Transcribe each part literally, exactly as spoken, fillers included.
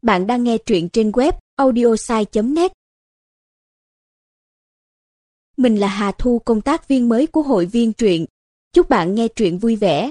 Bạn đang nghe truyện trên web audiosai chấm net. Mình là Hà Thu, công tác viên mới của hội viên truyện. Chúc bạn nghe truyện vui vẻ.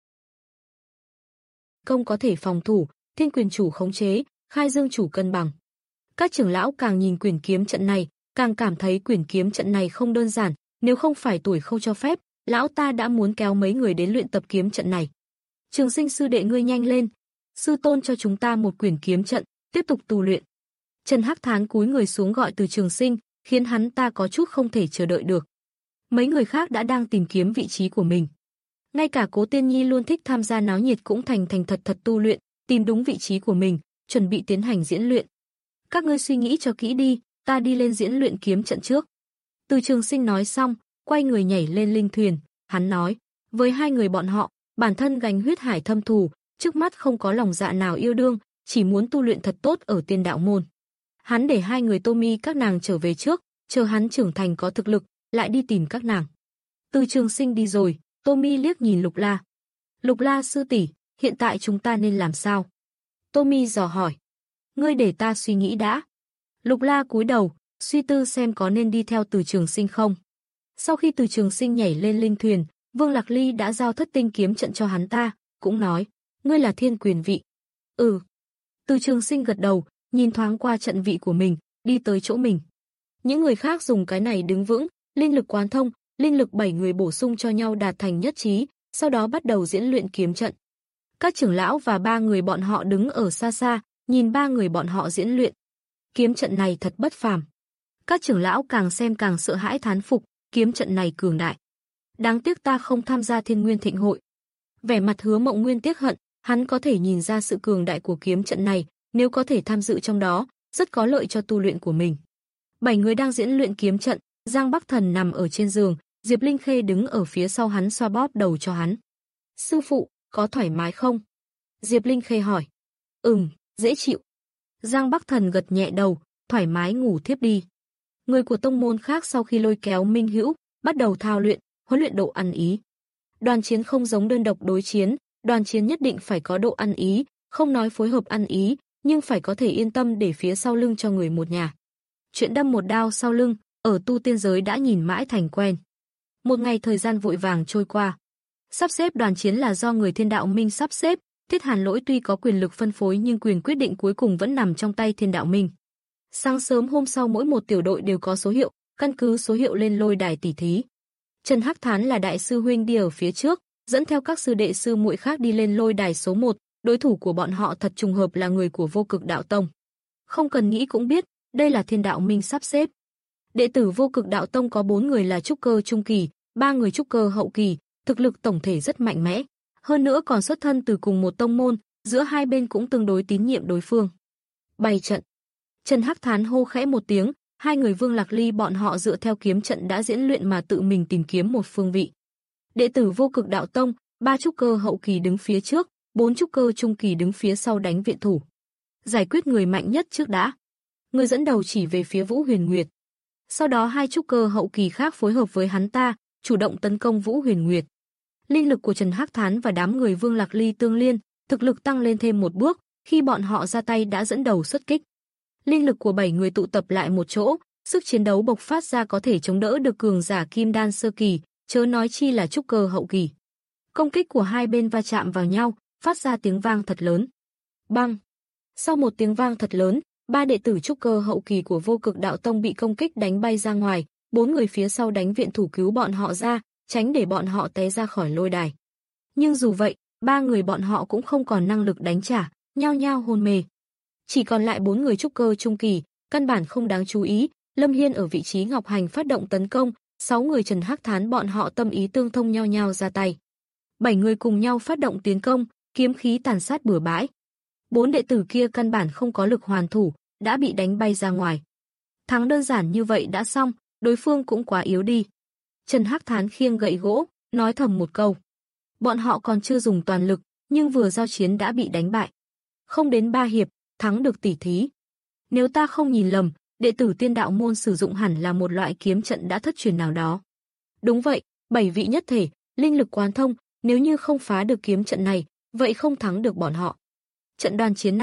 Công có thể phòng thủ, thiên quyền chủ khống chế, khai dương chủ cân bằng. Các trưởng lão càng nhìn quyền kiếm trận này, càng cảm thấy quyền kiếm trận này không đơn giản, nếu không phải tuổi không cho phép, lão ta đã muốn kéo mấy người đến luyện tập kiếm trận này. Trường Sinh sư đệ, ngươi nhanh lên, sư tôn cho chúng ta một quyền kiếm trận, tiếp tục tu luyện. Trần Hắc Thán cúi người xuống gọi từ Trường Sinh, khiến hắn ta có chút không thể chờ đợi được. Mấy người khác đã đang tìm kiếm vị trí của mình. Ngay cả Cố Tiên Nhi luôn thích tham gia náo nhiệt cũng thành thành thật thật tu luyện, tìm đúng vị trí của mình, chuẩn bị tiến hành diễn luyện. Các ngươi suy nghĩ cho kỹ đi, ta đi lên diễn luyện kiếm trận trước. Từ Trường Sinh nói xong, quay người nhảy lên linh thuyền, hắn nói, với hai người bọn họ, bản thân gánh huyết hải thâm thù, trước mắt không có lòng dạ nào yêu đương, chỉ muốn tu luyện thật tốt ở Tiên Đạo môn. Hắn để hai người Tô Mi các nàng trở về trước, chờ hắn trưởng thành có thực lực, lại đi tìm các nàng. Từ Trường Sinh đi rồi, Tô Mi liếc nhìn Lục La. Lục La sư tỷ, hiện tại chúng ta nên làm sao? Tô Mi dò hỏi. Ngươi để ta suy nghĩ đã. Lục La cúi đầu, suy tư xem có nên đi theo Từ Trường Sinh không. Sau khi Từ Trường Sinh nhảy lên linh thuyền, Vương Lạc Ly đã giao thất tinh kiếm trận cho hắn ta, cũng nói, ngươi là thiên quyền vị. Ừ. Từ Trường Sinh gật đầu, nhìn thoáng qua trận vị của mình, đi tới chỗ mình. Những người khác dùng cái này đứng vững, linh lực quán thông, linh lực bảy người bổ sung cho nhau đạt thành nhất trí, sau đó bắt đầu diễn luyện kiếm trận. Các trưởng lão và ba người bọn họ đứng ở xa xa, nhìn ba người bọn họ diễn luyện. Kiếm trận này thật bất phàm. Các trưởng lão càng xem càng sợ hãi thán phục, kiếm trận này cường đại. Đáng tiếc ta không tham gia Thiên Nguyên Thịnh hội. Vẻ mặt Hứa Mộng Nguyên tiếc hận, hắn có thể nhìn ra sự cường đại của kiếm trận này, nếu có thể tham dự trong đó, rất có lợi cho tu luyện của mình. Bảy người đang diễn luyện kiếm trận, Giang Bắc Thần nằm ở trên giường, Diệp Linh Khê đứng ở phía sau hắn xoa bóp đầu cho hắn. Sư phụ, có thoải mái không? Diệp Linh Khê hỏi. Ừm, dễ chịu. Giang Bắc Thần gật nhẹ đầu, thoải mái ngủ thiếp đi. Người của tông môn khác sau khi lôi kéo Minh Hữu, bắt đầu thao luyện, huấn luyện độ ăn ý. Đoàn chiến không giống đơn độc đối chiến, đoàn chiến nhất định phải có độ ăn ý, không nói phối hợp ăn ý, nhưng phải có thể yên tâm để phía sau lưng cho người một nhà. Chuyện đâm một đao sau lưng, ở tu tiên giới đã nhìn mãi thành quen. Một ngày thời gian vội vàng trôi qua. Sắp xếp đoàn chiến là do người Thiên Đạo Minh sắp xếp, Thiết Hàn Lỗi tuy có quyền lực phân phối nhưng quyền quyết định cuối cùng vẫn nằm trong tay Thiên Đạo Minh. Sáng sớm hôm sau mỗi một tiểu đội đều có số hiệu, căn cứ số hiệu lên lôi đài tỉ thí. Trần Hắc Thán là đại sư huynh đi ở phía trước, dẫn theo các sư đệ sư muội khác đi lên lôi đài số một, đối thủ của bọn họ thật trùng hợp là người của Vô Cực Đạo Tông. Không cần nghĩ cũng biết, đây là Thiên Đạo Minh sắp xếp. Đệ tử Vô Cực Đạo Tông có bốn người là trúc cơ trung kỳ, ba người trúc cơ hậu kỳ, thực lực tổng thể rất mạnh mẽ, hơn nữa còn xuất thân từ cùng một tông môn, giữa hai bên cũng tương đối tín nhiệm đối phương. Bày trận. Trần Hắc Thán hô khẽ một tiếng, hai người Vương Lạc Ly bọn họ dựa theo kiếm trận đã diễn luyện mà tự mình tìm kiếm một phương vị. Đệ tử Vô Cực Đạo Tông, ba trúc cơ hậu kỳ đứng phía trước, bốn trúc cơ trung kỳ đứng phía sau đánh viện thủ. Giải quyết người mạnh nhất trước đã. Người dẫn đầu chỉ về phía Vũ Huyền Nguyệt. Sau đó hai trúc cơ hậu kỳ khác phối hợp với hắn ta, chủ động tấn công Vũ Huyền Nguyệt. Linh lực của Trần Hắc Thán và đám người Vương Lạc Ly tương liên, thực lực tăng lên thêm một bước, khi bọn họ ra tay đã dẫn đầu xuất kích. Linh lực của bảy người tụ tập lại một chỗ, sức chiến đấu bộc phát ra có thể chống đỡ được cường giả kim đan sơ kỳ, chớ nói chi là trúc cơ hậu kỳ. Công kích của hai bên va chạm vào nhau, phát ra tiếng vang thật lớn. Bang! Sau một tiếng vang thật lớn, ba đệ tử trúc cơ hậu kỳ của Vô Cực Đạo Tông bị công kích đánh bay ra ngoài, bốn người phía sau đánh viện thủ cứu bọn họ ra, tránh để bọn họ té ra khỏi lôi đài. Nhưng dù vậy, ba người bọn họ cũng không còn năng lực đánh trả, nhao nhao hôn mê. Chỉ còn lại bốn người trúc cơ trung kỳ, căn bản không đáng chú ý, Lâm Hiên ở vị trí Ngọc Hành phát động tấn công, sáu người Trần Hắc Thán bọn họ tâm ý tương thông nhau nhau ra tay. Bảy người cùng nhau phát động tiến công, kiếm khí tàn sát bừa bãi. Bốn đệ tử kia căn bản không có lực hoàn thủ, đã bị đánh bay ra ngoài. Thắng đơn giản như vậy đã xong, đối phương cũng quá yếu đi. Trần Hắc Thán khiêng gậy gỗ, nói thầm một câu. Bọn họ còn chưa dùng toàn lực, nhưng vừa giao chiến đã bị đánh bại. Không đến ba hiệp, thắng được tỉ thí. Nếu ta không nhìn lầm, đệ tử Tiên Đạo môn sử dụng hẳn là một loại kiếm trận đã thất truyền nào đó. Đúng vậy, bảy vị nhất thể, linh lực quán thông, nếu như không phá được kiếm trận này, vậy không thắng được bọn họ. Trận đoàn chiến này,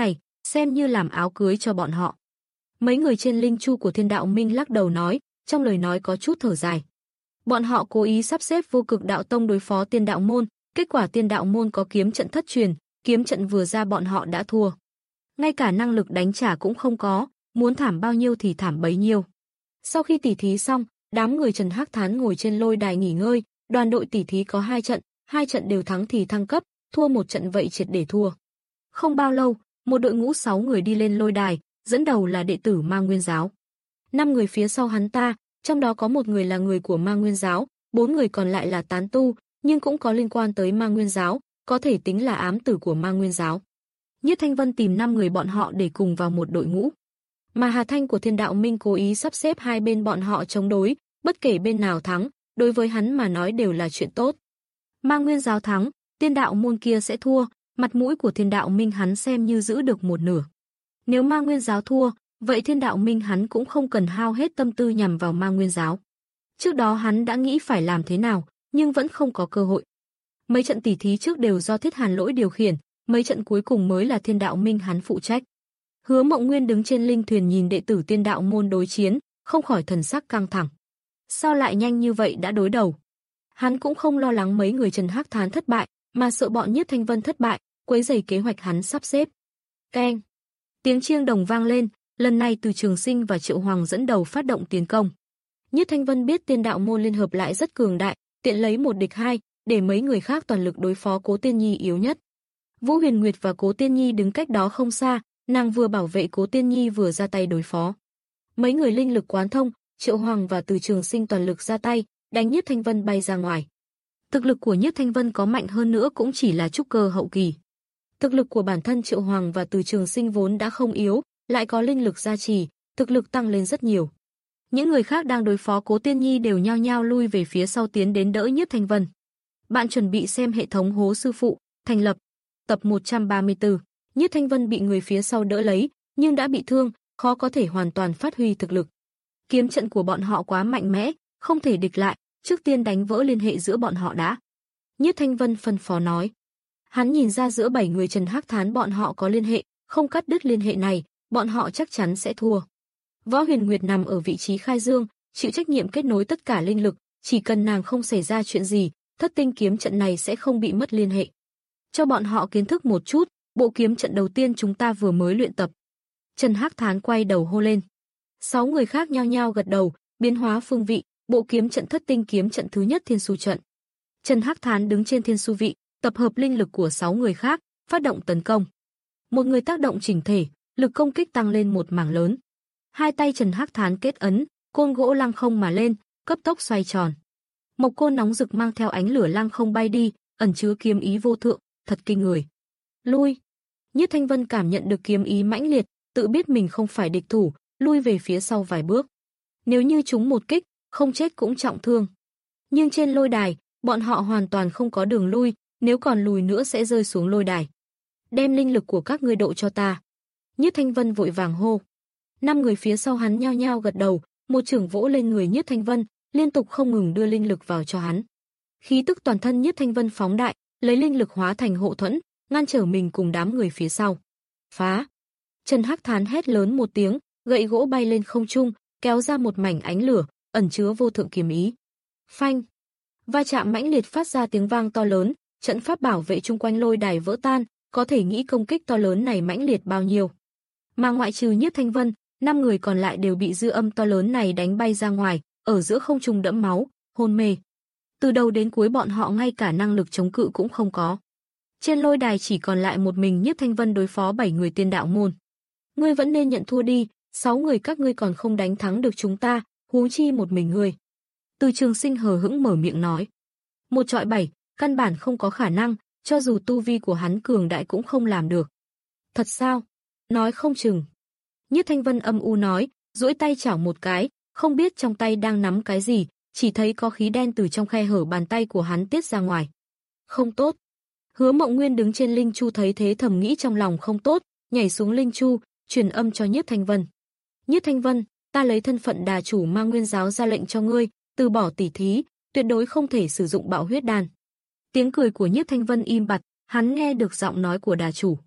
xem như làm áo cưới cho bọn họ. Mấy người trên linh chu của Thiên Đạo Minh lắc đầu nói, trong lời nói có chút thở dài. Bọn họ cố ý sắp xếp Vô Cực Đạo Tông đối phó Tiên Đạo Môn, kết quả Tiên Đạo Môn có kiếm trận thất truyền, kiếm trận vừa ra bọn họ đã thua. Ngay cả năng lực đánh trả cũng không có, muốn thảm bao nhiêu thì thảm bấy nhiêu. Sau khi tỉ thí xong, đám người Trần Hắc Thán ngồi trên lôi đài nghỉ ngơi, đoàn đội tỉ thí có hai trận, hai trận đều thắng thì thăng cấp, thua một trận vậy triệt để thua. Không bao lâu, một đội ngũ sáu người đi lên lôi đài, dẫn đầu là đệ tử Ma Nguyên Giáo. Năm người phía sau hắn ta, trong đó có một người là người của Ma Nguyên Giáo, bốn người còn lại là tán tu, nhưng cũng có liên quan tới Ma Nguyên Giáo, có thể tính là ám tử của Ma Nguyên Giáo. Nhiếp Thanh Vân tìm năm người bọn họ để cùng vào một đội ngũ. Mà Hà Thanh của Thiên Đạo Minh cố ý sắp xếp hai bên bọn họ chống đối, bất kể bên nào thắng, đối với hắn mà nói đều là chuyện tốt. Ma Nguyên Giáo thắng, Tiên Đạo Môn kia sẽ thua, mặt mũi của Thiên Đạo Minh hắn xem như giữ được một nửa. Nếu Ma Nguyên Giáo thua, vậy Thiên Đạo Minh hắn cũng không cần hao hết tâm tư nhằm vào Ma Nguyên Giáo. Trước đó hắn đã nghĩ phải làm thế nào, nhưng vẫn không có cơ hội. Mấy trận tỉ thí trước đều do Thiết Hàn Lỗi điều khiển, mấy trận cuối cùng mới là Thiên Đạo Minh hắn phụ trách. Hứa Mộng Nguyên đứng trên linh thuyền nhìn đệ tử Tiên Đạo Môn đối chiến, không khỏi thần sắc căng thẳng. Sao lại nhanh như vậy đã đối đầu? Hắn cũng không lo lắng mấy người Trần Hắc Thán thất bại, mà sợ bọn Nhiếp Thanh Vân thất bại, quấy rầy kế hoạch hắn sắp xếp. Keng! Tiếng chiêng đồng vang lên, lần này Từ Trường Sinh và Triệu Hoàng dẫn đầu phát động tiến công. Nhiếp Thanh Vân biết Tiên Đạo Môn liên hợp lại rất cường đại, tiện lấy một địch hai, để mấy người khác toàn lực đối phó Cố Tiên Nhi yếu nhất. Vũ Huyền Nguyệt và Cố Tiên Nhi đứng cách đó không xa, nàng vừa bảo vệ Cố Tiên Nhi vừa ra tay đối phó. Mấy người linh lực quán thông, Triệu Hoàng và Từ Trường Sinh toàn lực ra tay, đánh Nhiếp Thanh Vân bay ra ngoài. Thực lực của Nhiếp Thanh Vân có mạnh hơn nữa cũng chỉ là trúc cơ hậu kỳ. Thực lực của bản thân Triệu Hoàng và Từ Trường Sinh vốn đã không yếu, lại có linh lực gia trì, thực lực tăng lên rất nhiều. Những người khác đang đối phó Cố Tiên Nhi đều nhao nhao lui về phía sau tiến đến đỡ Nhiếp Thanh Vân. Bạn chuẩn bị xem hệ thống Hố Sư Phụ, thành lập. Tập một trăm ba mươi tư. Nhiếp Thanh Vân bị người phía sau đỡ lấy, nhưng đã bị thương, khó có thể hoàn toàn phát huy thực lực. Kiếm trận của bọn họ quá mạnh mẽ, không thể địch lại, trước tiên đánh vỡ liên hệ giữa bọn họ đã. Nhiếp Thanh Vân phân phó nói. Hắn nhìn ra giữa bảy người Trần Hắc Thán bọn họ có liên hệ, không cắt đứt liên hệ này, bọn họ chắc chắn sẽ thua. Võ Huyền Nguyệt nằm ở vị trí khai dương, chịu trách nhiệm kết nối tất cả linh lực, chỉ cần nàng không xảy ra chuyện gì, thất tinh kiếm trận này sẽ không bị mất liên hệ. Cho bọn họ kiến thức một chút, bộ kiếm trận đầu tiên chúng ta vừa mới luyện tập. Trần Hắc Thán quay đầu hô lên. Sáu người khác nhao nhao gật đầu, biến hóa phương vị, bộ kiếm trận thất tinh kiếm trận thứ nhất Thiên Su trận. Trần Hắc Thán đứng trên Thiên Su vị, tập hợp linh lực của sáu người khác, phát động tấn công. Một người tác động chỉnh thể, lực công kích tăng lên một mảng lớn. Hai tay Trần Hắc Thán kết ấn, côn gỗ lăng không mà lên, cấp tốc xoay tròn. Mộc côn nóng rực mang theo ánh lửa lăng không bay đi, ẩn chứa kiếm ý vô thượng, thật kinh người. Lui. Nhiếp Thanh Vân cảm nhận được kiếm ý mãnh liệt, tự biết mình không phải địch thủ, lui về phía sau vài bước. Nếu như chúng một kích, không chết cũng trọng thương. Nhưng trên lôi đài, bọn họ hoàn toàn không có đường lui, nếu còn lùi nữa sẽ rơi xuống lôi đài. Đem linh lực của các ngươi độ cho ta. Nhiếp Thanh Vân vội vàng hô. Năm người phía sau hắn nhao nhao gật đầu, một chưởng vỗ lên người Nhiếp Thanh Vân, liên tục không ngừng đưa linh lực vào cho hắn. Khí tức toàn thân Nhiếp Thanh Vân phóng đại, lấy linh lực hóa thành hộ thuẫn, ngăn trở mình cùng đám người phía sau. Phá! Trần Hắc Thán hét lớn một tiếng, gậy gỗ bay lên không trung, kéo ra một mảnh ánh lửa, ẩn chứa vô thượng kiếm ý. Phanh! Va chạm mãnh liệt phát ra tiếng vang to lớn, trận pháp bảo vệ chung quanh lôi đài vỡ tan, có thể nghĩ công kích to lớn này mãnh liệt bao nhiêu. Mà ngoại trừ Nhiếp Thanh Vân, năm người còn lại đều bị dư âm to lớn này đánh bay ra ngoài, ở giữa không trung đẫm máu, hôn mê. Từ đầu đến cuối bọn họ ngay cả năng lực chống cự cũng không có. Trên lôi đài chỉ còn lại một mình Nhiếp Thanh Vân đối phó bảy người Tiên Đạo Môn. Ngươi vẫn nên nhận thua đi, sáu người các ngươi còn không đánh thắng được chúng ta, huống chi một mình ngươi. Từ Trường Sinh hờ hững mở miệng nói. Một trọi bảy, căn bản không có khả năng, cho dù tu vi của hắn cường đại cũng không làm được. Thật sao? Nói không chừng. Nhiếp Thanh Vân âm u nói, duỗi tay chảo một cái, không biết trong tay đang nắm cái gì, chỉ thấy có khí đen từ trong khe hở bàn tay của hắn tiết ra ngoài. Không tốt. Hứa Mộng Nguyên đứng trên linh chu thấy thế thầm nghĩ trong lòng không tốt, nhảy xuống linh chu, truyền âm cho Nhiếp Thanh Vân. Nhiếp Thanh Vân, ta lấy thân phận đà chủ Ma Nguyên Giáo ra lệnh cho ngươi, từ bỏ tỉ thí, tuyệt đối không thể sử dụng bạo huyết đan. Tiếng cười của Nhiếp Thanh Vân im bặt, hắn nghe được giọng nói của đà chủ.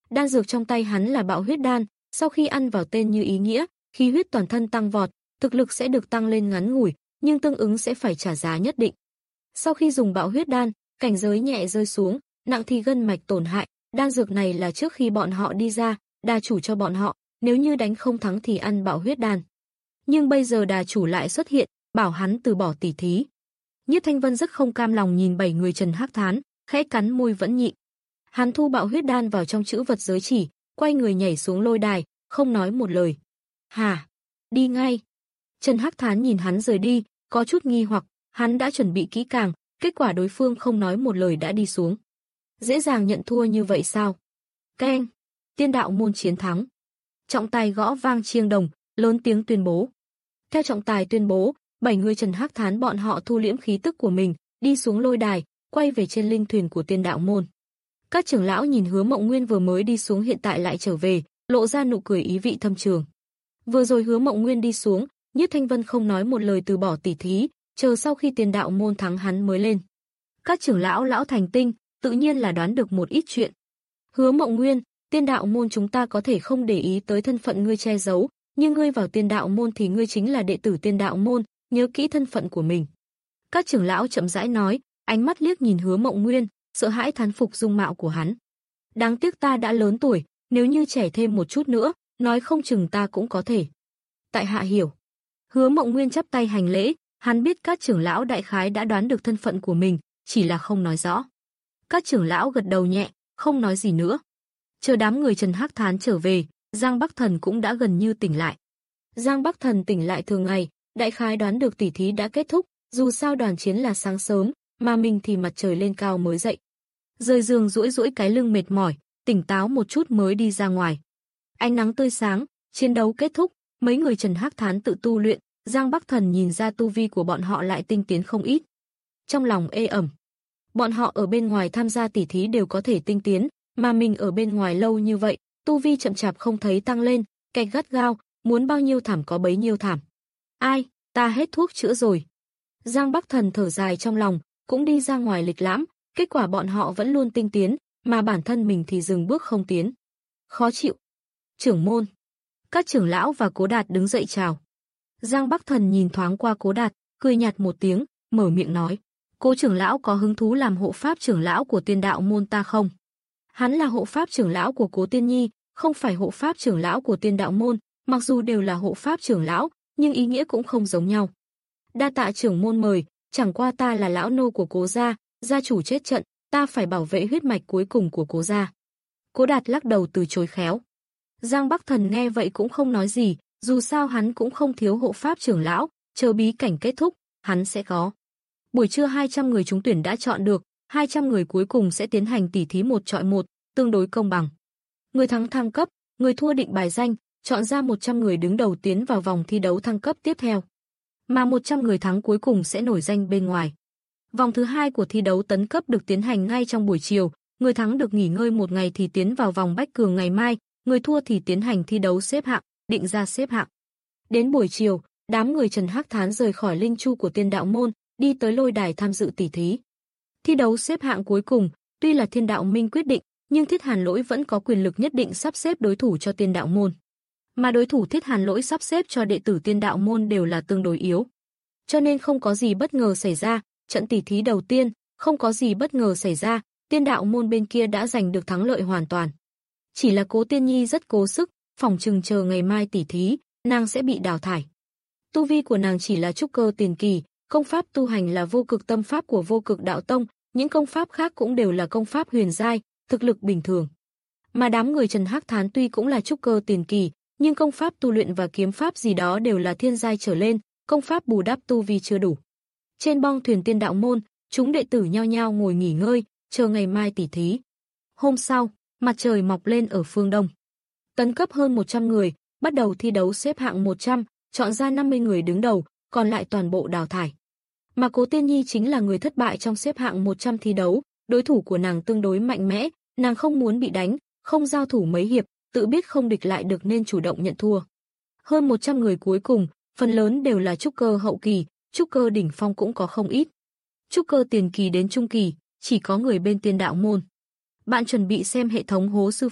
Đan dược trong tay hắn là bạo huyết đan, sau khi ăn vào tên như ý nghĩa, khí huyết toàn thân tăng vọt, thực lực sẽ được tăng lên ngắn ngủi, nhưng tương ứng sẽ phải trả giá nhất định. Sau khi dùng bạo huyết đan, cảnh giới nhẹ rơi xuống, nặng thì gân mạch tổn hại, đan dược này là trước khi bọn họ đi ra, đà chủ cho bọn họ, nếu như đánh không thắng thì ăn bạo huyết đan. Nhưng bây giờ đà chủ lại xuất hiện, bảo hắn từ bỏ tỉ thí. Nhiếp Thanh Vân rất không cam lòng nhìn bảy người Trần Hắc Thán, khẽ cắn môi vẫn nhịn. Hắn thu bạo huyết đan vào trong chữ vật giới chỉ, quay người nhảy xuống lôi đài, không nói một lời. "Hả? Đi ngay." Trần Hắc Thán nhìn hắn rời đi, có chút nghi hoặc, hắn đã chuẩn bị kỹ càng, kết quả đối phương không nói một lời đã đi xuống. Dễ dàng nhận thua như vậy sao? Keng, Tiên đạo môn chiến thắng. Trọng tài gõ vang chiêng đồng, lớn tiếng tuyên bố. Theo trọng tài tuyên bố, bảy người Trần Hắc Thán bọn họ thu liễm khí tức của mình, đi xuống lôi đài, quay về trên linh thuyền của Tiên đạo môn. Các trưởng lão nhìn Hứa Mộng Nguyên vừa mới đi xuống hiện tại lại trở về, lộ ra nụ cười ý vị thâm trường. Vừa rồi Hứa Mộng Nguyên đi xuống, Nhiếp Thanh Vân không nói một lời từ bỏ tỉ thí, chờ sau khi Tiên đạo môn thắng hắn mới lên. Các trưởng lão lão thành tinh, tự nhiên là đoán được một ít chuyện. Hứa Mộng Nguyên, Tiên đạo môn chúng ta có thể không để ý tới thân phận ngươi che giấu, nhưng ngươi vào Tiên đạo môn thì ngươi chính là đệ tử Tiên đạo môn, nhớ kỹ thân phận của mình. Các trưởng lão chậm rãi nói, ánh mắt liếc nhìn Hứa Mộng Nguyên, sợ hãi thán phục dung mạo của hắn. Đáng tiếc ta đã lớn tuổi, nếu như trẻ thêm một chút nữa, nói không chừng ta cũng có thể. Tại hạ hiểu. Hứa Mộng Nguyên chắp tay hành lễ, hắn biết các trưởng lão đại khái đã đoán được thân phận của mình, chỉ là không nói rõ. Các trưởng lão gật đầu nhẹ, không nói gì nữa. Chờ đám người Trần Hắc Thán trở về, Giang Bắc Thần cũng đã gần như tỉnh lại. Giang Bắc Thần tỉnh lại thường ngày, đại khái đoán được tỉ thí đã kết thúc, dù sao đoàn chiến là sáng sớm, mà mình thì mặt trời lên cao mới dậy. Rời giường duỗi duỗi cái lưng mệt mỏi, tỉnh táo một chút mới đi ra ngoài. Ánh nắng tươi sáng, chiến đấu kết thúc, mấy người Trần Hắc Thán tự tu luyện, Giang Bắc Thần nhìn ra tu vi của bọn họ lại tinh tiến không ít. Trong lòng ê ẩm. Bọn họ ở bên ngoài tham gia tỉ thí đều có thể tinh tiến, mà mình ở bên ngoài lâu như vậy, tu vi chậm chạp không thấy tăng lên, kẹt gắt gao, muốn bao nhiêu thảm có bấy nhiêu thảm. Ai, ta hết thuốc chữa rồi. Giang Bắc Thần thở dài trong lòng, cũng đi ra ngoài lịch lãm, kết quả bọn họ vẫn luôn tinh tiến, mà bản thân mình thì dừng bước không tiến. Khó chịu. Trưởng môn. Các trưởng lão và Cố Đạt đứng dậy chào. Giang Bắc Thần nhìn thoáng qua Cố Đạt, cười nhạt một tiếng, mở miệng nói. Cố trưởng lão có hứng thú làm hộ pháp trưởng lão của Tiên đạo môn ta không? Hắn là hộ pháp trưởng lão của Cố Tiên Nhi, không phải hộ pháp trưởng lão của Tiên đạo môn, mặc dù đều là hộ pháp trưởng lão, nhưng ý nghĩa cũng không giống nhau. Đa tạ trưởng môn mời, chẳng qua ta là lão nô của Cố gia, gia chủ chết trận, ta phải bảo vệ huyết mạch cuối cùng của Cố gia. Cố Đạt lắc đầu từ chối khéo. Giang Bắc Thần nghe vậy cũng không nói gì, dù sao hắn cũng không thiếu hộ pháp trưởng lão, chờ bí cảnh kết thúc, hắn sẽ có. Buổi trưa hai trăm người trúng tuyển đã chọn được, hai trăm người cuối cùng sẽ tiến hành tỉ thí một chọi một, tương đối công bằng. Người thắng thăng cấp, người thua định bài danh, chọn ra một trăm người đứng đầu tiến vào vòng thi đấu thăng cấp tiếp theo. Mà một trăm người thắng cuối cùng sẽ nổi danh bên ngoài. Vòng thứ hai của thi đấu tấn cấp được tiến hành ngay trong buổi chiều, người thắng được nghỉ ngơi một ngày thì tiến vào vòng bách cường ngày mai, người thua thì tiến hành thi đấu xếp hạng, định ra xếp hạng. Đến buổi chiều, đám người Trần Hắc Thán rời khỏi linh chu của Tiên đạo môn, đi tới lôi đài tham dự tỉ thí. Thi đấu xếp hạng cuối cùng, tuy là Thiên đạo minh quyết định, nhưng Thiết Hàn Lỗi vẫn có quyền lực nhất định sắp xếp đối thủ cho Tiên đạo môn. Mà đối thủ Thiết Hàn Lỗi sắp xếp cho đệ tử Tiên đạo môn đều là tương đối yếu. Cho nên không có gì bất ngờ xảy ra, trận tỉ thí đầu tiên, không có gì bất ngờ xảy ra, Tiên đạo môn bên kia đã giành được thắng lợi hoàn toàn. Chỉ là Cố Tiên Nhi rất cố sức, phỏng chừng chờ ngày mai tỉ thí, nàng sẽ bị đào thải. Tu vi của nàng chỉ là trúc cơ tiền kỳ, công pháp tu hành là vô cực tâm pháp của vô cực đạo tông, những công pháp khác cũng đều là công pháp huyền giai, thực lực bình thường. Mà đám người Trần Hắc Thán tuy cũng là trúc cơ tiền kỳ, nhưng công pháp tu luyện và kiếm pháp gì đó đều là thiên giai trở lên, công pháp bù đắp tu vi chưa đủ. Trên bong thuyền Tiên đạo môn, chúng đệ tử nhao nhao ngồi nghỉ ngơi, chờ ngày mai tỉ thí. Hôm sau, mặt trời mọc lên ở phương đông. Tấn cấp hơn một trăm người, bắt đầu thi đấu xếp hạng một trăm, chọn ra năm mươi người đứng đầu, còn lại toàn bộ đào thải. Mà Cố Tiên Nhi chính là người thất bại trong xếp hạng một trăm thi đấu, đối thủ của nàng tương đối mạnh mẽ, nàng không muốn bị đánh, không giao thủ mấy hiệp, tự biết không địch lại được nên chủ động nhận thua. Hơn một trăm người cuối cùng, phần lớn đều là trúc cơ hậu kỳ, trúc cơ đỉnh phong cũng có không ít. Trúc cơ tiền kỳ đến trung kỳ, chỉ có người bên Tiên đạo môn. Bạn chuẩn bị xem hệ thống hố sư phụ,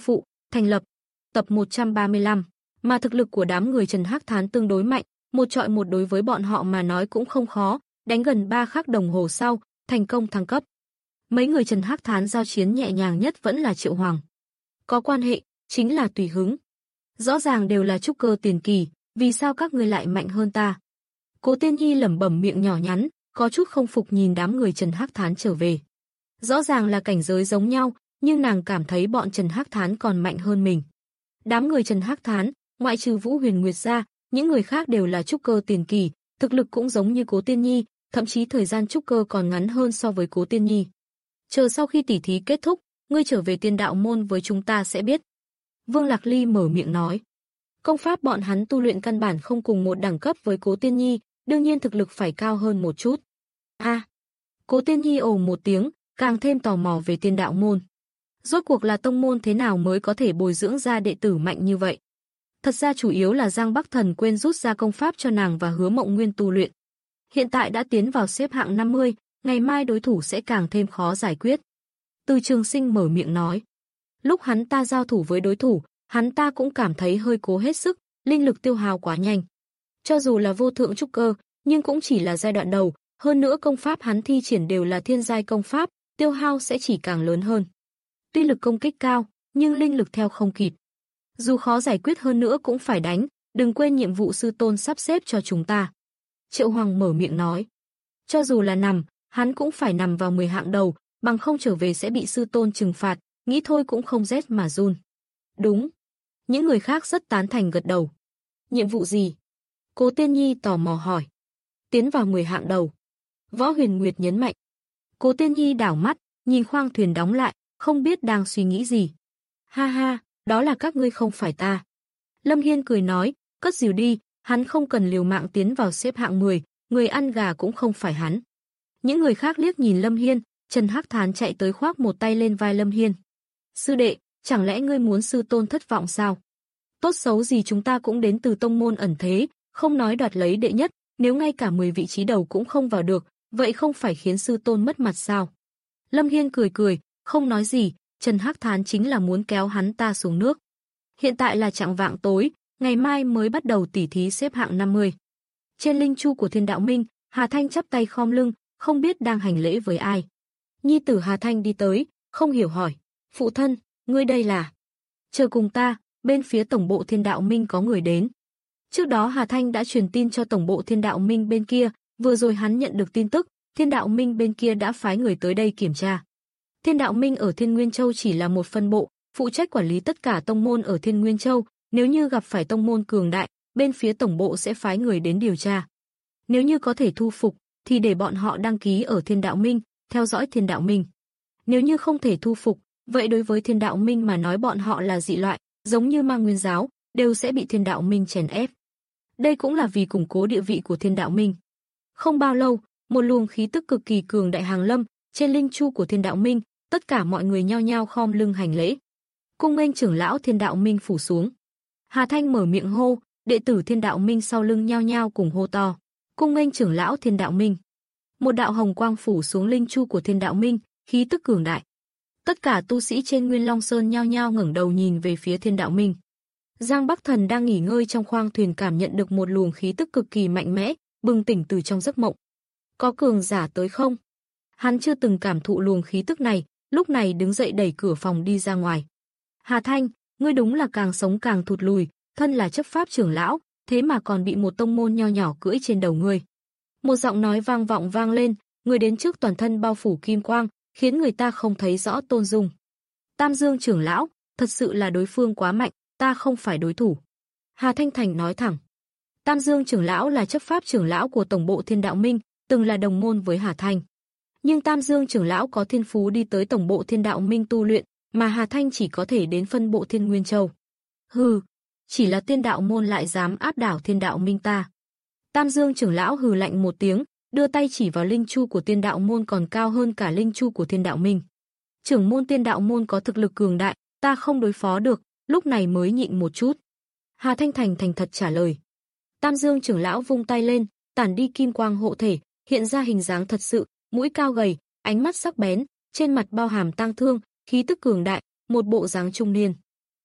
thành lập. Tập một trăm ba mươi lăm. Mà thực lực của đám người Trần Hắc Thán tương đối mạnh, một trọi một đối với bọn họ mà nói cũng không khó, đánh gần ba khắc đồng hồ sau, thành công thăng cấp. Mấy người Trần Hắc Thán giao chiến nhẹ nhàng nhất vẫn là Triệu Hoàng. Có quan hệ, chính là tùy hứng. Rõ ràng đều là trúc cơ tiền kỳ, vì sao các ngươi lại mạnh hơn ta? Cố Tiên Nhi lẩm bẩm miệng nhỏ nhắn, có chút không phục nhìn đám người Trần Hắc Thán trở về. Rõ ràng là cảnh giới giống nhau, nhưng nàng cảm thấy bọn Trần Hắc Thán còn mạnh hơn mình. Đám người Trần Hắc Thán, ngoại trừ Vũ Huyền Nguyệt ra, những người khác đều là trúc cơ tiền kỳ, thực lực cũng giống như Cố Tiên Nhi, thậm chí thời gian trúc cơ còn ngắn hơn so với Cố Tiên Nhi. Chờ sau khi tỉ thí kết thúc, ngươi trở về Tiên Đạo môn với chúng ta sẽ biết. Vương Lạc Ly mở miệng nói. Công pháp bọn hắn tu luyện căn bản không cùng một đẳng cấp với Cố Tiên Nhi, đương nhiên thực lực phải cao hơn một chút. A, à, Cố Tiên Nhi ồ một tiếng, càng thêm tò mò về Tiên Đạo môn. Rốt cuộc là tông môn thế nào mới có thể bồi dưỡng ra đệ tử mạnh như vậy? Thật ra chủ yếu là Giang Bắc Thần quên rút ra công pháp cho nàng và Hứa Mộng Nguyên tu luyện. Hiện tại đã tiến vào xếp hạng năm mươi, ngày mai đối thủ sẽ càng thêm khó giải quyết. Từ Trường Sinh mở miệng nói. Lúc hắn ta giao thủ với đối thủ, hắn ta cũng cảm thấy hơi cố hết sức, linh lực tiêu hao quá nhanh. Cho dù là vô thượng trúc cơ, nhưng cũng chỉ là giai đoạn đầu, hơn nữa công pháp hắn thi triển đều là thiên giai công pháp, tiêu hao sẽ chỉ càng lớn hơn. Tuy lực công kích cao, nhưng linh lực theo không kịp. Dù khó giải quyết hơn nữa cũng phải đánh, đừng quên nhiệm vụ sư tôn sắp xếp cho chúng ta. Triệu Hoàng mở miệng nói. Cho dù là nằm, hắn cũng phải nằm vào mười hạng đầu, bằng không trở về sẽ bị sư tôn trừng phạt, nghĩ thôi cũng không rét mà run. Đúng. Những người khác rất tán thành gật đầu. Nhiệm vụ gì? Cố Tiên Nhi tò mò hỏi. Tiến vào mười hạng đầu. Võ Huyền Nguyệt nhấn mạnh. Cố Tiên Nhi đảo mắt, nhìn khoang thuyền đóng lại, không biết đang suy nghĩ gì. Ha ha, đó là các ngươi không phải ta. Lâm Hiên cười nói, cất dìu đi, hắn không cần liều mạng tiến vào xếp hạng mười, người ăn gà cũng không phải hắn. Những người khác liếc nhìn Lâm Hiên, Trần Hắc Thán chạy tới khoác một tay lên vai Lâm Hiên. Sư đệ, chẳng lẽ ngươi muốn sư tôn thất vọng sao? Tốt xấu gì chúng ta cũng đến từ tông môn ẩn thế, không nói đoạt lấy đệ nhất, nếu ngay cả mười vị trí đầu cũng không vào được, vậy không phải khiến sư tôn mất mặt sao? Lâm Hiên cười cười, không nói gì, Trần Hắc Thán chính là muốn kéo hắn ta xuống nước. Hiện tại là chạng vạng tối, ngày mai mới bắt đầu tỉ thí xếp hạng năm mươi. Trên linh chu của Thiên Đạo Minh, Hà Thanh chắp tay khom lưng, không biết đang hành lễ với ai. Nhi tử Hà Thanh đi tới, không hiểu hỏi, phụ thân, ngươi đây là? Chờ cùng ta, bên phía tổng bộ Thiên Đạo Minh có người đến. Trước đó Hà Thanh đã truyền tin cho tổng bộ Thiên Đạo Minh bên kia, vừa rồi hắn nhận được tin tức, Thiên Đạo Minh bên kia đã phái người tới đây kiểm tra. Thiên Đạo Minh ở Thiên Nguyên Châu chỉ là một phân bộ, phụ trách quản lý tất cả tông môn ở Thiên Nguyên Châu, nếu như gặp phải tông môn cường đại, bên phía tổng bộ sẽ phái người đến điều tra. Nếu như có thể thu phục, thì để bọn họ đăng ký ở Thiên Đạo Minh, theo dõi Thiên Đạo Minh. Nếu như không thể thu phục, vậy đối với Thiên Đạo Minh mà nói bọn họ là dị loại, giống như Ma Nguyên giáo, đều sẽ bị Thiên Đạo Minh chèn ép. Đây cũng là vì củng cố địa vị của Thiên Đạo Minh. Không bao lâu, một luồng khí tức cực kỳ cường đại hàng lâm, trên linh chu của Thiên Đạo Minh, tất cả mọi người nhao nhao khom lưng hành lễ. Cung nghênh trưởng lão Thiên Đạo Minh phủ xuống. Hà Thanh mở miệng hô, đệ tử Thiên Đạo Minh sau lưng nhao nhao cùng hô to. Cung nghênh trưởng lão Thiên Đạo Minh. Một đạo hồng quang phủ xuống linh chu của Thiên Đạo Minh, khí tức cường đại. Tất cả tu sĩ trên Nguyên Long Sơn nhao nhao ngẩng đầu nhìn về phía Thiên Đạo Minh. Giang Bắc Thần đang nghỉ ngơi trong khoang thuyền cảm nhận được một luồng khí tức cực kỳ mạnh mẽ, bừng tỉnh từ trong giấc mộng. Có cường giả tới không? Hắn chưa từng cảm thụ luồng khí tức này, lúc này đứng dậy đẩy cửa phòng đi ra ngoài. Hà Thanh, ngươi đúng là càng sống càng thụt lùi, thân là chấp pháp trưởng lão, thế mà còn bị một tông môn nho nhỏ cưỡi trên đầu ngươi. Một giọng nói vang vọng vang lên, người đến trước toàn thân bao phủ kim quang, khiến người ta không thấy rõ tôn dung. Tam Dương trưởng lão, thật sự là đối phương quá mạnh, ta không phải đối thủ. Hà Thanh Thành nói thẳng. Tam Dương trưởng lão là chấp pháp trưởng lão của tổng bộ Thiên Đạo Minh, từng là đồng môn với Hà Thanh. Nhưng Tam Dương trưởng lão có thiên phú đi tới tổng bộ Thiên Đạo Minh tu luyện, mà Hà Thanh chỉ có thể đến phân bộ Thiên Nguyên Châu. Hừ, chỉ là Thiên Đạo môn lại dám áp đảo Thiên Đạo Minh ta. Tam Dương trưởng lão hừ lạnh một tiếng, đưa tay chỉ vào linh chu của Thiên Đạo môn còn cao hơn cả linh chu của Thiên Đạo Minh. Trưởng môn Thiên Đạo môn có thực lực cường đại, ta không đối phó được, lúc này mới nhịn một chút. Hà Thanh Thành thành thật trả lời. Tam Dương trưởng lão vung tay lên, tản đi kim quang hộ thể, hiện ra hình dáng thật sự, mũi cao gầy, ánh mắt sắc bén, trên mặt bao hàm tang thương, khí tức cường đại, một bộ dáng trung niên.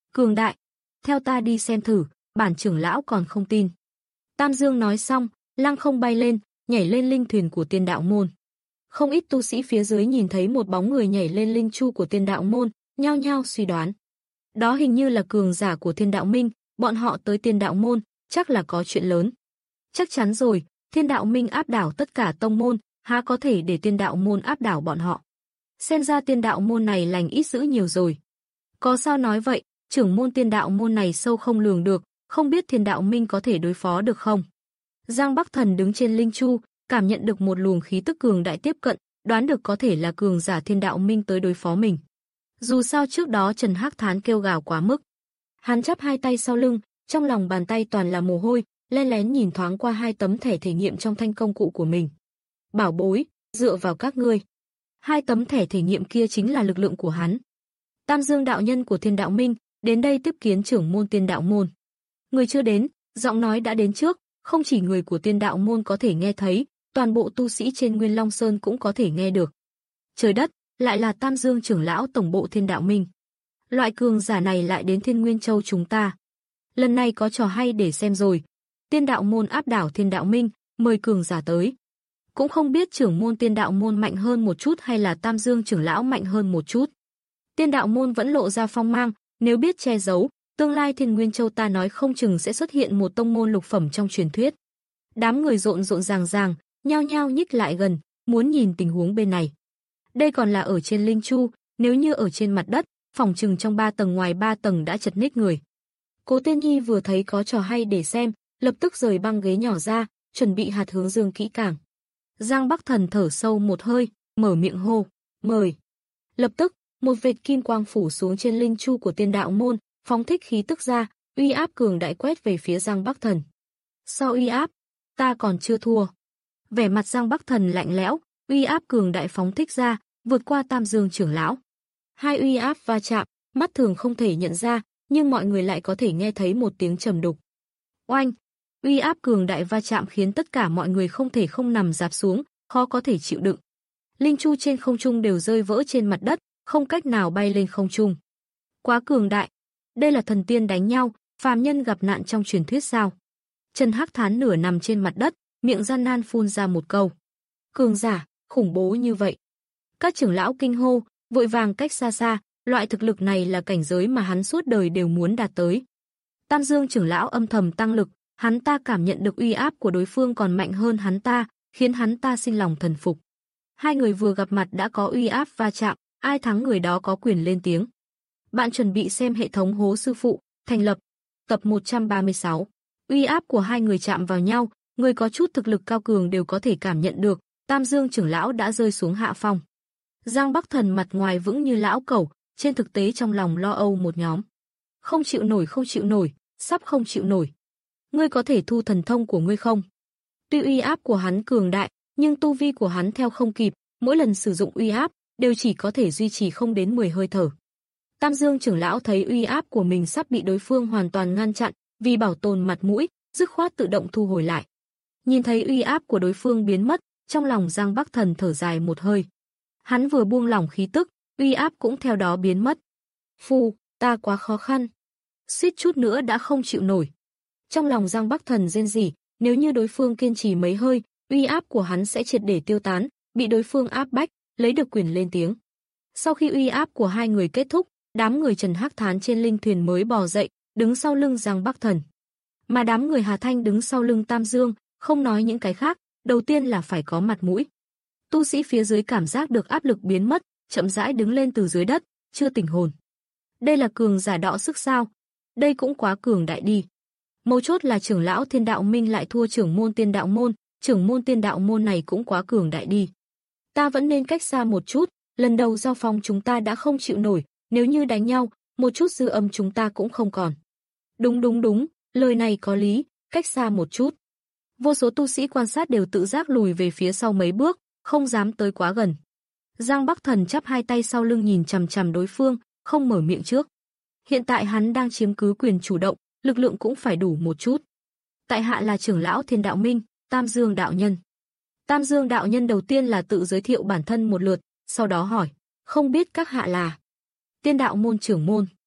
Cường đại, theo ta đi xem thử, bản trưởng lão còn không tin. Tam Dương nói xong, lăng không bay lên, nhảy lên linh thuyền của Tiên Đạo môn. Không ít tu sĩ phía dưới nhìn thấy một bóng người nhảy lên linh chu của Tiên Đạo môn, nhao nhao suy đoán. Đó hình như là cường giả của Thiên Đạo Minh, bọn họ tới Tiên Đạo môn, chắc là có chuyện lớn. Chắc chắn rồi, Thiên Đạo Minh áp đảo tất cả tông môn, há có thể để Tiên Đạo môn áp đảo bọn họ. Xem ra Tiên Đạo môn này lành ít dữ nhiều rồi. Có sao nói vậy, trưởng môn Tiên Đạo môn này sâu không lường được, không biết Thiên Đạo Minh có thể đối phó được không. Giang Bắc Thần đứng trên linh chu, cảm nhận được một luồng khí tức cường đại tiếp cận, đoán được có thể là cường giả Thiên Đạo Minh tới đối phó mình. Dù sao trước đó Trần Hắc Thán kêu gào quá mức. Hắn chắp hai tay sau lưng, trong lòng bàn tay toàn là mồ hôi, len lén nhìn thoáng qua hai tấm thẻ thể nghiệm trong thanh công cụ của mình. Bảo bối, dựa vào các ngươi. Hai tấm thẻ thể nghiệm kia chính là lực lượng của hắn. Tam Dương đạo nhân của Thiên Đạo Minh, đến đây tiếp kiến trưởng môn Tiên Đạo môn. Người chưa đến, giọng nói đã đến trước, không chỉ người của Tiên Đạo môn có thể nghe thấy, toàn bộ tu sĩ trên Nguyên Long Sơn cũng có thể nghe được. Trời đất, lại là Tam Dương trưởng lão tổng bộ Thiên Đạo Minh. Loại cường giả này lại đến Thiên Nguyên Châu chúng ta. Lần này có trò hay để xem rồi. Tiên Đạo môn áp đảo Thiên Đạo Minh, mời cường giả tới. Cũng không biết trưởng môn Tiên Đạo môn mạnh hơn một chút hay là Tam Dương trưởng lão mạnh hơn một chút. Tiên Đạo môn vẫn lộ ra phong mang, nếu biết che giấu, tương lai Thiên Nguyên Châu ta nói không chừng sẽ xuất hiện một tông môn lục phẩm trong truyền thuyết. Đám người rộn rộn ràng ràng, nhao nhao nhích lại gần, muốn nhìn tình huống bên này. Đây còn là ở trên linh chu, nếu như ở trên mặt đất, phòng chừng trong ba tầng ngoài ba tầng đã chật ních người. Cố Tiên Nhi vừa thấy có trò hay để xem, lập tức rời băng ghế nhỏ ra, chuẩn bị hạt hướng dương kỹ càng. Giang Bắc Thần thở sâu một hơi, mở miệng hô, mời. Lập tức, một vệt kim quang phủ xuống trên linh chu của Tiên Đạo môn, phóng thích khí tức ra, uy áp cường đại quét về phía Giang Bắc Thần. Sao uy áp? Ta còn chưa thua. Vẻ mặt Giang Bắc Thần lạnh lẽo, uy áp cường đại phóng thích ra, vượt qua Tam Dương trưởng lão. Hai uy áp va chạm, mắt thường không thể nhận ra, nhưng mọi người lại có thể nghe thấy một tiếng trầm đục. Oanh! Uy áp cường đại va chạm khiến tất cả mọi người không thể không nằm rạp xuống, khó có thể chịu đựng. Linh chu trên không trung đều rơi vỡ trên mặt đất, không cách nào bay lên không trung. Quá cường đại! Đây là thần tiên đánh nhau, phàm nhân gặp nạn trong truyền thuyết sao? Trần Hắc Thán nửa nằm trên mặt đất, miệng gian nan phun ra một câu. Cường giả, khủng bố như vậy. Các trưởng lão kinh hô, vội vàng cách xa xa, loại thực lực này là cảnh giới mà hắn suốt đời đều muốn đạt tới. Tam Dương trưởng lão âm thầm tăng lực, hắn ta cảm nhận được uy áp của đối phương còn mạnh hơn hắn ta, khiến hắn ta sinh lòng thần phục. Hai người vừa gặp mặt đã có uy áp va chạm, ai thắng người đó có quyền lên tiếng. Bạn chuẩn bị xem hệ thống hố sư phụ, thành lập, tập một trăm ba mươi sáu. Uy áp của hai người chạm vào nhau, người có chút thực lực cao cường đều có thể cảm nhận được, Tam Dương trưởng lão đã rơi xuống hạ phong. Giang Bắc Thần mặt ngoài vững như lão cẩu, trên thực tế trong lòng lo âu một nhóm. Không chịu nổi không chịu nổi, sắp không chịu nổi. Ngươi có thể thu thần thông của ngươi không? Tuy uy áp của hắn cường đại, nhưng tu vi của hắn theo không kịp, mỗi lần sử dụng uy áp đều chỉ có thể duy trì không đến mười hơi thở. Tam Dương trưởng lão thấy uy áp của mình sắp bị đối phương hoàn toàn ngăn chặn, vì bảo tồn mặt mũi, dứt khoát tự động thu hồi lại. Nhìn thấy uy áp của đối phương biến mất, trong lòng Giang Bắc Thần thở dài một hơi. Hắn vừa buông lỏng khí tức, uy áp cũng theo đó biến mất. Phu, ta quá khó khăn. Suýt chút nữa đã không chịu nổi. Trong lòng Giang Bắc Thần rên rỉ, nếu như đối phương kiên trì mấy hơi, uy áp của hắn sẽ triệt để tiêu tán, bị đối phương áp bách, lấy được quyền lên tiếng. Sau khi uy áp của hai người kết thúc, đám người Trần Hắc Thán trên linh thuyền mới bò dậy, đứng sau lưng Giang Bắc Thần. Mà đám người Hà Thanh đứng sau lưng Tam Dương, không nói những cái khác, đầu tiên là phải có mặt mũi. Tu sĩ phía dưới cảm giác được áp lực biến mất, chậm rãi đứng lên từ dưới đất, chưa tỉnh hồn. Đây là cường giả đọ sức sao? Đây cũng quá cường đại đi. Mấu chốt là trưởng lão Thiên Đạo Minh lại thua trưởng môn Tiên Đạo môn, trưởng môn Tiên Đạo môn này cũng quá cường đại đi. Ta vẫn nên cách xa một chút, lần đầu giao phong chúng ta đã không chịu nổi, nếu như đánh nhau, một chút dư âm chúng ta cũng không còn. Đúng đúng đúng, lời này có lý, cách xa một chút. Vô số tu sĩ quan sát đều tự giác lùi về phía sau mấy bước, không dám tới quá gần. Giang Bắc Thần chắp hai tay sau lưng nhìn chằm chằm đối phương, không mở miệng trước. Hiện tại hắn đang chiếm cứ quyền chủ động, lực lượng cũng phải đủ một chút. Tại hạ là trưởng lão Thiên Đạo Minh, Tam Dương đạo nhân. Tam Dương đạo nhân đầu tiên là tự giới thiệu bản thân một lượt, sau đó hỏi, không biết các hạ là? Tiên Đạo môn trưởng môn.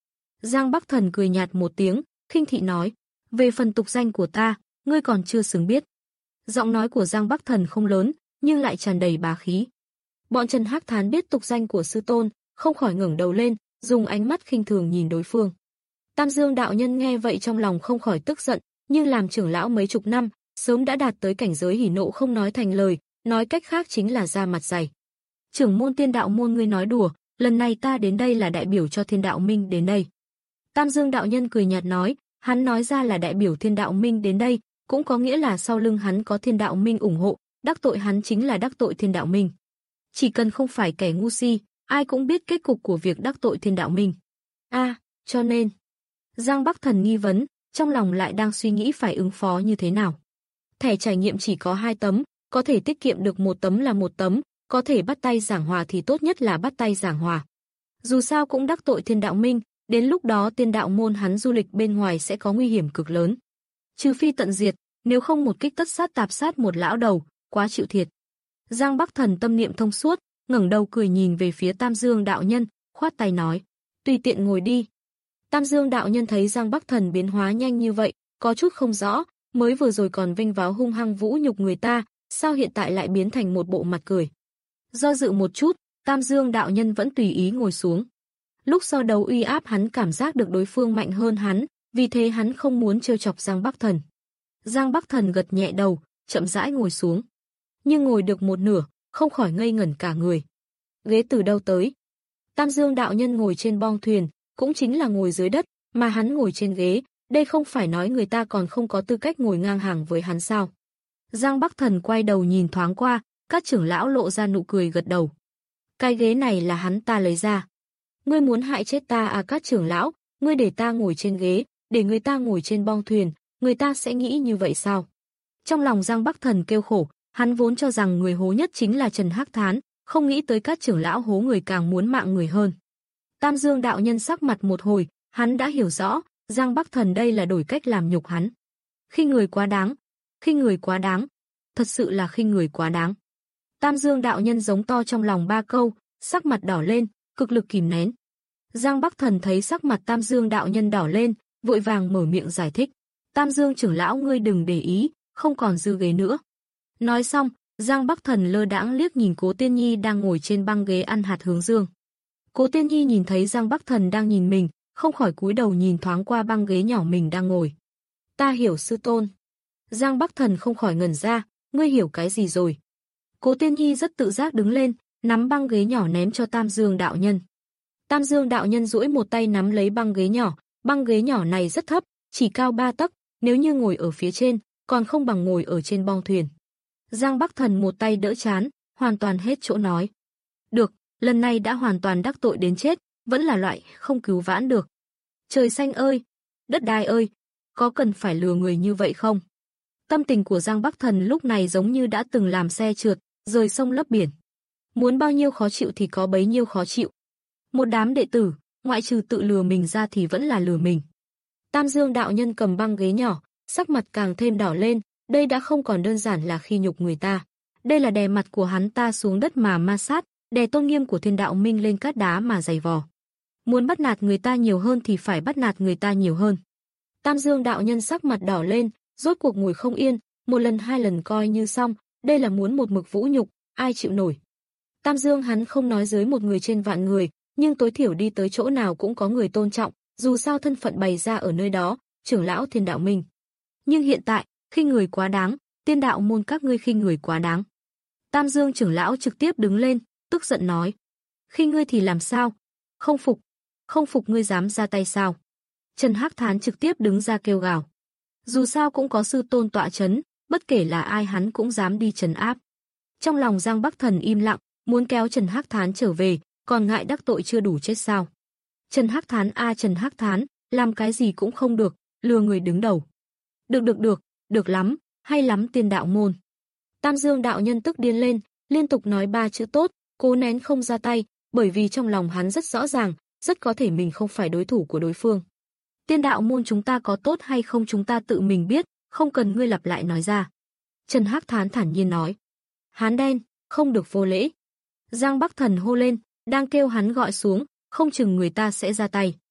Giang Bắc Thần cười nhạt một tiếng, khinh thị nói, về phần tục danh của ta, ngươi còn chưa xứng biết. Giọng nói của Giang Bắc Thần không lớn, nhưng lại tràn đầy bá khí. Bọn Trần Hắc Thán biết tục danh của sư tôn, không khỏi ngẩng đầu lên, dùng ánh mắt khinh thường nhìn đối phương. Tam Dương đạo nhân nghe vậy trong lòng không khỏi tức giận, nhưng làm trưởng lão mấy chục năm, sớm đã đạt tới cảnh giới hỉ nộ không nói thành lời, nói cách khác chính là ra mặt dày. Trưởng môn Tiên đạo môn ngươi nói đùa, lần này ta đến đây là đại biểu cho Thiên đạo minh đến đây. Tam Dương đạo nhân cười nhạt nói, hắn nói ra là đại biểu Thiên đạo minh đến đây, cũng có nghĩa là sau lưng hắn có Thiên đạo minh ủng hộ, đắc tội hắn chính là đắc tội Thiên đạo minh. Chỉ cần không phải kẻ ngu si, ai cũng biết kết cục của việc đắc tội Thiên đạo minh. A, à, cho nên Giang Bắc Thần nghi vấn, trong lòng lại đang suy nghĩ phải ứng phó như thế nào. Thẻ trải nghiệm chỉ có hai tấm, có thể tiết kiệm được một tấm là một tấm, có thể bắt tay giảng hòa thì tốt nhất là bắt tay giảng hòa. Dù sao cũng đắc tội Thiên đạo minh, đến lúc đó Tiên đạo môn hắn du lịch bên ngoài sẽ có nguy hiểm cực lớn. Trừ phi tận diệt, nếu không một kích tất sát tạp sát một lão đầu, quá chịu thiệt. Giang Bắc Thần tâm niệm thông suốt, ngẩng đầu cười nhìn về phía Tam Dương đạo nhân, khoát tay nói, tùy tiện ngồi đi. Tam Dương đạo nhân thấy Giang Bắc Thần biến hóa nhanh như vậy, có chút không rõ, mới vừa rồi còn vinh váo hung hăng vũ nhục người ta, sao hiện tại lại biến thành một bộ mặt cười. Do dự một chút, Tam Dương đạo nhân vẫn tùy ý ngồi xuống. Lúc so đấu uy áp hắn cảm giác được đối phương mạnh hơn hắn, vì thế hắn không muốn trêu chọc Giang Bắc Thần. Giang Bắc Thần gật nhẹ đầu, chậm rãi ngồi xuống. Nhưng ngồi được một nửa, không khỏi ngây ngẩn cả người. Ghế từ đâu tới? Tam Dương đạo nhân ngồi trên bong thuyền, cũng chính là ngồi dưới đất, mà hắn ngồi trên ghế, đây không phải nói người ta còn không có tư cách ngồi ngang hàng với hắn sao? Giang Bắc Thần quay đầu nhìn thoáng qua, các trưởng lão lộ ra nụ cười gật đầu. Cái ghế này là hắn ta lấy ra. Ngươi muốn hại chết ta à các trưởng lão, ngươi để ta ngồi trên ghế, để người ta ngồi trên bong thuyền, người ta sẽ nghĩ như vậy sao? Trong lòng Giang Bắc Thần kêu khổ, hắn vốn cho rằng người hố nhất chính là Trần Hắc Thán, không nghĩ tới các trưởng lão hố người càng muốn mạng người hơn. Tam Dương đạo nhân sắc mặt một hồi, hắn đã hiểu rõ, Giang Bắc Thần đây là đổi cách làm nhục hắn. Khinh người quá đáng, khinh người quá đáng, thật sự là khinh người quá đáng. Tam Dương đạo nhân giống to trong lòng ba câu, sắc mặt đỏ lên, cực lực kìm nén. Giang Bắc Thần thấy sắc mặt Tam Dương đạo nhân đỏ lên, vội vàng mở miệng giải thích. Tam Dương trưởng lão ngươi đừng để ý, không còn dư ghế nữa. Nói xong, Giang Bắc Thần lơ đãng liếc nhìn Cố Tiên Nhi đang ngồi trên băng ghế ăn hạt hướng dương. Cố Tiên Nhi nhìn thấy Giang Bắc Thần đang nhìn mình, không khỏi cúi đầu nhìn thoáng qua băng ghế nhỏ mình đang ngồi. Ta hiểu sư tôn. Giang Bắc Thần không khỏi ngẩn ra, ngươi hiểu cái gì rồi? Cố Tiên Nhi rất tự giác đứng lên, nắm băng ghế nhỏ ném cho Tam Dương đạo nhân. Tam Dương đạo nhân duỗi một tay nắm lấy băng ghế nhỏ, băng ghế nhỏ này rất thấp, chỉ cao ba tấc, nếu như ngồi ở phía trên, còn không bằng ngồi ở trên bong thuyền. Giang Bắc Thần một tay đỡ chán, hoàn toàn hết chỗ nói. Được, lần này đã hoàn toàn đắc tội đến chết, vẫn là loại không cứu vãn được. Trời xanh ơi, đất đai ơi, có cần phải lừa người như vậy không? Tâm tình của Giang Bắc Thần lúc này giống như đã từng làm xe trượt, rời sông lấp biển. Muốn bao nhiêu khó chịu thì có bấy nhiêu khó chịu. Một đám đệ tử, ngoại trừ tự lừa mình ra thì vẫn là lừa mình. Tam Dương đạo nhân cầm băng ghế nhỏ, sắc mặt càng thêm đỏ lên, đây đã không còn đơn giản là khi nhục người ta. Đây là đè mặt của hắn ta xuống đất mà ma sát, đè tôn nghiêm của Thiên đạo minh lên cát đá mà giày vò. Muốn bắt nạt người ta nhiều hơn thì phải bắt nạt người ta nhiều hơn. Tam Dương đạo nhân sắc mặt đỏ lên, rốt cuộc ngồi không yên, một lần hai lần coi như xong, đây là muốn một mực vũ nhục, ai chịu nổi. Tam Dương hắn không nói dưới một người trên vạn người, nhưng tối thiểu đi tới chỗ nào cũng có người tôn trọng, dù sao thân phận bày ra ở nơi đó, trưởng lão Thiên đạo minh. Nhưng hiện tại, khinh người quá đáng, Tiên đạo môn các ngươi khinh người quá đáng. Tam Dương trưởng lão trực tiếp đứng lên, tức giận nói. Khinh ngươi thì làm sao? Không phục, không phục ngươi dám ra tay sao? Trần Hắc Thán trực tiếp đứng ra kêu gào. Dù sao cũng có sư tôn tọa chấn, bất kể là ai hắn cũng dám đi trấn áp. Trong lòng Giang Bắc Thần im lặng, muốn kéo Trần Hắc Thán trở về, còn ngại đắc tội chưa đủ chết sao? Trần Hắc Thán a à, Trần Hắc Thán, làm cái gì cũng không được, lừa người đứng đầu. Được được được, được lắm, hay lắm Tiên đạo môn. Tam Dương đạo nhân tức điên lên, liên tục nói ba chữ tốt, cố nén không ra tay, bởi vì trong lòng hắn rất rõ ràng, rất có thể mình không phải đối thủ của đối phương. Tiên đạo môn chúng ta có tốt hay không chúng ta tự mình biết, không cần ngươi lặp lại nói ra. Trần Hắc Thán thản nhiên nói. Hán đen, không được vô lễ. Giang Bắc Thần hô lên, đang kêu hắn gọi xuống, không chừng người ta sẽ ra tay.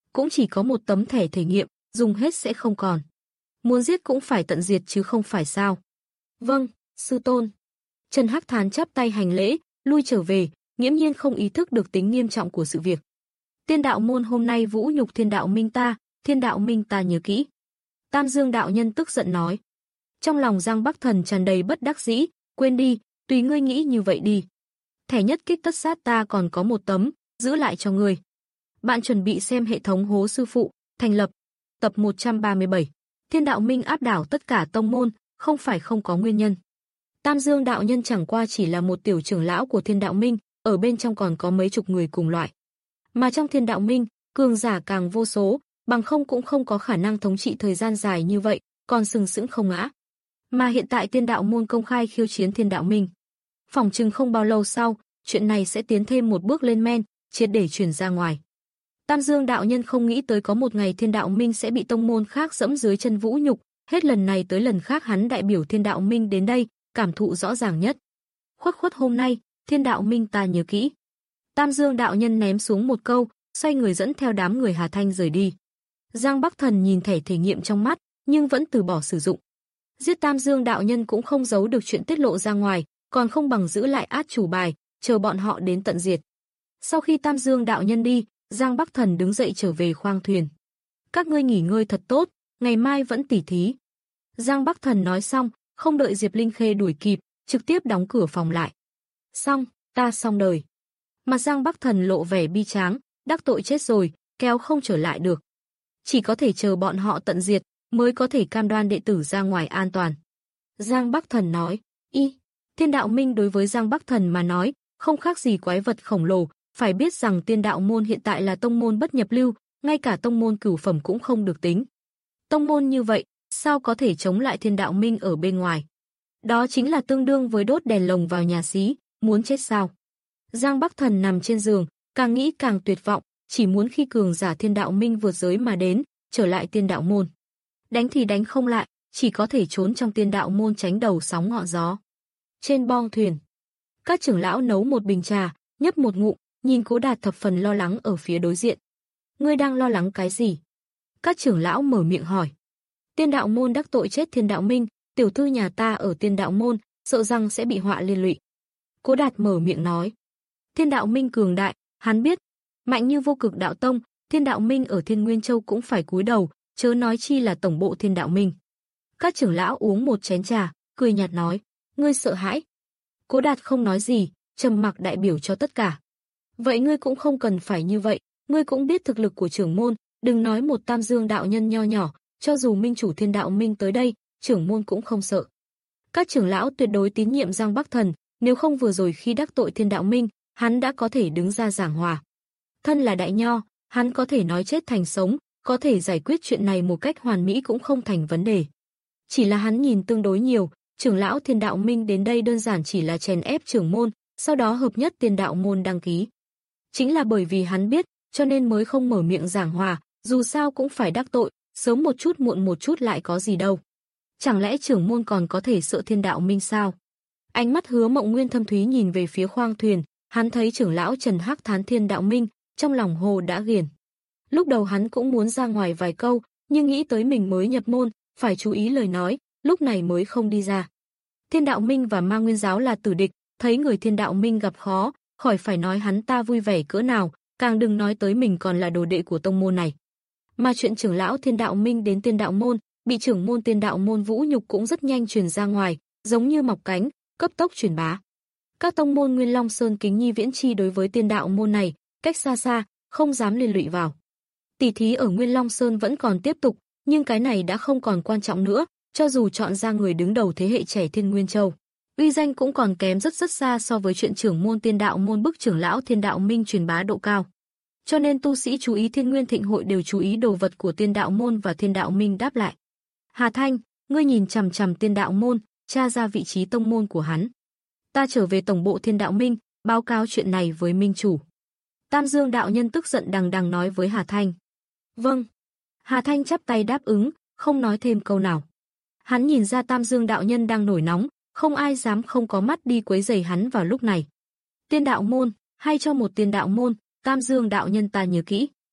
Cũng chỉ có một tấm thẻ thể nghiệm, dùng hết sẽ không còn. Muốn giết cũng phải tận diệt chứ không phải sao? Vâng, sư tôn. Trần Hắc Thán chắp tay hành lễ, lui trở về, nghiễm nhiên không ý thức được tính nghiêm trọng của sự việc. Tiên đạo môn hôm nay vũ nhục Thiên đạo minh ta, Thiên đạo minh ta nhớ kỹ. Tam Dương đạo nhân tức giận nói. Trong lòng Giang Bắc Thần tràn đầy bất đắc dĩ, quên đi, tùy ngươi nghĩ như vậy đi. Thẻ nhất kích tất sát ta còn có một tấm, giữ lại cho ngươi. Bạn chuẩn bị xem hệ thống hố sư phụ, thành lập. Tập một trăm ba mươi bảy. Thiên đạo minh áp đảo tất cả tông môn, không phải không có nguyên nhân. Tam Dương đạo nhân chẳng qua chỉ là một tiểu trưởng lão của Thiên đạo minh, ở bên trong còn có mấy chục người cùng loại. Mà trong Thiên đạo minh, cường giả càng vô số, bằng không cũng không có khả năng thống trị thời gian dài như vậy, còn sừng sững không ngã. Mà hiện tại Tiên đạo môn công khai khiêu chiến Thiên đạo minh. Phỏng chừng không bao lâu sau, chuyện này sẽ tiến thêm một bước lên men, triệt để truyền ra ngoài. Tam Dương đạo nhân không nghĩ tới có một ngày Thiên đạo minh sẽ bị tông môn khác dẫm dưới chân vũ nhục, hết lần này tới lần khác hắn đại biểu Thiên đạo minh đến đây, cảm thụ rõ ràng nhất. Khuất khuất hôm nay, Thiên đạo minh ta nhớ kỹ. Tam Dương đạo nhân ném xuống một câu, xoay người dẫn theo đám người Hà Thanh rời đi. Giang Bắc Thần nhìn thẻ thể nghiệm trong mắt, nhưng vẫn từ bỏ sử dụng. Giết Tam Dương đạo nhân cũng không giấu được chuyện tiết lộ ra ngoài, còn không bằng giữ lại át chủ bài, chờ bọn họ đến tận diệt. Sau khi Tam Dương đạo nhân đi, Giang Bắc Thần đứng dậy trở về khoang thuyền. Các ngươi nghỉ ngơi thật tốt, ngày mai vẫn tỉ thí. Giang Bắc Thần nói xong, không đợi Diệp Linh Khê đuổi kịp, trực tiếp đóng cửa phòng lại. Xong, ta xong đời. Mặt Giang Bắc Thần lộ vẻ bi tráng, đắc tội chết rồi, kéo không trở lại được. Chỉ có thể chờ bọn họ tận diệt, mới có thể cam đoan đệ tử ra ngoài an toàn. Giang Bắc Thần nói, y, Thiên đạo minh đối với Giang Bắc Thần mà nói, không khác gì quái vật khổng lồ, phải biết rằng Tiên đạo môn hiện tại là tông môn bất nhập lưu, ngay cả tông môn cửu phẩm cũng không được tính. Tông môn như vậy, sao có thể chống lại Thiên đạo minh ở bên ngoài? Đó chính là tương đương với đốt đèn lồng vào nhà xí, muốn chết sao? Giang Bắc Thần nằm trên giường, càng nghĩ càng tuyệt vọng, chỉ muốn khi cường giả Thiên đạo minh vượt giới mà đến, trở lại Tiên đạo môn. Đánh thì đánh không lại, chỉ có thể trốn trong Tiên đạo môn tránh đầu sóng ngọn gió. Trên bong thuyền, các trưởng lão nấu một bình trà, nhấp một ngụm, nhìn Cố Đạt thập phần lo lắng ở phía đối diện. Ngươi đang lo lắng cái gì? Các trưởng lão mở miệng hỏi. Tiên đạo môn đắc tội chết Thiên đạo minh, tiểu thư nhà ta ở Tiên đạo môn, sợ rằng sẽ bị họa liên lụy. Cố Đạt mở miệng nói. Thiên đạo minh cường đại, hắn biết, mạnh như vô cực đạo tông, Thiên đạo minh ở Thiên Nguyên Châu cũng phải cúi đầu, chớ nói chi là tổng bộ Thiên đạo minh. Các trưởng lão uống một chén trà, cười nhạt nói, ngươi sợ hãi. Cố Đạt không nói gì, trầm mặc đại biểu cho tất cả. Vậy ngươi cũng không cần phải như vậy, ngươi cũng biết thực lực của trưởng môn, đừng nói một Tam Dương đạo nhân nho nhỏ, cho dù minh chủ Thiên đạo minh tới đây, trưởng môn cũng không sợ. Các trưởng lão tuyệt đối tín nhiệm Giang Bắc Thần, nếu không vừa rồi khi đắc tội Thiên đạo minh, hắn đã có thể đứng ra giảng hòa. Thân là đại nho, hắn có thể nói chết thành sống, có thể giải quyết chuyện này một cách hoàn mỹ cũng không thành vấn đề. Chỉ là hắn nhìn tương đối nhiều, trưởng lão Thiên đạo minh đến đây đơn giản chỉ là chèn ép trưởng môn, sau đó hợp nhất Tiên đạo môn đăng ký. Chính là bởi vì hắn biết, cho nên mới không mở miệng giảng hòa, dù sao cũng phải đắc tội, sớm một chút muộn một chút lại có gì đâu. Chẳng lẽ trưởng môn còn có thể sợ Thiên đạo minh sao? Ánh mắt Hứa Mộng Nguyên thâm thúy nhìn về phía khoang thuyền, hắn thấy trưởng lão Trần Hắc Thán Thiên đạo minh, trong lòng hồ đã ghiền. Lúc đầu hắn cũng muốn ra ngoài vài câu, nhưng nghĩ tới mình mới nhập môn, phải chú ý lời nói, lúc này mới không đi ra. Thiên đạo minh và Ma Nguyên giáo là tử địch, thấy người Thiên đạo minh gặp khó, khỏi phải nói hắn ta vui vẻ cỡ nào, càng đừng nói tới mình còn là đồ đệ của tông môn này. Mà chuyện trưởng lão Thiên đạo minh đến Tiên đạo môn, bị trưởng môn Tiên đạo môn vũ nhục cũng rất nhanh truyền ra ngoài, giống như mọc cánh, cấp tốc truyền bá. Các tông môn Nguyên Long Sơn kính nhi viễn chi đối với Tiên đạo môn này, cách xa xa, không dám liên lụy vào. Tỷ thí ở Nguyên Long Sơn vẫn còn tiếp tục, nhưng cái này đã không còn quan trọng nữa, cho dù chọn ra người đứng đầu thế hệ trẻ Thiên Nguyên Châu, uy danh cũng còn kém rất rất xa so với chuyện trưởng môn Tiên đạo môn bức trưởng lão Thiên đạo minh truyền bá độ cao. Cho nên tu sĩ chú ý Thiên Nguyên Thịnh hội đều chú ý đồ vật của Tiên đạo môn và Thiên đạo minh đáp lại. Hà Thanh, ngươi nhìn chằm chằm Tiên đạo môn, tra ra vị trí tông môn của hắn. Ta trở về tổng bộ Thiên đạo minh, báo cáo chuyện này với minh chủ. Tam Dương đạo nhân tức giận đằng đằng nói với Hà Thanh. Vâng. Hà Thanh chắp tay đáp ứng, không nói thêm câu nào. Hắn nhìn ra Tam Dương đạo nhân đang nổi nóng, không ai dám không có mắt đi quấy rầy hắn vào lúc này. Tiên đạo môn, hay cho một Tiên đạo môn, Tam Dương đạo nhân ta nhớ kỹ.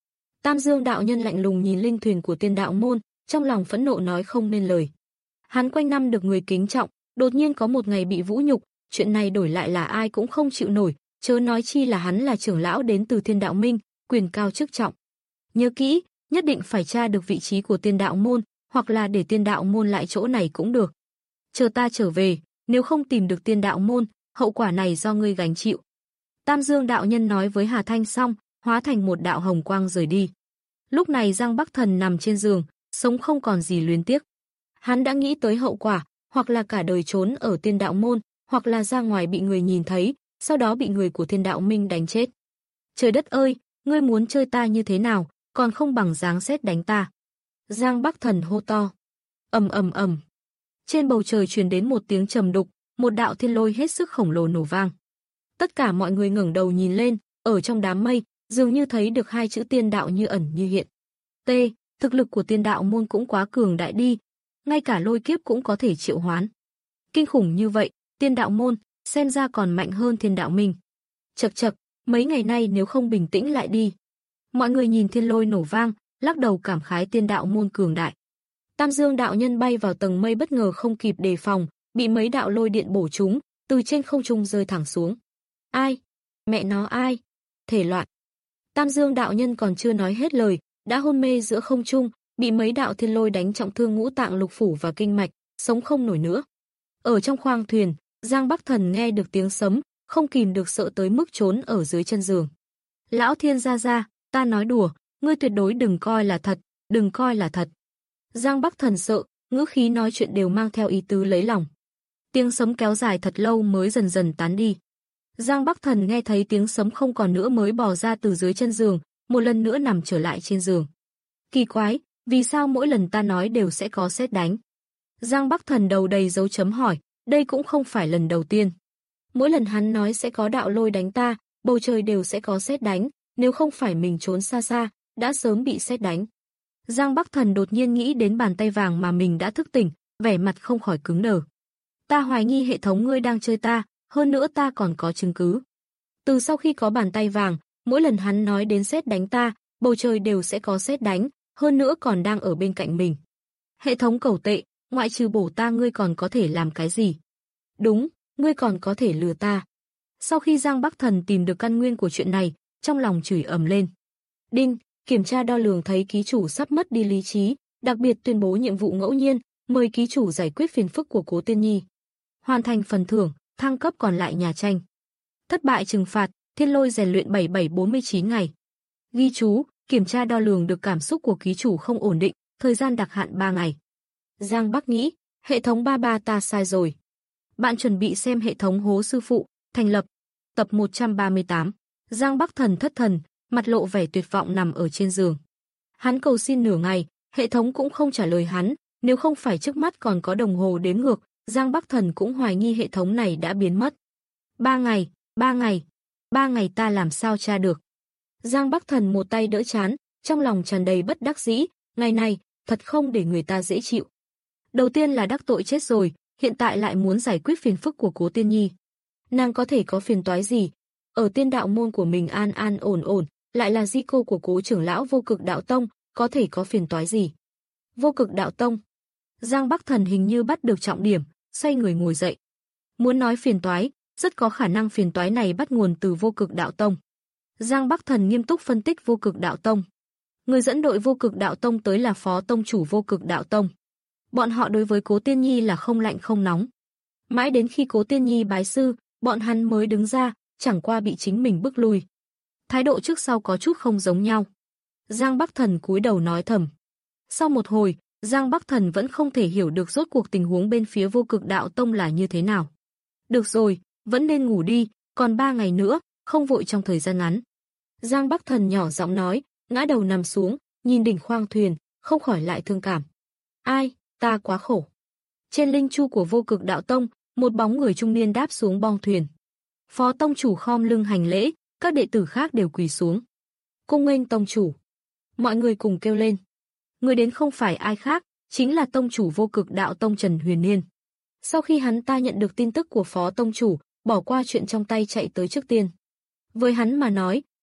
Tam Dương đạo nhân lạnh lùng nhìn linh thuyền của Tiên Đạo môn, trong lòng phẫn nộ nói không nên lời. Hắn quanh năm được người kính trọng, đột nhiên có một ngày bị vũ nhục, chuyện này đổi lại là ai cũng không chịu nổi, chớ nói chi là hắn là trưởng lão đến từ Thiên Đạo Minh, quyền cao chức trọng. Nhớ kỹ, nhất định phải tra được vị trí của Tiên Đạo môn, hoặc là để Tiên Đạo môn lại chỗ này cũng được. Chờ ta trở về, nếu không tìm được Tiên Đạo môn, hậu quả này do ngươi gánh chịu. Tam Dương đạo nhân nói với Hà Thanh xong, hóa thành một đạo hồng quang rời đi. Lúc này Giang Bắc Thần nằm trên giường, sống không còn gì luyến tiếc. Hắn đã nghĩ tới hậu quả, hoặc là cả đời trốn ở Tiên Đạo môn, hoặc là ra ngoài bị người nhìn thấy, sau đó bị người của Thiên Đạo Minh đánh chết. Trời đất ơi, ngươi muốn chơi ta như thế nào, còn không bằng giáng sét đánh ta. Giang Bắc Thần hô to. Ầm ầm ầm. Trên bầu trời truyền đến một tiếng trầm đục, một đạo thiên lôi hết sức khổng lồ nổ vang. Tất cả mọi người ngẩng đầu nhìn lên, ở trong đám mây, dường như thấy được hai chữ Tiên Đạo như ẩn như hiện. T, thực lực của Tiên Đạo môn cũng quá cường đại đi, ngay cả lôi kiếp cũng có thể triệu hoán. Kinh khủng như vậy, Tiên Đạo môn xem ra còn mạnh hơn Thiên Đạo Minh. Chậc chậc, mấy ngày nay nếu không bình tĩnh lại đi. Mọi người nhìn thiên lôi nổ vang, lắc đầu cảm khái Tiên Đạo môn cường đại. Tam Dương đạo nhân bay vào tầng mây bất ngờ không kịp đề phòng, bị mấy đạo lôi điện bổ trúng, từ trên không trung rơi thẳng xuống. Ai? Mẹ nó ai? Thể loạn. Tam Dương đạo nhân còn chưa nói hết lời, đã hôn mê giữa không trung, bị mấy đạo thiên lôi đánh trọng thương ngũ tạng lục phủ và kinh mạch, sống không nổi nữa. Ở trong khoang thuyền, Giang Bắc Thần nghe được tiếng sấm, không kìm được sợ tới mức trốn ở dưới chân giường. Lão Thiên gia gia, ta nói đùa, ngươi tuyệt đối đừng coi là thật, đừng coi là thật. Giang Bắc Thần sợ, ngữ khí nói chuyện đều mang theo ý tứ lấy lòng. Tiếng sấm kéo dài thật lâu mới dần dần tán đi. Giang Bắc Thần nghe thấy tiếng sấm không còn nữa mới bò ra từ dưới chân giường, một lần nữa nằm trở lại trên giường. Kỳ quái, vì sao mỗi lần ta nói đều sẽ có sét đánh? Giang Bắc Thần đầu đầy dấu chấm hỏi, đây cũng không phải lần đầu tiên. Mỗi lần hắn nói sẽ có đạo lôi đánh ta, bầu trời đều sẽ có sét đánh, nếu không phải mình trốn xa xa, đã sớm bị sét đánh. Giang Bắc Thần đột nhiên nghĩ đến bàn tay vàng mà mình đã thức tỉnh, vẻ mặt không khỏi cứng đờ. Ta hoài nghi hệ thống ngươi đang chơi ta, hơn nữa ta còn có chứng cứ. Từ sau khi có bàn tay vàng, mỗi lần hắn nói đến sét đánh ta, bầu trời đều sẽ có sét đánh, hơn nữa còn đang ở bên cạnh mình. Hệ thống cẩu tệ, ngoại trừ bổ ta ngươi còn có thể làm cái gì? Đúng, ngươi còn có thể lừa ta. Sau khi Giang Bắc Thần tìm được căn nguyên của chuyện này, trong lòng chửi ầm lên. Đinh, kiểm tra đo lường thấy ký chủ sắp mất đi lý trí, đặc biệt tuyên bố nhiệm vụ ngẫu nhiên, mời ký chủ giải quyết phiền phức của Cố Tiên Nhi. Hoàn thành phần thưởng, thăng cấp còn lại nhà tranh. Thất bại trừng phạt, thiên lôi rèn luyện bảy bảy bốn mươi chín ngày. Ghi chú, kiểm tra đo lường được cảm xúc của ký chủ không ổn định, thời gian đặc hạn ba ngày. Giang Bắc nghĩ, hệ thống ba ba ta sai rồi. Bạn chuẩn bị xem hệ thống hố sư phụ, thành lập. Tập một trăm ba mươi tám. Giang Bắc Thần thất thần, mặt lộ vẻ tuyệt vọng nằm ở trên giường. Hắn cầu xin nửa ngày, hệ thống cũng không trả lời hắn, nếu không phải trước mắt còn có đồng hồ đếm ngược, Giang Bắc Thần cũng hoài nghi hệ thống này đã biến mất. Ba ngày, ba ngày, ba ngày ta làm sao tra được. Giang Bắc Thần một tay đỡ chán, trong lòng tràn đầy bất đắc dĩ, ngày này, thật không để người ta dễ chịu. Đầu tiên là đắc tội chết rồi, hiện tại lại muốn giải quyết phiền phức của Cố Tiên Nhi. Nàng có thể có phiền toái gì? Ở Tiên Đạo môn của mình an an ổn ổn, lại là di cô của Cố trưởng lão Vô Cực Đạo Tông, có thể có phiền toái gì? Vô Cực Đạo Tông. Giang Bắc Thần hình như bắt được trọng điểm, xoay người ngồi dậy. Muốn nói phiền toái, rất có khả năng phiền toái này bắt nguồn từ Vô Cực Đạo Tông. Giang Bắc Thần nghiêm túc phân tích Vô Cực Đạo Tông. Người dẫn đội Vô Cực Đạo Tông tới là phó tông chủ Vô Cực Đạo Tông. Bọn họ đối với Cố Tiên Nhi là không lạnh không nóng. Mãi đến khi Cố Tiên Nhi bái sư, bọn hắn mới đứng ra, chẳng qua bị chính mình bức lui. Thái độ trước sau có chút không giống nhau. Giang Bắc Thần cúi đầu nói thầm. Sau một hồi, Giang Bắc Thần vẫn không thể hiểu được rốt cuộc tình huống bên phía Vô Cực Đạo Tông là như thế nào. Được rồi, vẫn nên ngủ đi, còn ba ngày nữa, không vội trong thời gian ngắn. Giang Bắc Thần nhỏ giọng nói, ngã đầu nằm xuống, nhìn đỉnh khoang thuyền, không khỏi lại thương cảm. Ai, ta quá khổ. Trên linh chu của Vô Cực Đạo Tông, một bóng người trung niên đáp xuống bong thuyền. Phó tông chủ khom lưng hành lễ, các đệ tử khác đều quỳ xuống. Cung nghênh tông chủ. Mọi người cùng kêu lên. Người đến không phải ai khác, chính là tông chủ Vô Cực Đạo Tông Trần Huyền Niên. Sau khi hắn ta nhận được tin tức của phó tông chủ, bỏ qua chuyện trong tay chạy tới trước tiên. Với hắn mà nói,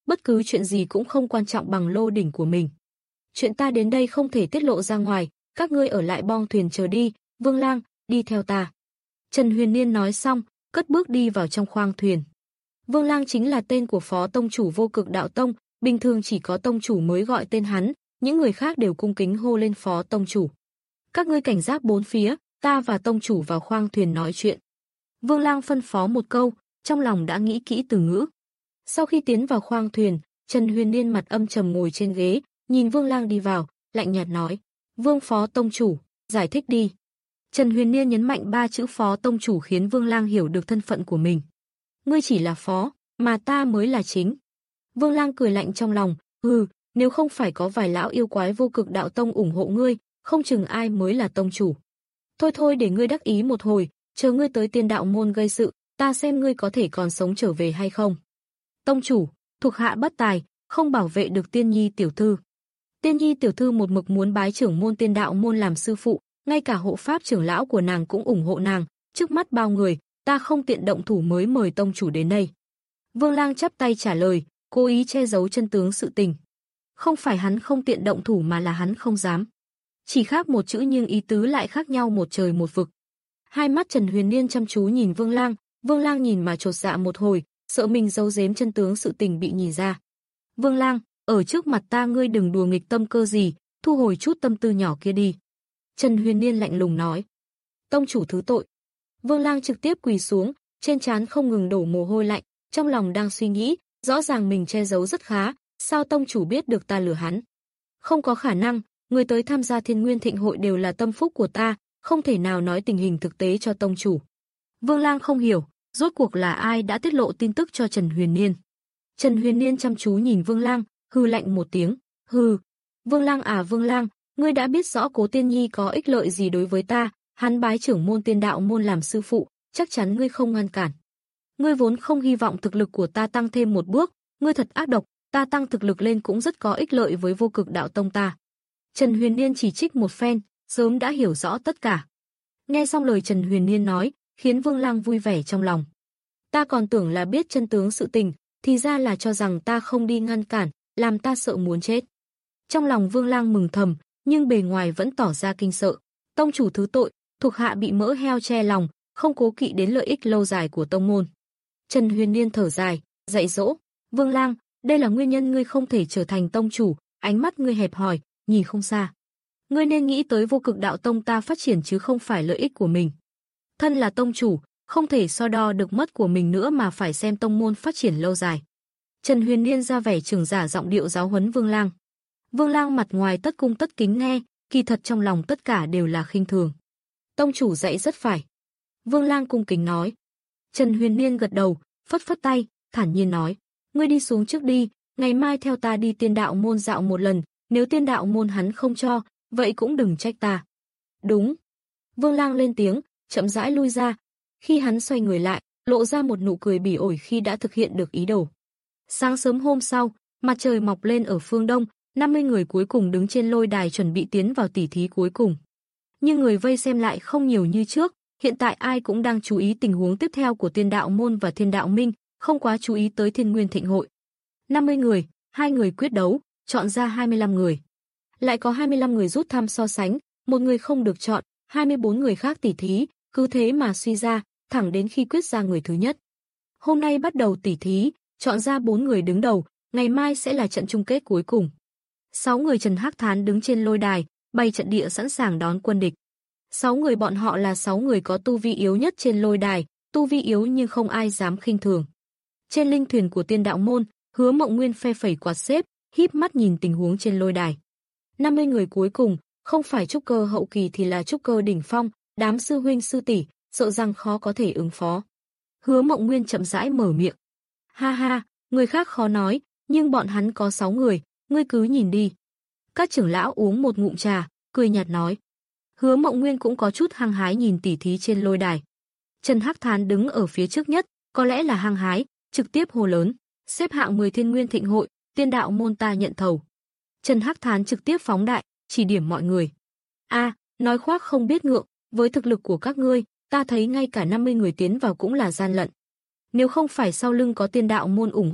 bất cứ chuyện gì cũng không quan trọng bằng lô đỉnh của mình. Chuyện ta đến đây không thể tiết lộ ra ngoài, các ngươi ở lại bong thuyền chờ đi, Vương Lang, đi theo ta. Trần Huyền Niên nói xong, cất bước đi vào trong khoang thuyền. Vương Lang chính là tên của phó tông chủ Vô Cực Đạo Tông, bình thường chỉ có tông chủ mới gọi tên hắn, những người khác đều cung kính hô lên phó tông chủ. Các ngươi cảnh giác bốn phía, ta và tông chủ vào khoang thuyền nói chuyện. Vương Lang phân phó một câu, trong lòng đã nghĩ kỹ từ ngữ. Sau khi tiến vào khoang thuyền, Trần Huyền Niên mặt âm trầm ngồi trên ghế, nhìn Vương Lang đi vào, lạnh nhạt nói: "Vương phó tông chủ, giải thích đi." Trần Huyền Niên nhấn mạnh ba chữ phó tông chủ khiến Vương Lang hiểu được thân phận của mình. "Ngươi chỉ là phó, mà ta mới là chính." Vương Lang cười lạnh trong lòng, "Hừ, nếu không phải có vài lão yêu quái Vô Cực Đạo Tông ủng hộ ngươi, không chừng ai mới là tông chủ. Thôi thôi để ngươi đắc ý một hồi, chờ ngươi tới Tiên Đạo môn gây sự, ta xem ngươi có thể còn sống trở về hay không." "Tông chủ, thuộc hạ bất tài, không bảo vệ được Tiên Nhi tiểu thư." Tiên Nhi tiểu thư một mực muốn bái trưởng môn Tiên Đạo môn làm sư phụ, ngay cả hộ pháp trưởng lão của nàng cũng ủng hộ nàng, trước mắt bao người, ta không tiện động thủ mới mời tông chủ đến đây. Vương Lang chắp tay trả lời, cố ý che giấu chân tướng sự tình. Không phải hắn không tiện động thủ mà là hắn không dám. Chỉ khác một chữ nhưng ý tứ lại khác nhau một trời một vực. Hai mắt Trần Huyền Niên chăm chú nhìn Vương Lang, Vương Lang nhìn mà chột dạ một hồi, sợ mình giấu giếm chân tướng sự tình bị nhìn ra. "Vương Lang, ở trước mặt ta ngươi đừng đùa nghịch tâm cơ gì, thu hồi chút tâm tư nhỏ kia đi." Trần Huyền Niên lạnh lùng nói. "Tông chủ thứ tội." Vương Lang trực tiếp quỳ xuống, trên trán không ngừng đổ mồ hôi lạnh, trong lòng đang suy nghĩ, rõ ràng mình che giấu rất khá, sao tông chủ biết được ta lừa hắn? Không có khả năng, người tới tham gia Thiên Nguyên Thịnh hội đều là tâm phúc của ta, không thể nào nói tình hình thực tế cho tông chủ. Vương Lang không hiểu, rốt cuộc là ai đã tiết lộ tin tức cho Trần Huyền Niên. Trần Huyền Niên chăm chú nhìn Vương Lang, hừ lạnh một tiếng, hừ. Vương Lang à Vương Lang, ngươi đã biết rõ Cố Tiên Nhi có ích lợi gì đối với ta, hắn bái trưởng môn Tiên Đạo môn làm sư phụ, chắc chắn ngươi không ngăn cản. Ngươi vốn không hy vọng thực lực của ta tăng thêm một bước, ngươi thật ác độc, ta tăng thực lực lên cũng rất có ích lợi với Vô Cực Đạo Tông ta. Trần Huyền Niên chỉ trích một phen, sớm đã hiểu rõ tất cả. Nghe xong lời Trần Huyền Niên nói, khiến Vương Lang vui vẻ trong lòng. Ta còn tưởng là biết chân tướng sự tình, thì ra là cho rằng ta không đi ngăn cản, làm ta sợ muốn chết. Trong lòng Vương Lang mừng thầm, nhưng bề ngoài vẫn tỏ ra kinh sợ. Tông chủ thứ tội, thuộc hạ bị mỡ heo che lòng, không cố kỵ đến lợi ích lâu dài của tông môn. Trần Huyền Niên thở dài, dạy dỗ, Vương Lang, đây là nguyên nhân ngươi không thể trở thành tông chủ, ánh mắt ngươi hẹp hòi, nhìn không xa. Ngươi nên nghĩ tới Vô Cực Đạo Tông ta phát triển chứ không phải lợi ích của mình. Thân là tông chủ, không thể so đo được mất của mình nữa mà phải xem tông môn phát triển lâu dài. Trần Huyền Niên ra vẻ trưởng giả giọng điệu giáo huấn Vương Lang. Vương Lang mặt ngoài tất cung tất kính nghe, kỳ thật trong lòng tất cả đều là khinh thường. Tông chủ dạy rất phải. Vương Lang cung kính nói. Trần Huyền Niên gật đầu, phất phất tay, thản nhiên nói, ngươi đi xuống trước đi, ngày mai theo ta đi Tiên Đạo môn dạo một lần, nếu Tiên Đạo môn hắn không cho, vậy cũng đừng trách ta. Đúng. Vương Lang lên tiếng, chậm rãi lui ra, khi hắn xoay người lại, lộ ra một nụ cười bỉ ổi khi đã thực hiện được ý đồ. Sáng sớm hôm sau, mặt trời mọc lên ở phương đông, năm mươi người cuối cùng đứng trên lôi đài chuẩn bị tiến vào tỉ thí cuối cùng. Nhưng người vây xem lại không nhiều như trước, hiện tại ai cũng đang chú ý tình huống tiếp theo của Tiên Đạo môn và Thiên Đạo Minh, không quá chú ý tới Thiên Nguyên Thịnh hội. năm mươi người, hai người quyết đấu, chọn ra hai mươi lăm người. Lại có hai mươi lăm người rút thăm so sánh, một người không được chọn, hai mươi bốn người khác tỉ thí, cứ thế mà suy ra, thẳng đến khi quyết ra người thứ nhất. Hôm nay bắt đầu tỉ thí, chọn ra bốn người đứng đầu, ngày mai sẽ là trận chung kết cuối cùng. Sáu người Trần Hắc Thán đứng trên lôi đài, bày trận địa sẵn sàng đón quân địch. Sáu người bọn họ là sáu người có tu vi yếu nhất trên lôi đài, tu vi yếu nhưng không ai dám khinh thường. Trên linh thuyền của Tiên Đạo môn, Hứa Mộng Nguyên phe phẩy quạt xếp, híp mắt nhìn tình huống trên lôi đài. năm mươi người cuối cùng, không phải trúc cơ hậu kỳ thì là trúc cơ đỉnh phong, đám sư huynh sư tỷ, sợ rằng khó có thể ứng phó. Hứa Mộng Nguyên chậm rãi mở miệng. Ha ha, người khác khó nói, nhưng bọn hắn có sáu người, ngươi cứ nhìn đi. Các trưởng lão uống một ngụm trà, cười nhạt nói. Hứa Mộng Nguyên cũng có chút hăng hái nhìn tỉ thí trên lôi đài. Trần Hắc Thán đứng ở phía trước nhất, có lẽ là hăng hái, trực tiếp hô lớn, xếp hạng mười Thiên Nguyên Thịnh hội, Tiên Đạo môn ta nhận thầu. Trần Hắc Thán trực tiếp phóng đại, chỉ điểm mọi người. A, nói khoác không biết ngượng, với thực lực của các ngươi, ta thấy ngay cả năm mươi người tiến vào cũng là gian lận. Nếu không phải sau lưng có Tiên Đạo môn ủng hộ,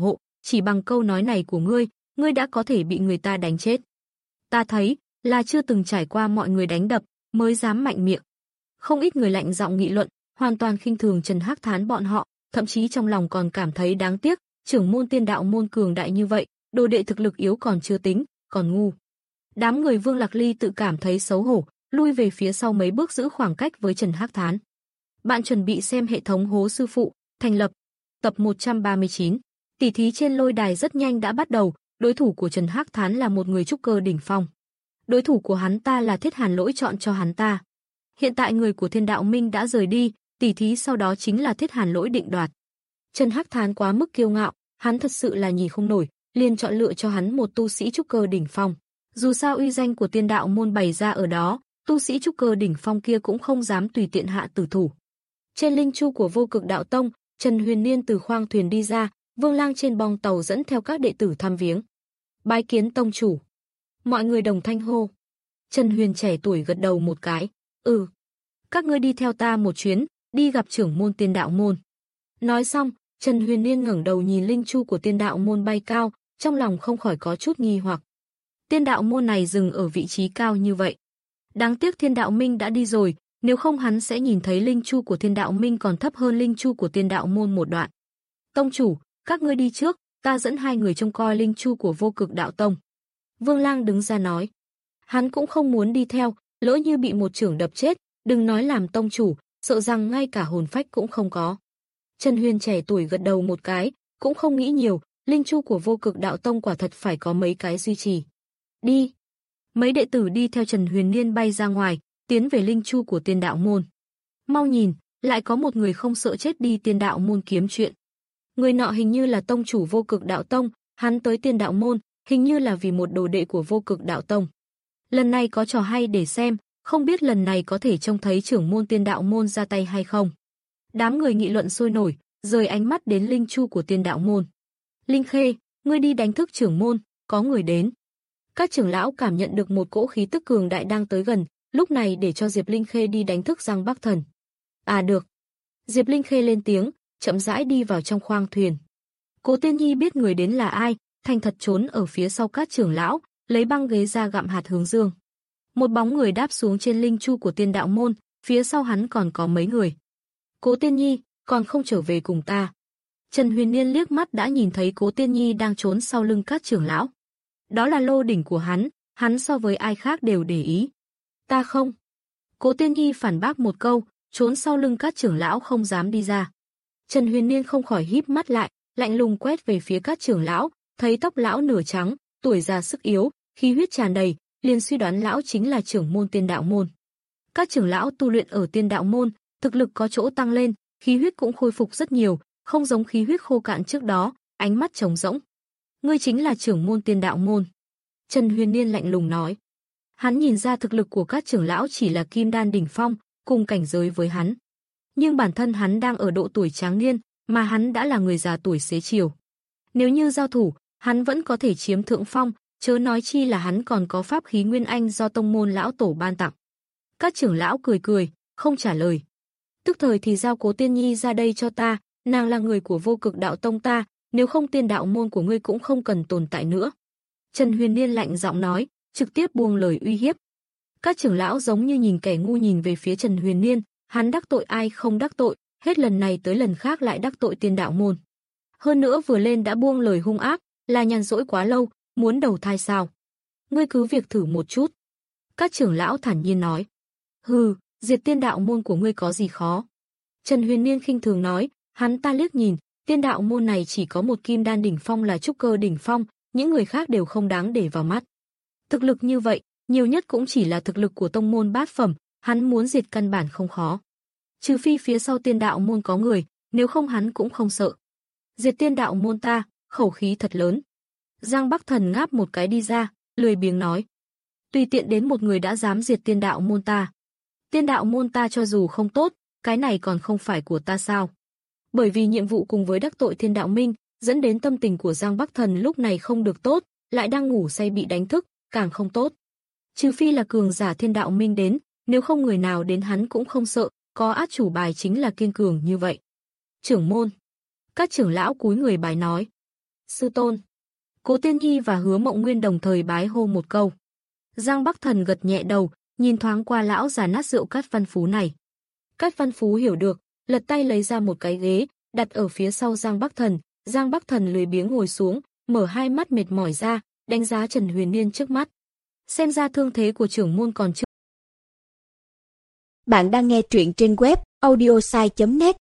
chỉ bằng câu nói này của ngươi, ngươi đã có thể bị người ta đánh chết. Ta thấy, là chưa từng trải qua mọi người đánh đập, mới dám mạnh miệng. Không ít người lạnh giọng nghị luận, hoàn toàn khinh thường Trần Hắc Thán bọn họ, thậm chí trong lòng còn cảm thấy đáng tiếc, trưởng môn Tiên Đạo môn cường đại như vậy, đồ đệ thực lực yếu còn chưa tính, còn ngu. Đám người Vương Lạc Ly tự cảm thấy xấu hổ, lui về phía sau mấy bước giữ khoảng cách với Trần Hắc Thán. Bạn chuẩn bị xem hệ thống Hố Sư Phụ, thành lập. Tập một trăm ba mươi chín. Tỷ thí trên lôi đài rất nhanh đã bắt đầu, đối thủ của Trần Hắc Thán là một người trúc cơ đỉnh phong. Đối thủ của hắn ta là Thiết Hàn Lỗi chọn cho hắn ta. Hiện tại người của Thiên Đạo Minh đã rời đi, tỷ thí sau đó chính là Thiết Hàn Lỗi định đoạt. Trần Hắc Thán quá mức kiêu ngạo, hắn thật sự là nhìn không nổi, liền chọn lựa cho hắn một tu sĩ trúc cơ đỉnh phong. Dù sao uy danh của Tiên Đạo môn bày ra ở đó, tu sĩ trúc cơ đỉnh phong kia cũng không dám tùy tiện hạ tử thủ. Trên linh chu của Vô Cực Đạo Tông, Trần Huyền Niên từ khoang thuyền đi ra, Vương Lang trên bong tàu dẫn theo các đệ tử thăm viếng. Bái kiến tông chủ. Mọi người đồng thanh hô. Trần Huyền trẻ tuổi gật đầu một cái. Ừ. Các ngươi đi theo ta một chuyến, đi gặp trưởng môn Tiên Đạo môn. Nói xong, Trần Huyền Niên ngẩng đầu nhìn linh chu của Tiên Đạo môn bay cao, trong lòng không khỏi có chút nghi hoặc. Tiên Đạo môn này dừng ở vị trí cao như vậy. Đáng tiếc Thiên Đạo Minh đã đi rồi, nếu không hắn sẽ nhìn thấy linh chu của Thiên Đạo Minh còn thấp hơn linh chu của Tiên Đạo môn một đoạn. Tông chủ, các ngươi đi trước, ta dẫn hai người trông coi linh chu của Vô Cực Đạo Tông. Vương Lang đứng ra nói. Hắn cũng không muốn đi theo, lỡ như bị một chưởng đập chết, đừng nói làm tông chủ, sợ rằng ngay cả hồn phách cũng không có. Trần Huyền trẻ tuổi gật đầu một cái, cũng không nghĩ nhiều, linh chu của Vô Cực Đạo Tông quả thật phải có mấy cái duy trì. Đi. Mấy đệ tử đi theo Trần Huyền Niên bay ra ngoài, tiến về linh chu của Tiên Đạo môn. Mau nhìn, lại có một người không sợ chết đi Tiên Đạo môn kiếm chuyện. Người nọ hình như là tông chủ Vô Cực Đạo Tông, hắn tới Tiên Đạo môn, hình như là vì một đồ đệ của Vô Cực Đạo Tông. Lần này có trò hay để xem, không biết lần này có thể trông thấy trưởng môn Tiên Đạo môn ra tay hay không. Đám người nghị luận sôi nổi, rời ánh mắt đến linh chu của Tiên Đạo môn. Linh Khê, ngươi đi đánh thức trưởng môn, có người đến. Các trưởng lão cảm nhận được một cỗ khí tức cường đại đang tới gần, lúc này để cho Diệp Linh Khê đi đánh thức Giang Bắc Thần. À được. Diệp Linh Khê lên tiếng, chậm rãi đi vào trong khoang thuyền. Cố Tiên Nhi biết người đến là ai, thành thật trốn ở phía sau các trưởng lão, lấy băng ghế ra gặm hạt hướng dương. Một bóng người đáp xuống trên linh chu của Tiên Đạo môn, phía sau hắn còn có mấy người. Cố Tiên Nhi, còn không trở về cùng ta. Trần Huyền Niên liếc mắt đã nhìn thấy Cố Tiên Nhi đang trốn sau lưng các trưởng lão. Đó là lô đỉnh của hắn, hắn so với ai khác đều để ý. Ta không. Cố Tiên Nhi phản bác một câu, trốn sau lưng các trưởng lão không dám đi ra. Trần Huyền Niên không khỏi híp mắt lại, lạnh lùng quét về phía các trưởng lão, thấy tóc lão nửa trắng, tuổi già sức yếu, khí huyết tràn đầy, liền suy đoán lão chính là trưởng môn Tiên Đạo môn. Các trưởng lão tu luyện ở Tiên Đạo môn, thực lực có chỗ tăng lên, khí huyết cũng khôi phục rất nhiều, không giống khí huyết khô cạn trước đó, ánh mắt trống rỗng. Ngươi chính là trưởng môn Tiên Đạo môn. Trần Huyền Niên lạnh lùng nói. Hắn nhìn ra thực lực của các trưởng lão chỉ là kim đan đỉnh phong, cùng cảnh giới với hắn. Nhưng bản thân hắn đang ở độ tuổi tráng niên, mà hắn đã là người già tuổi xế chiều. Nếu như giao thủ, hắn vẫn có thể chiếm thượng phong, chớ nói chi là hắn còn có pháp khí Nguyên Anh do tông môn lão tổ ban tặng. Các trưởng lão cười cười, không trả lời. Tức thời thì giao Cố Tiên Nhi ra đây cho ta, nàng là người của Vô Cực Đạo Tông ta, nếu không Tiên Đạo môn của ngươi cũng không cần tồn tại nữa. Trần Huyền Niên lạnh giọng nói, trực tiếp buông lời uy hiếp. Các trưởng lão giống như nhìn kẻ ngu nhìn về phía Trần Huyền Niên, hắn đắc tội ai không đắc tội, hết lần này tới lần khác lại đắc tội Tiên Đạo môn. Hơn nữa vừa lên đã buông lời hung ác, là nhàn rỗi quá lâu, muốn đầu thai sao? Ngươi cứ việc thử một chút. Các trưởng lão thản nhiên nói. Hừ, diệt Tiên Đạo môn của ngươi có gì khó? Trần Huyền Niên khinh thường nói, hắn ta liếc nhìn, Tiên Đạo môn này chỉ có một kim đan đỉnh phong là trúc cơ đỉnh phong, những người khác đều không đáng để vào mắt. Thực lực như vậy, nhiều nhất cũng chỉ là thực lực của tông môn bát phẩm, hắn muốn diệt căn bản không khó. Trừ phi phía sau Tiên Đạo môn có người, nếu không hắn cũng không sợ. Diệt Tiên Đạo môn ta, khẩu khí thật lớn. Giang Bắc Thần ngáp một cái đi ra, lười biếng nói. Tùy tiện đến một người đã dám diệt Tiên Đạo môn ta. Tiên Đạo môn ta cho dù không tốt, cái này còn không phải của ta sao? Bởi vì nhiệm vụ cùng với đắc tội Thiên Đạo Minh, dẫn đến tâm tình của Giang Bắc Thần lúc này không được tốt, lại đang ngủ say bị đánh thức, càng không tốt. Trừ phi là cường giả Thiên Đạo Minh đến, nếu không người nào đến hắn cũng không sợ, có át chủ bài chính là kiên cường như vậy. Trưởng môn. Các trưởng lão cúi người bài nói. Sư tôn. Cố Tiên Nhi và Hứa Mộng Nguyên đồng thời bái hô một câu. Giang Bắc Thần gật nhẹ đầu, nhìn thoáng qua lão già nát rượu Cát Văn Phú này. Cát Văn Phú hiểu được, lật tay lấy ra một cái ghế, đặt ở phía sau Giang Bắc Thần. Giang Bắc Thần lười biếng ngồi xuống, mở hai mắt mệt mỏi ra, đánh giá Trần Huyền Niên trước mắt. Xem ra thương thế của trưởng môn còn chưa. Bạn đang nghe truyện trên web audiosai chấm net.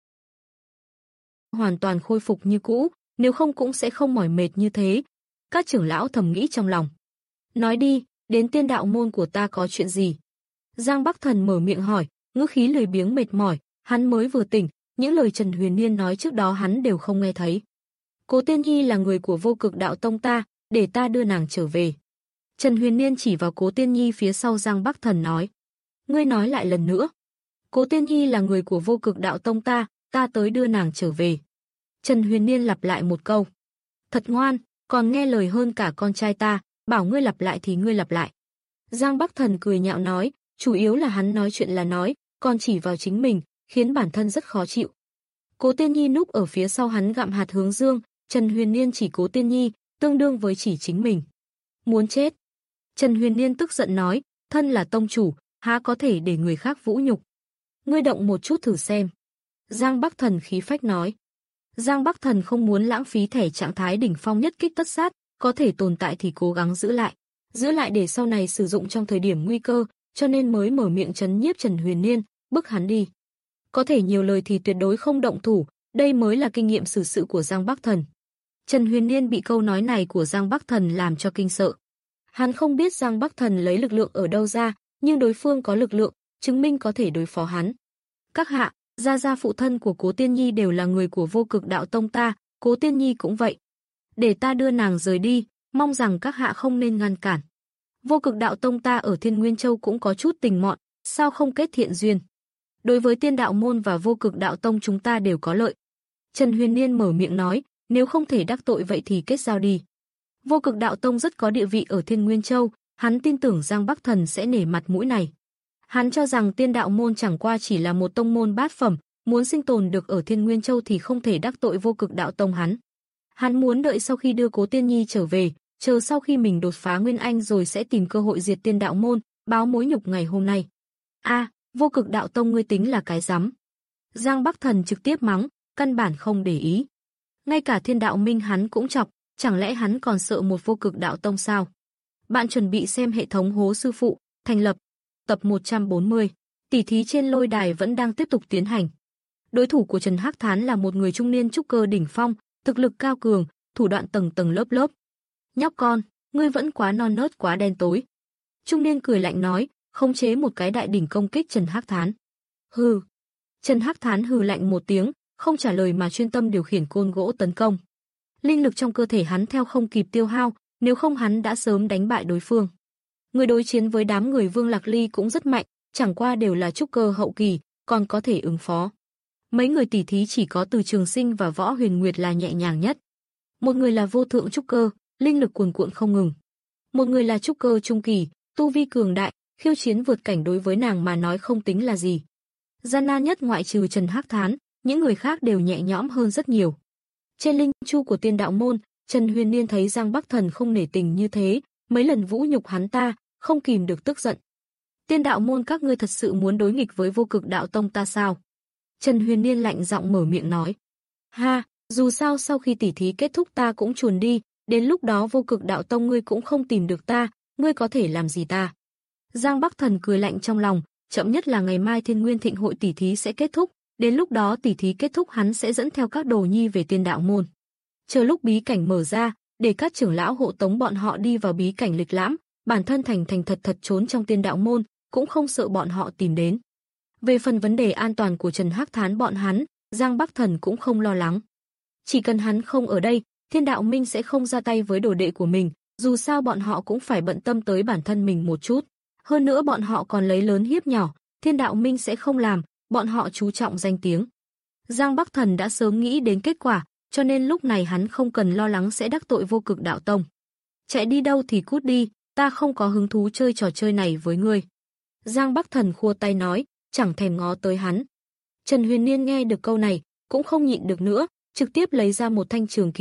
Hoàn toàn khôi phục như cũ, nếu không cũng sẽ không mỏi mệt như thế. Các trưởng lão thầm nghĩ trong lòng. Nói đi, đến tiên đạo môn của ta có chuyện gì? Giang Bắc Thần mở miệng hỏi, ngữ khí lười biếng mệt mỏi, hắn mới vừa tỉnh, những lời Trần Huyền Niên nói trước đó hắn đều không nghe thấy. Cố Tiên Nhi là người của Vô Cực Đạo Tông ta, để ta đưa nàng trở về. Trần Huyền Niên chỉ vào Cố Tiên Nhi phía sau Giang Bắc Thần nói. Ngươi nói lại lần nữa. Cố Tiên Nhi là người của Vô Cực Đạo Tông ta, ta tới đưa nàng trở về. Trần Huyền Niên lặp lại một câu. Thật ngoan, còn nghe lời hơn cả con trai ta, bảo ngươi lặp lại thì ngươi lặp lại. Giang Bắc Thần cười nhạo nói, chủ yếu là hắn nói chuyện là nói, còn chỉ vào chính mình, khiến bản thân rất khó chịu. Cố Tiên Nhi núp ở phía sau hắn gặm hạt hướng dương, Trần Huyền Niên chỉ Cố Tiên Nhi, tương đương với chỉ chính mình. Muốn chết. Trần Huyền Niên tức giận nói, thân là tông chủ, há có thể để người khác vũ nhục. Ngươi động một chút thử xem. Giang Bắc Thần khí phách nói. Giang Bắc Thần không muốn lãng phí thẻ trạng thái đỉnh phong nhất kích tất sát, có thể tồn tại thì cố gắng giữ lại. Giữ lại để sau này sử dụng trong thời điểm nguy cơ, cho nên mới mở miệng trấn nhiếp Trần Huyền Niên, bức hắn đi. Có thể nhiều lời thì tuyệt đối không động thủ, đây mới là kinh nghiệm xử sự của Giang Bắc Thần. Trần Huyền Niên bị câu nói này của Giang Bắc Thần làm cho kinh sợ. Hắn không biết Giang Bắc Thần lấy lực lượng ở đâu ra, nhưng đối phương có lực lượng, chứng minh có thể đối phó hắn. Các hạ, gia gia phụ thân của Cố Tiên Nhi đều là người của Vô Cực Đạo Tông ta, Cố Tiên Nhi cũng vậy. Để ta đưa nàng rời đi, mong rằng các hạ không nên ngăn cản. Vô Cực Đạo Tông ta ở Thiên Nguyên Châu cũng có chút tình mọn, sao không kết thiện duyên? Đối với Tiên Đạo môn và Vô Cực Đạo Tông chúng ta đều có lợi. Trần Huyền Niên mở miệng nói, nếu không thể đắc tội vậy thì kết giao đi. Vô Cực Đạo Tông rất có địa vị ở Thiên Nguyên Châu, hắn tin tưởng Giang Bắc Thần sẽ nể mặt mũi này. Hắn cho rằng Tiên Đạo môn chẳng qua chỉ là một tông môn bát phẩm, muốn sinh tồn được ở Thiên Nguyên Châu thì không thể đắc tội Vô Cực Đạo Tông hắn. Hắn muốn đợi sau khi đưa Cố Tiên Nhi trở về, chờ sau khi mình đột phá Nguyên Anh rồi sẽ tìm cơ hội diệt Tiên Đạo môn, báo mối nhục ngày hôm nay. A, à, Vô Cực Đạo Tông ngươi tính là cái rắm. Giang Bắc Thần trực tiếp mắng, căn bản không để ý. Ngay cả Thiên Đạo Minh hắn cũng chọc, chẳng lẽ hắn còn sợ một Vô Cực Đạo Tông sao? Bạn chuẩn bị xem hệ thống Hố Sư Phụ, thành lập. Tập một trăm bốn mươi, tỷ thí trên lôi đài vẫn đang tiếp tục tiến hành. Đối thủ của Trần Hắc Thán là một người trung niên trúc cơ đỉnh phong, thực lực cao cường, thủ đoạn tầng tầng lớp lớp. Nhóc con, ngươi vẫn quá non nớt quá đen tối. Trung niên cười lạnh nói, khống chế một cái đại đỉnh công kích Trần Hắc Thán. Hừ. Trần Hắc Thán hừ lạnh một tiếng, không trả lời mà chuyên tâm điều khiển côn gỗ tấn công. Linh lực trong cơ thể hắn theo không kịp tiêu hao, nếu không hắn đã sớm đánh bại đối phương. Người đối chiến với đám người Vương Lạc Ly cũng rất mạnh, chẳng qua đều là trúc cơ hậu kỳ, còn có thể ứng phó. Mấy người tỷ thí chỉ có Từ Trường Sinh và Võ Huyền Nguyệt là nhẹ nhàng nhất. Một người là vô thượng trúc cơ, linh lực cuồn cuộn không ngừng. Một người là trúc cơ trung kỳ, tu vi cường đại, khiêu chiến vượt cảnh đối với nàng mà nói không tính là gì. Gian nan nhất ngoại trừ Trần Hắc Thán, những người khác đều nhẹ nhõm hơn rất nhiều. Trên linh chu của Tiên Đạo môn, Trần Huyền Niên thấy Giang Bắc Thần không nể tình như thế, mấy lần vũ nhục hắn ta, không kìm được tức giận. Tiên Đạo môn các ngươi thật sự muốn đối nghịch với Vô Cực Đạo Tông ta sao? Trần Huyền Niên lạnh giọng mở miệng nói. Ha, dù sao sau khi tỉ thí kết thúc ta cũng chuồn đi, đến lúc đó Vô Cực Đạo Tông ngươi cũng không tìm được ta, ngươi có thể làm gì ta? Giang Bắc Thần cười lạnh trong lòng, chậm nhất là ngày mai Thiên Nguyên Thịnh hội tỉ thí sẽ kết thúc, đến lúc đó tỉ thí kết thúc hắn sẽ dẫn theo các đồ nhi về Tiên Đạo môn. Chờ lúc bí cảnh mở ra, để các trưởng lão hộ tống bọn họ đi vào bí cảnh lịch lãm, bản thân thành thành thật thật trốn trong Tiên Đạo môn, cũng không sợ bọn họ tìm đến. Về phần vấn đề an toàn của Trần Hắc Thán bọn hắn, Giang Bắc Thần cũng không lo lắng. Chỉ cần hắn không ở đây, Thiên Đạo Minh sẽ không ra tay với đồ đệ của mình, dù sao bọn họ cũng phải bận tâm tới bản thân mình một chút. Hơn nữa bọn họ còn lấy lớn hiếp nhỏ, Thiên Đạo Minh sẽ không làm, bọn họ chú trọng danh tiếng. Giang Bắc Thần đã sớm nghĩ đến kết quả, cho nên lúc này hắn không cần lo lắng sẽ đắc tội Vô Cực Đạo Tông. Chạy đi đâu thì cút đi, ta không có hứng thú chơi trò chơi này với ngươi. Giang Bắc Thần khua tay nói, chẳng thèm ngó tới hắn. Trần Huyền Niên nghe được câu này, cũng không nhịn được nữa, trực tiếp lấy ra một thanh trường kiếm,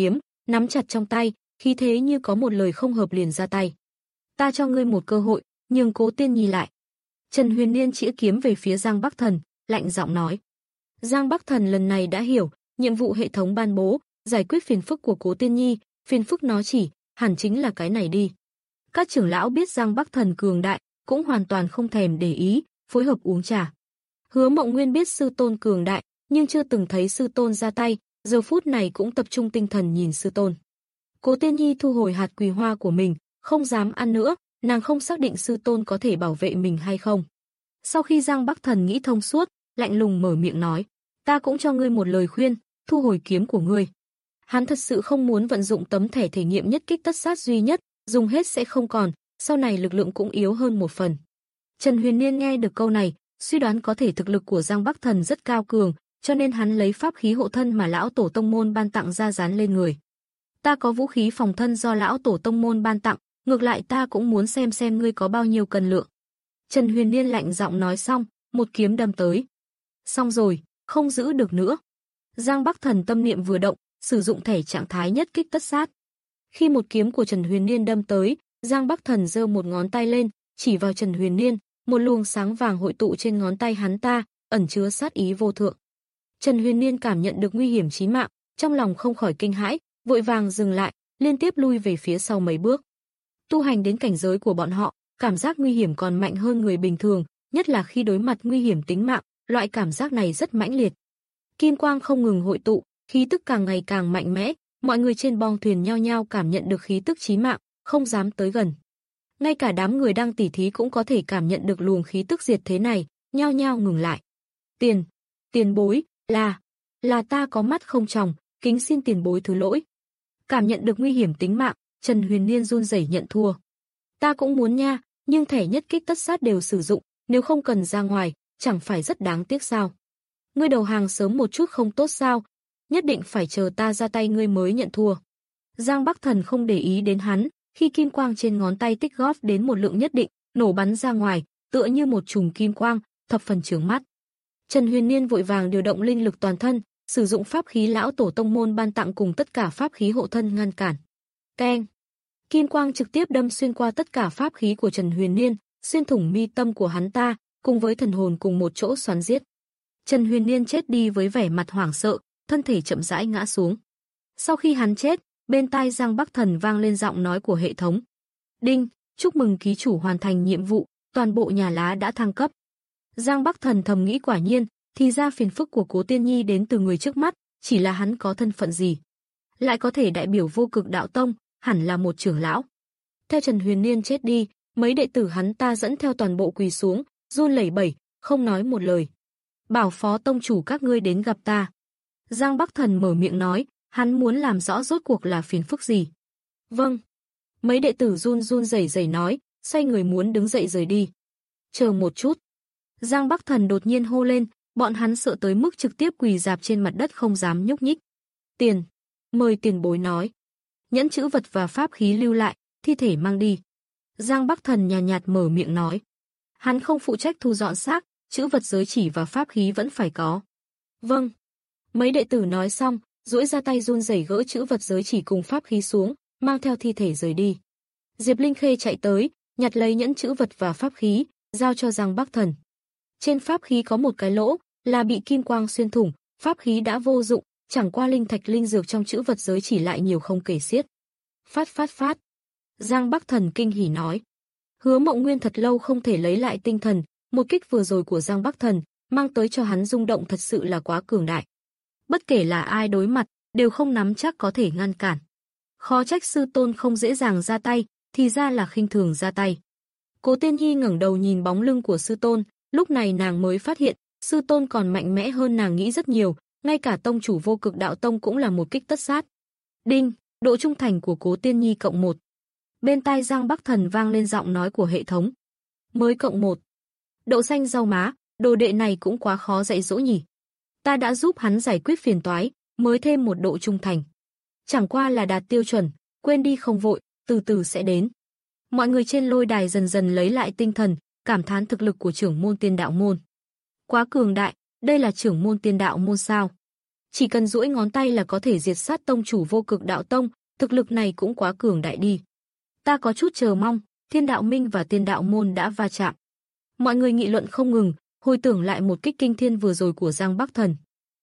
nắm chặt trong tay, khí thế như có một lời không hợp liền ra tay. Ta cho ngươi một cơ hội, nhưng Cố Tiên Nhi lại. Trần Huyền Niên chĩa kiếm về phía Giang Bắc Thần, lạnh giọng nói. Giang Bắc Thần lần này đã hiểu, nhiệm vụ hệ thống ban bố, giải quyết phiền phức của Cố Tiên Nhi, phiền phức nó chỉ, hẳn chính là cái này đi. Các trưởng lão biết Giang Bắc Thần cường đại, cũng hoàn toàn không thèm để ý, phối hợp uống trà. Hứa Mộng Nguyên biết sư tôn cường đại, nhưng chưa từng thấy sư tôn ra tay, giờ phút này cũng tập trung tinh thần nhìn sư tôn. Cố Tiên Nhi thu hồi hạt quỳ hoa của mình, không dám ăn nữa, nàng không xác định sư tôn có thể bảo vệ mình hay không. Sau khi Giang Bắc Thần nghĩ thông suốt, lạnh lùng mở miệng nói, ta cũng cho ngươi một lời khuyên, thu hồi kiếm của ngươi. Hắn thật sự không muốn vận dụng tấm thẻ thể nghiệm nhất kích tất sát duy nhất, dùng hết sẽ không còn, sau này lực lượng cũng yếu hơn một phần. Trần Huyền Niên nghe được câu này, suy đoán có thể thực lực của Giang Bắc Thần rất cao cường, cho nên hắn lấy pháp khí hộ thân mà lão tổ tông môn ban tặng ra dán lên người. Ta có vũ khí phòng thân do lão tổ tông môn ban tặng, ngược lại ta cũng muốn xem xem ngươi có bao nhiêu cân lượng. Trần Huyền Niên lạnh giọng nói xong, một kiếm đâm tới. Xong rồi, không giữ được nữa. Giang Bắc Thần tâm niệm vừa động, sử dụng thẻ trạng thái nhất kích tất sát. Khi một kiếm của Trần Huyền Niên đâm tới, Giang Bắc Thần giơ một ngón tay lên, chỉ vào Trần Huyền Niên, một luồng sáng vàng hội tụ trên ngón tay hắn ta, ẩn chứa sát ý vô thượng. Trần Huyền Niên cảm nhận được nguy hiểm chí mạng, trong lòng không khỏi kinh hãi, vội vàng dừng lại, liên tiếp lui về phía sau mấy bước. Tu hành đến cảnh giới của bọn họ, cảm giác nguy hiểm còn mạnh hơn người bình thường, nhất là khi đối mặt nguy hiểm tính mạng, loại cảm giác này rất mãnh liệt. Kim quang không ngừng hội tụ, khí tức càng ngày càng mạnh mẽ, mọi người trên bong thuyền nhao nhao cảm nhận được khí tức chí mạng, không dám tới gần. Ngay cả đám người đang tỉ thí cũng có thể cảm nhận được luồng khí tức diệt thế này, nhao nhao ngừng lại. Tiền, tiền bối, là, là ta có mắt không tròng, kính xin tiền bối thứ lỗi. Cảm nhận được nguy hiểm tính mạng, Trần Huyền Niên run rẩy nhận thua. Ta cũng muốn nha, nhưng thẻ nhất kích tất sát đều sử dụng, nếu không cần ra ngoài, chẳng phải rất đáng tiếc sao? Ngươi đầu hàng sớm một chút không tốt sao? Nhất định phải chờ ta ra tay ngươi mới nhận thua. Giang Bắc Thần không để ý đến hắn, khi kim quang trên ngón tay tích góp đến một lượng nhất định, nổ bắn ra ngoài, tựa như một chùm kim quang, thập phần chướng mắt. Trần Huyền Niên vội vàng điều động linh lực toàn thân, sử dụng pháp khí lão tổ tông môn ban tặng cùng tất cả pháp khí hộ thân ngăn cản. Keng! Kim quang trực tiếp đâm xuyên qua tất cả pháp khí của Trần Huyền Niên, xuyên thủng mi tâm của hắn ta, cùng với thần hồn cùng một chỗ xoắn giết. Trần Huyền Niên chết đi với vẻ mặt hoảng sợ, thân thể chậm rãi ngã xuống. Sau khi hắn chết, bên tai Giang Bắc Thần vang lên giọng nói của hệ thống. Đinh, chúc mừng ký chủ hoàn thành nhiệm vụ, toàn bộ nhà lá đã thăng cấp. Giang Bắc Thần thầm nghĩ quả nhiên, thì ra phiền phức của Cố Tiên Nhi đến từ người trước mắt, chỉ là hắn có thân phận gì. Lại có thể đại biểu Vô Cực Đạo Tông, hẳn là một trưởng lão. Theo Trần Huyền Niên chết đi, mấy đệ tử hắn ta dẫn theo toàn bộ quỳ xuống, run lẩy bẩy, không nói một lời. Bảo phó tông chủ các ngươi đến gặp ta. Giang Bắc Thần mở miệng nói, hắn muốn làm rõ rốt cuộc là phiền phức gì. Vâng. Mấy đệ tử run run rẩy rẩy nói, xoay người muốn đứng dậy rời đi. Chờ một chút. Giang Bắc Thần đột nhiên hô lên, bọn hắn sợ tới mức trực tiếp quỳ rạp trên mặt đất không dám nhúc nhích. Tiền. Mời tiền bối nói. Nhẫn chữ vật và pháp khí lưu lại, thi thể mang đi. Giang Bắc Thần nhàn nhạt, nhạt mở miệng nói. Hắn không phụ trách thu dọn xác, chữ vật giới chỉ và pháp khí vẫn phải có. Vâng. Mấy đệ tử nói xong, duỗi ra tay run rẩy gỡ chữ vật giới chỉ cùng pháp khí xuống, mang theo thi thể rời đi. Diệp Linh Khê chạy tới, nhặt lấy nhẫn chữ vật và pháp khí, giao cho Giang Bắc Thần. Trên pháp khí có một cái lỗ, là bị kim quang xuyên thủng, pháp khí đã vô dụng, chẳng qua linh thạch linh dược trong chữ vật giới chỉ lại nhiều không kể xiết. Phát phát phát. Giang Bắc Thần kinh hỉ nói. Hứa Mộng Nguyên thật lâu không thể lấy lại tinh thần, một kích vừa rồi của Giang Bắc Thần, mang tới cho hắn rung động thật sự là quá cường đại. Bất kể là ai đối mặt, đều không nắm chắc có thể ngăn cản. Khó trách sư tôn không dễ dàng ra tay, thì ra là khinh thường ra tay. Cố Tiên Nhi ngẩng đầu nhìn bóng lưng của sư tôn, lúc này nàng mới phát hiện, sư tôn còn mạnh mẽ hơn nàng nghĩ rất nhiều, ngay cả tông chủ Vô Cực Đạo Tông cũng là một kích tất sát. Đinh, độ trung thành của Cố Tiên Nhi cộng một. Bên tai Giang Bắc Thần vang lên giọng nói của hệ thống. Mới cộng một. Đậu xanh rau má, đồ đệ này cũng quá khó dạy dỗ nhỉ. Ta đã giúp hắn giải quyết phiền toái, mới thêm một độ trung thành. Chẳng qua là đạt tiêu chuẩn, quên đi không vội, từ từ sẽ đến. Mọi người trên lôi đài dần dần lấy lại tinh thần, cảm thán thực lực của trưởng môn Tiên Đạo môn. Quá cường đại, đây là trưởng môn Tiên Đạo môn sao? Chỉ cần duỗi ngón tay là có thể diệt sát tông chủ Vô Cực Đạo Tông, thực lực này cũng quá cường đại đi. Ta có chút chờ mong, Thiên Đạo Minh và Tiên Đạo Môn đã va chạm. Mọi người nghị luận không ngừng, hồi tưởng lại một kích kinh thiên vừa rồi của Giang Bắc Thần.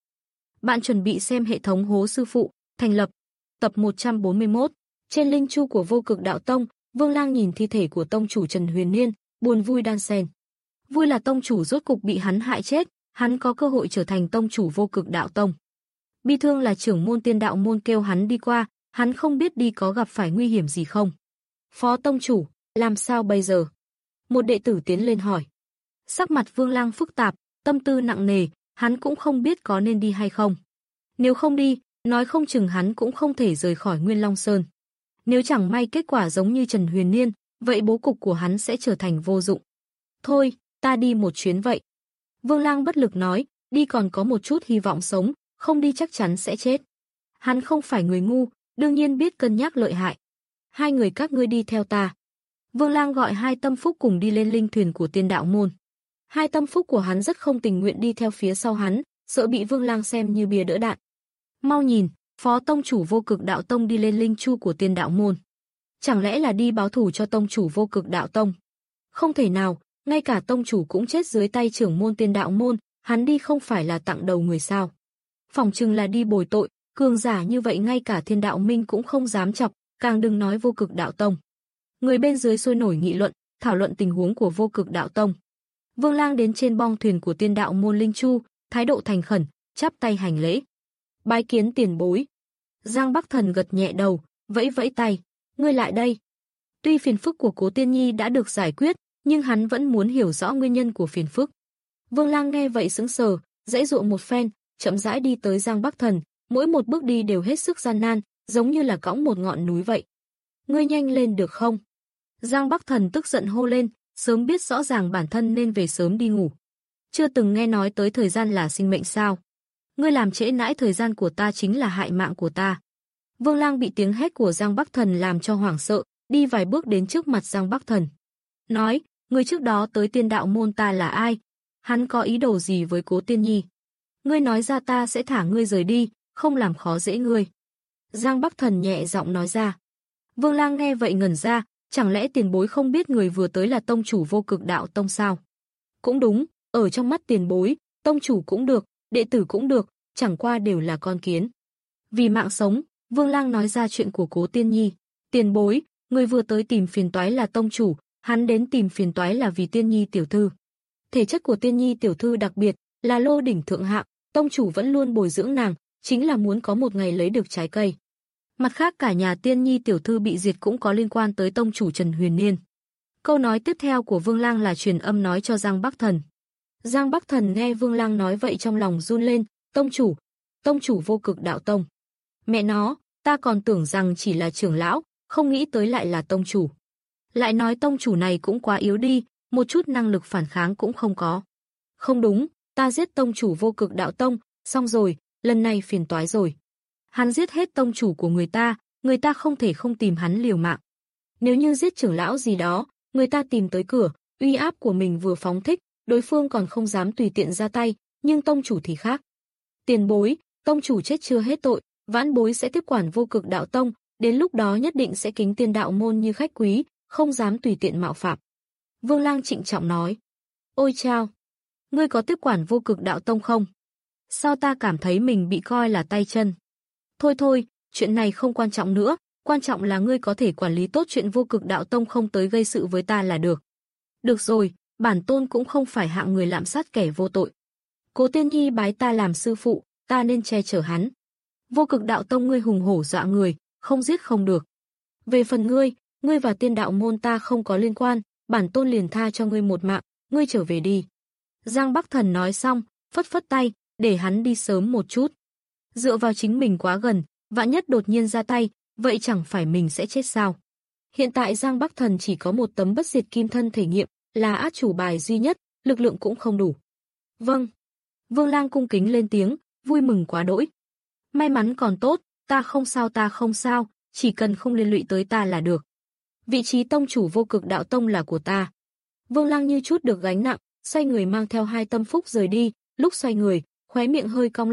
Bạn chuẩn bị xem hệ thống Hố Sư Phụ, thành lập, tập một trăm bốn mươi mốt. Trên linh chu của Vô Cực Đạo Tông, Vương Lang nhìn thi thể của tông chủ Trần Huyền Niên, buồn vui đan xen. Vui là tông chủ rốt cục bị hắn hại chết, hắn có cơ hội trở thành tông chủ Vô Cực Đạo Tông. Bi thương là trưởng môn Tiên Đạo Môn kêu hắn đi qua, hắn không biết đi có gặp phải nguy hiểm gì không. Phó tông chủ, làm sao bây giờ? Một đệ tử tiến lên hỏi. Sắc mặt Vương Lang phức tạp, tâm tư nặng nề, hắn cũng không biết có nên đi hay không. Nếu không đi, nói không chừng hắn cũng không thể rời khỏi Nguyên Long Sơn. Nếu chẳng may kết quả giống như Trần Huyền Niên, vậy bố cục của hắn sẽ trở thành vô dụng. Thôi, ta đi một chuyến vậy. Vương Lang bất lực nói, đi còn có một chút hy vọng sống, không đi chắc chắn sẽ chết. Hắn không phải người ngu, đương nhiên biết cân nhắc lợi hại. Hai người các ngươi đi theo ta. Vương Lang gọi hai tâm phúc cùng đi lên linh thuyền của Tiên Đạo Môn. Hai tâm phúc của hắn rất không tình nguyện đi theo phía sau hắn, sợ bị Vương Lang xem như bia đỡ đạn. Mau nhìn, phó tông chủ Vô Cực Đạo Tông đi lên linh chu của Tiên Đạo Môn. Chẳng lẽ là đi báo thù cho tông chủ Vô Cực Đạo Tông? Không thể nào, ngay cả tông chủ cũng chết dưới tay trưởng môn Tiên Đạo Môn, hắn đi không phải là tặng đầu người sao? Phỏng chừng là đi bồi tội, cường giả như vậy ngay cả Thiên Đạo Minh cũng không dám chọc, càng đừng nói Vô Cực Đạo Tông. Người bên dưới sôi nổi nghị luận, thảo luận tình huống của Vô Cực Đạo Tông. Vương Lang đến trên bong thuyền của Tiên Đạo Môn linh chu, thái độ thành khẩn, chắp tay hành lễ. Bái kiến tiền bối. Giang Bắc Thần gật nhẹ đầu, vẫy vẫy tay, ngươi lại đây. Tuy phiền phức của Cố Tiên Nhi đã được giải quyết, nhưng hắn vẫn muốn hiểu rõ nguyên nhân của phiền phức. Vương Lang nghe vậy sững sờ, giãy giụa một phen, chậm rãi đi tới Giang Bắc Thần, mỗi một bước đi đều hết sức gian nan, giống như là cõng một ngọn núi vậy. Ngươi nhanh lên được không? Giang Bắc Thần tức giận hô lên, sớm biết rõ ràng bản thân nên về sớm đi ngủ. Chưa từng nghe nói tới thời gian là sinh mệnh sao? Ngươi làm trễ nãi thời gian của ta chính là hại mạng của ta. Vương Lang bị tiếng hét của Giang Bắc Thần làm cho hoảng sợ, đi vài bước đến trước mặt Giang Bắc Thần. Nói, người trước đó tới Tiên Đạo Môn ta là ai? Hắn có ý đồ gì với Cố Tiên Nhi? Ngươi nói ra ta sẽ thả ngươi rời đi, không làm khó dễ ngươi. Giang Bắc Thần nhẹ giọng nói ra. Vương Lang nghe vậy ngẩn ra, chẳng lẽ tiền bối không biết người vừa tới là tông chủ Vô Cực Đạo Tông sao? Cũng đúng, ở trong mắt tiền bối, tông chủ cũng được, đệ tử cũng được, chẳng qua đều là con kiến. Vì mạng sống, Vương Lang nói ra chuyện của Cố Tiên Nhi. Tiền bối, người vừa tới tìm phiền toái là tông chủ, hắn đến tìm phiền toái là vì Tiên Nhi tiểu thư. Thể chất của Tiên Nhi tiểu thư đặc biệt, là lô đỉnh thượng hạng, tông chủ vẫn luôn bồi dưỡng nàng, chính là muốn có một ngày lấy được trái cây. Mặt khác cả nhà Tiên Nhi tiểu thư bị diệt cũng có liên quan tới tông chủ Trần Huyền Niên. Câu nói tiếp theo của Vương Lang là truyền âm nói cho Giang Bắc Thần. Giang Bắc Thần nghe Vương Lang nói vậy trong lòng run lên, tông chủ, tông chủ Vô Cực Đạo Tông. Mẹ nó, ta còn tưởng rằng chỉ là trưởng lão, không nghĩ tới lại là tông chủ. Lại nói tông chủ này cũng quá yếu đi, một chút năng lực phản kháng cũng không có. Không đúng, ta giết tông chủ Vô Cực Đạo Tông, xong rồi, lần này phiền toái rồi. Hắn giết hết tông chủ của người ta, người ta không thể không tìm hắn liều mạng. Nếu như giết trưởng lão gì đó, người ta tìm tới cửa, uy áp của mình vừa phóng thích, đối phương còn không dám tùy tiện ra tay, nhưng tông chủ thì khác. Tiền bối, tông chủ chết chưa hết tội, vãn bối sẽ tiếp quản Vô Cực Đạo Tông, đến lúc đó nhất định sẽ kính Tiên Đạo Môn như khách quý, không dám tùy tiện mạo phạm. Vương Lang trịnh trọng nói. Ôi chao, ngươi có tiếp quản Vô Cực Đạo Tông không? Sao ta cảm thấy mình bị coi là tay chân? Thôi thôi, chuyện này không quan trọng nữa, quan trọng là ngươi có thể quản lý tốt chuyện Vô Cực Đạo Tông không tới gây sự với ta là được. Được rồi, bản tôn cũng không phải hạng người lạm sát kẻ vô tội. Cố Tiên Nhi bái ta làm sư phụ, ta nên che chở hắn. Vô Cực Đạo Tông ngươi hùng hổ dọa người, không giết không được. Về phần ngươi, ngươi và Tiên Đạo Môn ta không có liên quan, bản tôn liền tha cho ngươi một mạng, ngươi trở về đi. Giang Bắc Thần nói xong, phất phất tay, để hắn đi sớm một chút. Dựa vào chính mình quá gần, vạn nhất đột nhiên ra tay, vậy chẳng phải mình sẽ chết sao? Hiện tại Giang Bắc Thần chỉ có một tấm bất diệt kim thân thể nghiệm, là át chủ bài duy nhất, lực lượng cũng không đủ. Vâng. Vương Lang cung kính lên tiếng, vui mừng quá đỗi. May mắn còn tốt, ta không sao ta không sao, chỉ cần không liên lụy tới ta là được. Vị trí tông chủ Vô Cực Đạo Tông là của ta. Vương Lang như chút được gánh nặng, xoay người mang theo hai tâm phúc rời đi, lúc xoay người, khóe miệng hơi cong lên,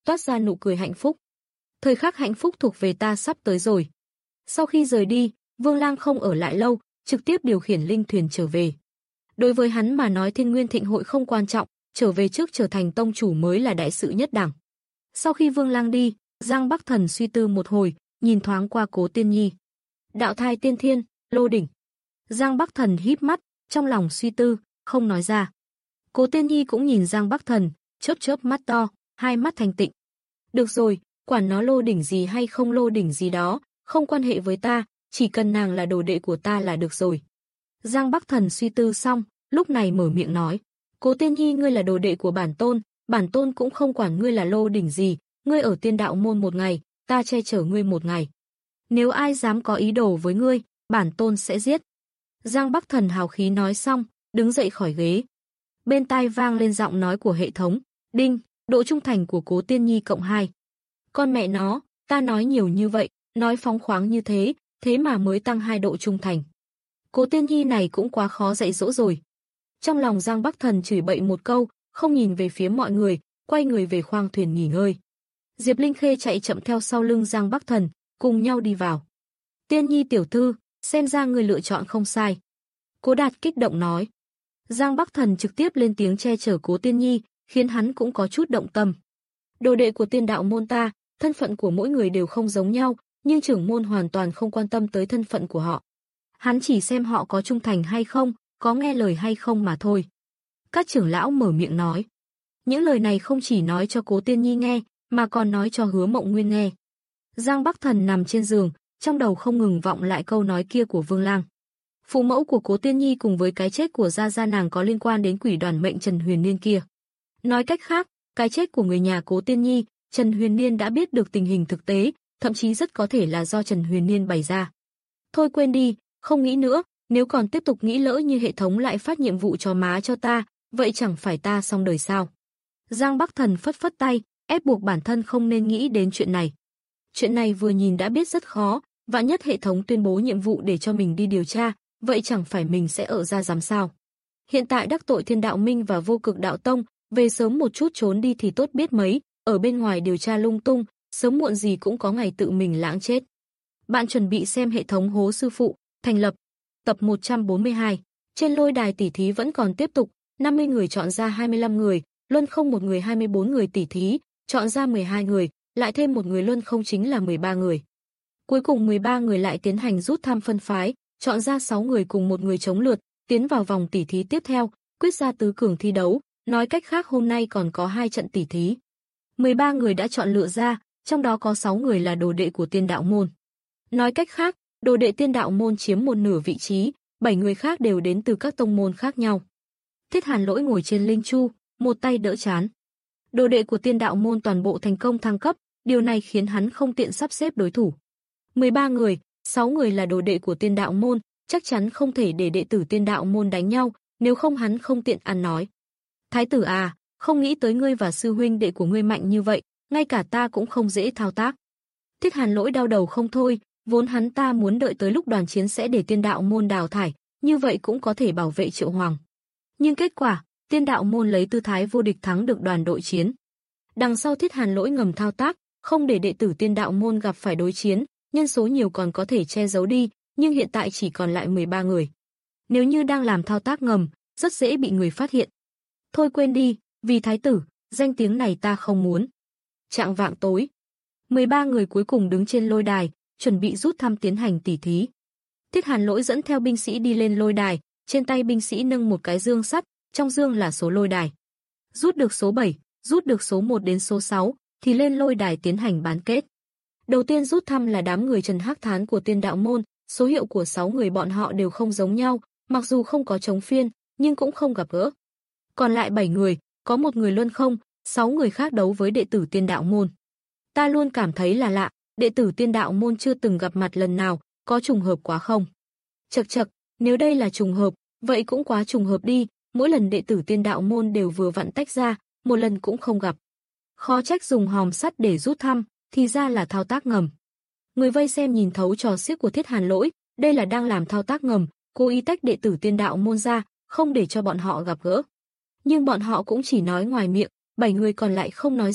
toát ra nụ cười hạnh phúc. Thời khắc hạnh phúc thuộc về ta sắp tới rồi. Sau khi rời đi, Vương Lang không ở lại lâu, trực tiếp điều khiển linh thuyền trở về. Đối với hắn mà nói Thiên Nguyên Thịnh hội không quan trọng, trở về trước trở thành tông chủ mới là đại sự nhất đẳng. Sau khi Vương Lang đi, Giang Bắc Thần suy tư một hồi, nhìn thoáng qua Cố Tiên Nhi. Đạo thai tiên thiên, lô đỉnh. Giang Bắc Thần híp mắt, trong lòng suy tư, không nói ra. Cố Tiên Nhi cũng nhìn Giang Bắc Thần, chớp chớp mắt to, hai mắt thanh tịnh. Được rồi, quản nó lô đỉnh gì hay không lô đỉnh gì đó, không quan hệ với ta, chỉ cần nàng là đồ đệ của ta là được rồi. Giang Bắc Thần suy tư xong, lúc này mở miệng nói. Cố Tiên Nhi, ngươi là đồ đệ của bản tôn, bản tôn cũng không quản ngươi là lô đỉnh gì, ngươi ở tiên đạo môn một ngày, ta che chở ngươi một ngày. Nếu ai dám có ý đồ với ngươi, bản tôn sẽ giết. Giang Bắc Thần hào khí nói xong, đứng dậy khỏi ghế. Bên tai vang lên giọng nói của hệ thống. Đinh, độ trung thành của Cố Tiên Nhi cộng hai. Con mẹ nó, ta nói nhiều như vậy, nói phóng khoáng như thế, thế mà mới tăng hai độ trung thành. Cố Tiên Nhi này cũng quá khó dạy dỗ rồi. Trong lòng Giang Bắc Thần chửi bậy một câu, không nhìn về phía mọi người, quay người về khoang thuyền nghỉ ngơi. Diệp Linh Khê chạy chậm theo sau lưng Giang Bắc Thần, cùng nhau đi vào. Tiên Nhi tiểu thư, xem ra người lựa chọn không sai. Cố Đạt kích động nói. Giang Bắc Thần trực tiếp lên tiếng che chở Cố Tiên Nhi, khiến hắn cũng có chút động tâm. Đồ đệ của tiên đạo môn ta, thân phận của mỗi người đều không giống nhau, nhưng trưởng môn hoàn toàn không quan tâm tới thân phận của họ. Hắn chỉ xem họ có trung thành hay không, có nghe lời hay không mà thôi. Các trưởng lão mở miệng nói. Những lời này không chỉ nói cho Cố Tiên Nhi nghe, mà còn nói cho Hứa Mộng Nguyên nghe. Giang Bắc Thần nằm trên giường, trong đầu không ngừng vọng lại câu nói kia của Vương Lang. Phụ mẫu của Cố Tiên Nhi cùng với cái chết của gia gia nàng có liên quan đến quỷ đoàn mệnh Trần Huyền Niên kia. Nói cách khác, cái chết của người nhà Cố Tiên Nhi, Trần Huyền Niên đã biết được tình hình thực tế, thậm chí rất có thể là do Trần Huyền Niên bày ra. Thôi quên đi, không nghĩ nữa, nếu còn tiếp tục nghĩ lỡ như hệ thống lại phát nhiệm vụ cho má cho ta, vậy chẳng phải ta xong đời sao? Giang Bắc Thần phất phất tay, ép buộc bản thân không nên nghĩ đến chuyện này. Chuyện này vừa nhìn đã biết rất khó, vạn nhất hệ thống tuyên bố nhiệm vụ để cho mình đi điều tra, vậy chẳng phải mình sẽ ở ra giám sao? Hiện tại đắc tội Thiên Đạo Minh và Vô Cực Đạo Tông, về sớm một chút trốn đi thì tốt biết mấy, ở bên ngoài điều tra lung tung, sớm muộn gì cũng có ngày tự mình lãng chết. Bạn chuẩn bị xem hệ thống hố sư phụ, thành lập. Tập một trăm bốn mươi hai. Trên lôi đài tỉ thí vẫn còn tiếp tục, năm mươi người chọn ra hai mươi lăm người, luân không một người hai mươi bốn người tỉ thí, chọn ra mười hai người, lại thêm một người luân không chính là mười ba người. Cuối cùng mười ba người lại tiến hành rút thăm phân phái, chọn ra sáu người cùng một người chống lượt, tiến vào vòng tỉ thí tiếp theo, quyết ra tứ cường thi đấu, nói cách khác hôm nay còn có hai trận tỉ thí. mười ba người đã chọn lựa ra, trong đó có sáu người là đồ đệ của Tiên Đạo môn. Nói cách khác, đồ đệ Tiên Đạo môn chiếm một nửa vị trí, bảy người khác đều đến từ các tông môn khác nhau. Thiết Hàn Lỗi ngồi trên linh chu, một tay đỡ trán. Đồ đệ của Tiên Đạo môn toàn bộ thành công thăng cấp, điều này khiến hắn không tiện sắp xếp đối thủ. mười ba người, sáu người là đồ đệ của Tiên Đạo môn, chắc chắn không thể để đệ tử Tiên Đạo môn đánh nhau, nếu không hắn không tiện ăn nói. Thái tử à, không nghĩ tới ngươi và sư huynh đệ của ngươi mạnh như vậy, ngay cả ta cũng không dễ thao tác. Thiết Hàn Lỗi đau đầu không thôi, vốn hắn ta muốn đợi tới lúc đoàn chiến sẽ để Tiên Đạo môn đào thải, như vậy cũng có thể bảo vệ Triệu Hoàng. Nhưng kết quả, Tiên Đạo môn lấy tư thái vô địch thắng được đoàn đội chiến. Đằng sau Thiết Hàn Lỗi ngầm thao tác, không để đệ tử Tiên Đạo môn gặp phải đối chiến, nhân số nhiều còn có thể che giấu đi, nhưng hiện tại chỉ còn lại mười ba người. Nếu như đang làm thao tác ngầm, rất dễ bị người phát hiện. Thôi quên đi, vì thái tử, danh tiếng này ta không muốn. Chạng vạng tối, mười ba người cuối cùng đứng trên lôi đài, chuẩn bị rút thăm tiến hành tỉ thí. Thiết Hàn Lỗi dẫn theo binh sĩ đi lên lôi đài, trên tay binh sĩ nâng một cái dương sắt, trong dương là số lôi đài. Rút được số bảy, rút được số một đến số sáu, thì lên lôi đài tiến hành bán kết. Đầu tiên rút thăm là đám người Trần Hắc Thán của Tiên Đạo môn, số hiệu của sáu người bọn họ đều không giống nhau, mặc dù không có chống phiên, nhưng cũng không gặp gỡ. Còn lại bảy người, có một người luân không, sáu người khác đấu với đệ tử Tiên Đạo môn. Ta luôn cảm thấy là lạ, đệ tử Tiên Đạo môn chưa từng gặp mặt lần nào, có trùng hợp quá không? Chậc chậc, nếu đây là trùng hợp, vậy cũng quá trùng hợp đi, mỗi lần đệ tử Tiên Đạo môn đều vừa vặn tách ra, một lần cũng không gặp. Khó trách dùng hòm sắt để rút thăm, thì ra là thao tác ngầm. Người vây xem nhìn thấu trò xiếc của Thiết Hàn Lỗi, đây là đang làm thao tác ngầm, cố ý tách đệ tử Tiên Đạo môn ra, không để cho bọn họ gặp gỡ. Nhưng bọn họ cũng chỉ nói ngoài miệng, bảy người còn lại không nói gì,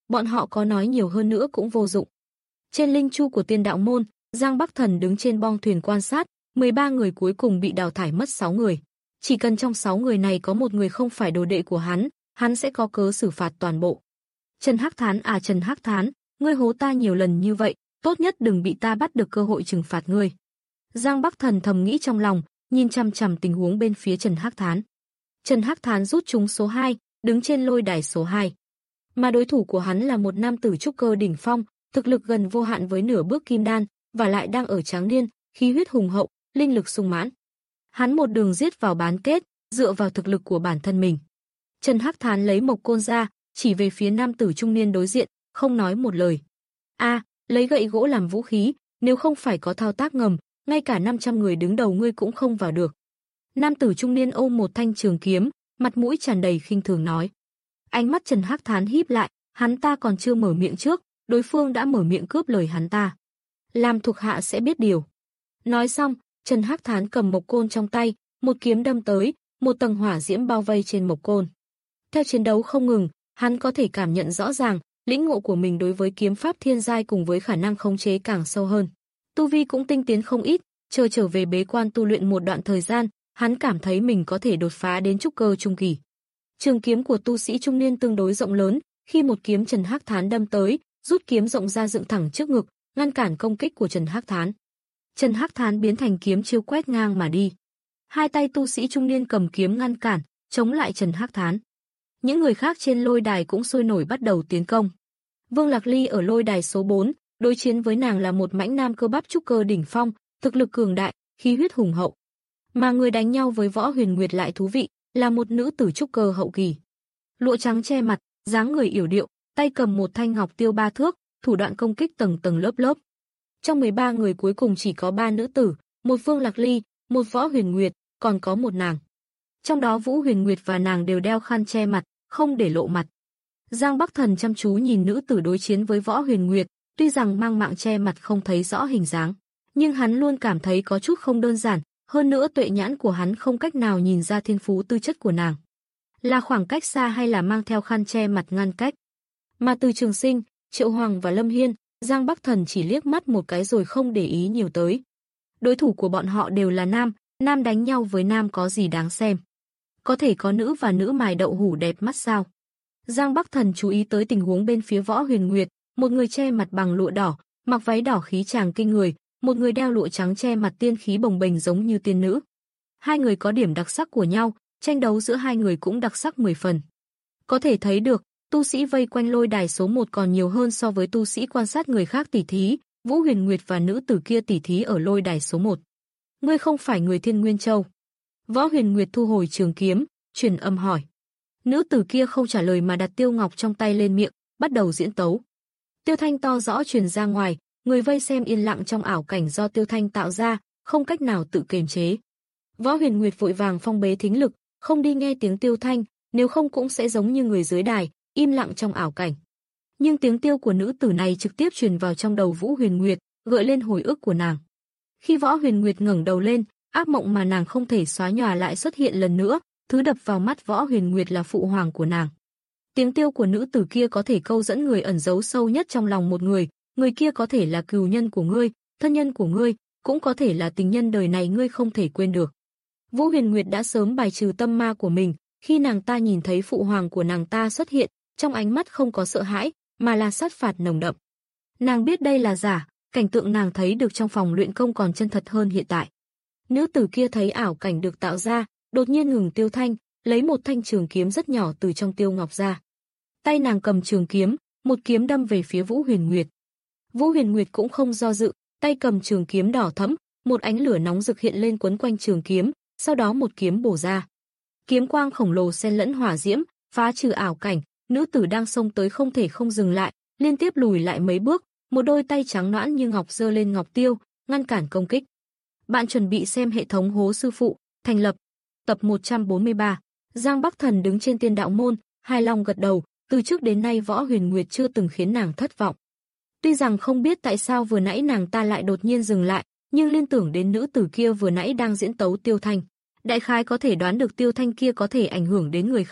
bọn họ có nói nhiều hơn nữa cũng vô dụng. Trên linh chu của Tiên Đạo môn, Giang Bắc Thần đứng trên bong thuyền quan sát, mười ba người cuối cùng bị đào thải mất sáu người. Chỉ cần trong sáu người này có một người không phải đồ đệ của hắn, hắn sẽ có cớ xử phạt toàn bộ. Trần Hắc Thán à Trần Hắc Thán, ngươi hố ta nhiều lần như vậy, tốt nhất đừng bị ta bắt được cơ hội trừng phạt ngươi. Giang Bắc Thần thầm nghĩ trong lòng, nhìn chằm chằm tình huống bên phía Trần Hắc Thán. Trần Hắc Thán rút trúng số hai, đứng trên lôi đài số hai. Mà đối thủ của hắn là một nam tử trúc cơ đỉnh phong, thực lực gần vô hạn với nửa bước kim đan, và lại đang ở tráng niên, khí huyết hùng hậu, linh lực sung mãn. Hắn một đường giết vào bán kết, dựa vào thực lực của bản thân mình. Trần Hắc Thán lấy mộc côn ra, chỉ về phía nam tử trung niên đối diện, không nói một lời. A, lấy gậy gỗ làm vũ khí, nếu không phải có thao tác ngầm, ngay cả năm trăm người đứng đầu ngươi cũng không vào được. Nam tử trung niên ôm một thanh trường kiếm, mặt mũi tràn đầy khinh thường nói. Ánh mắt Trần Hắc Thán híp lại, hắn ta còn chưa mở miệng trước, đối phương đã mở miệng cướp lời hắn ta. Làm thuộc hạ sẽ biết điều. Nói xong, Trần Hắc Thán cầm mộc côn trong tay, một kiếm đâm tới, một tầng hỏa diễm bao vây trên mộc côn. Theo chiến đấu không ngừng, hắn có thể cảm nhận rõ ràng, lĩnh ngộ của mình đối với kiếm pháp thiên giai cùng với khả năng khống chế càng sâu hơn. Tu vi cũng tinh tiến không ít, chờ trở về bế quan tu luyện một đoạn thời gian, hắn cảm thấy mình có thể đột phá đến trúc cơ trung kỳ. Trường kiếm của tu sĩ trung niên tương đối rộng lớn, khi một kiếm Trần Hắc Thán đâm tới, rút kiếm rộng ra dựng thẳng trước ngực, ngăn cản công kích của Trần Hắc Thán. Trần Hắc Thán biến thành kiếm chiêu quét ngang mà đi. Hai tay tu sĩ trung niên cầm kiếm ngăn cản, chống lại Trần Hắc Thán. Những người khác trên lôi đài cũng sôi nổi bắt đầu tiến công. Vương Lạc Ly ở lôi đài số bốn, đối chiến với nàng là một mãnh nam cơ bắp trúc cơ đỉnh phong, thực lực cường đại, khí huyết hùng hậu. Mà người đánh nhau với Võ Huyền Nguyệt lại thú vị, là một nữ tử trúc cơ hậu kỳ. Lụa trắng che mặt, dáng người yểu điệu, tay cầm một thanh ngọc tiêu ba thước, thủ đoạn công kích tầng tầng lớp lớp. Trong mười ba người cuối cùng chỉ có ba nữ tử, một Vương Lạc Ly, một Võ Huyền Nguyệt, còn có một nàng. Trong đó Vũ Huyền Nguyệt và nàng đều đeo khăn che mặt, không để lộ mặt. Giang Bắc Thần chăm chú nhìn nữ tử đối chiến với Võ Huyền Nguyệt, tuy rằng mang mạng che mặt không thấy rõ hình dáng, nhưng hắn luôn cảm thấy có chút không đơn giản, hơn nữa tuệ nhãn của hắn không cách nào nhìn ra thiên phú tư chất của nàng. Là khoảng cách xa hay là mang theo khăn che mặt ngăn cách. Mà Từ Trường Sinh, Triệu Hoàng và Lâm Hiên, Giang Bắc Thần chỉ liếc mắt một cái rồi không để ý nhiều tới. Đối thủ của bọn họ đều là nam, nam đánh nhau với nam có gì đáng xem. Có thể có nữ và nữ mài đậu hủ đẹp mắt sao? Giang Bắc Thần chú ý tới tình huống bên phía Võ Huyền Nguyệt, một người che mặt bằng lụa đỏ, mặc váy đỏ khí chàng kinh người, một người đeo lụa trắng che mặt tiên khí bồng bềnh giống như tiên nữ. Hai người có điểm đặc sắc của nhau, tranh đấu giữa hai người cũng đặc sắc mười phần. Có thể thấy được, tu sĩ vây quanh lôi đài số một còn nhiều hơn so với tu sĩ quan sát người khác tỉ thí, Vũ Huyền Nguyệt và nữ tử kia tỉ thí ở lôi đài số một. Ngươi không phải người Thiên Nguyên Châu. Võ Huyền Nguyệt thu hồi trường kiếm, truyền âm hỏi. Nữ tử kia không trả lời mà đặt tiêu ngọc trong tay lên miệng, bắt đầu diễn tấu. Tiêu thanh to rõ truyền ra ngoài, người vây xem yên lặng trong ảo cảnh do tiêu thanh tạo ra, không cách nào tự kiềm chế. Võ Huyền Nguyệt vội vàng phong bế thính lực, không đi nghe tiếng tiêu thanh, nếu không cũng sẽ giống như người dưới đài, im lặng trong ảo cảnh. Nhưng tiếng tiêu của nữ tử này trực tiếp truyền vào trong đầu Vũ Huyền Nguyệt, gợi lên hồi ức của nàng. Khi Võ Huyền Nguyệt ngẩng đầu lên, ác mộng mà nàng không thể xóa nhòa lại xuất hiện lần nữa, thứ đập vào mắt Võ Huyền Nguyệt là phụ hoàng của nàng. Tiếng tiêu của nữ tử kia có thể câu dẫn người ẩn giấu sâu nhất trong lòng một người, người kia có thể là cừu nhân của ngươi, thân nhân của ngươi, cũng có thể là tình nhân đời này ngươi không thể quên được. Vũ Huyền Nguyệt đã sớm bài trừ tâm ma của mình, khi nàng ta nhìn thấy phụ hoàng của nàng ta xuất hiện, trong ánh mắt không có sợ hãi, mà là sát phạt nồng đậm. Nàng biết đây là giả, cảnh tượng nàng thấy được trong phòng luyện công còn chân thật hơn hiện tại. Nữ tử kia thấy ảo cảnh được tạo ra, đột nhiên ngừng tiêu thanh, lấy một thanh trường kiếm rất nhỏ từ trong tiêu ngọc ra. Tay nàng cầm trường kiếm, một kiếm đâm về phía Vũ Huyền Nguyệt. Vũ Huyền Nguyệt cũng không do dự, tay cầm trường kiếm đỏ thẫm, một ánh lửa nóng rực hiện lên quấn quanh trường kiếm, sau đó một kiếm bổ ra. Kiếm quang khổng lồ xen lẫn hỏa diễm, phá trừ ảo cảnh, nữ tử đang xông tới không thể không dừng lại, liên tiếp lùi lại mấy bước, một đôi tay trắng nõn như ngọc giơ lên ngọc tiêu, ngăn cản công kích. Bạn chuẩn bị xem hệ thống Hố Sư Phụ, thành lập. Tập một trăm bốn mươi ba. Giang Bắc Thần đứng trên Tiên Đạo môn, hài lòng gật đầu, từ trước đến nay Võ Huyền Nguyệt chưa từng khiến nàng thất vọng. Tuy rằng không biết tại sao vừa nãy nàng ta lại đột nhiên dừng lại, nhưng liên tưởng đến nữ tử kia vừa nãy đang diễn tấu tiêu thanh, đại khái có thể đoán được tiêu thanh kia có thể ảnh hưởng đến người khác,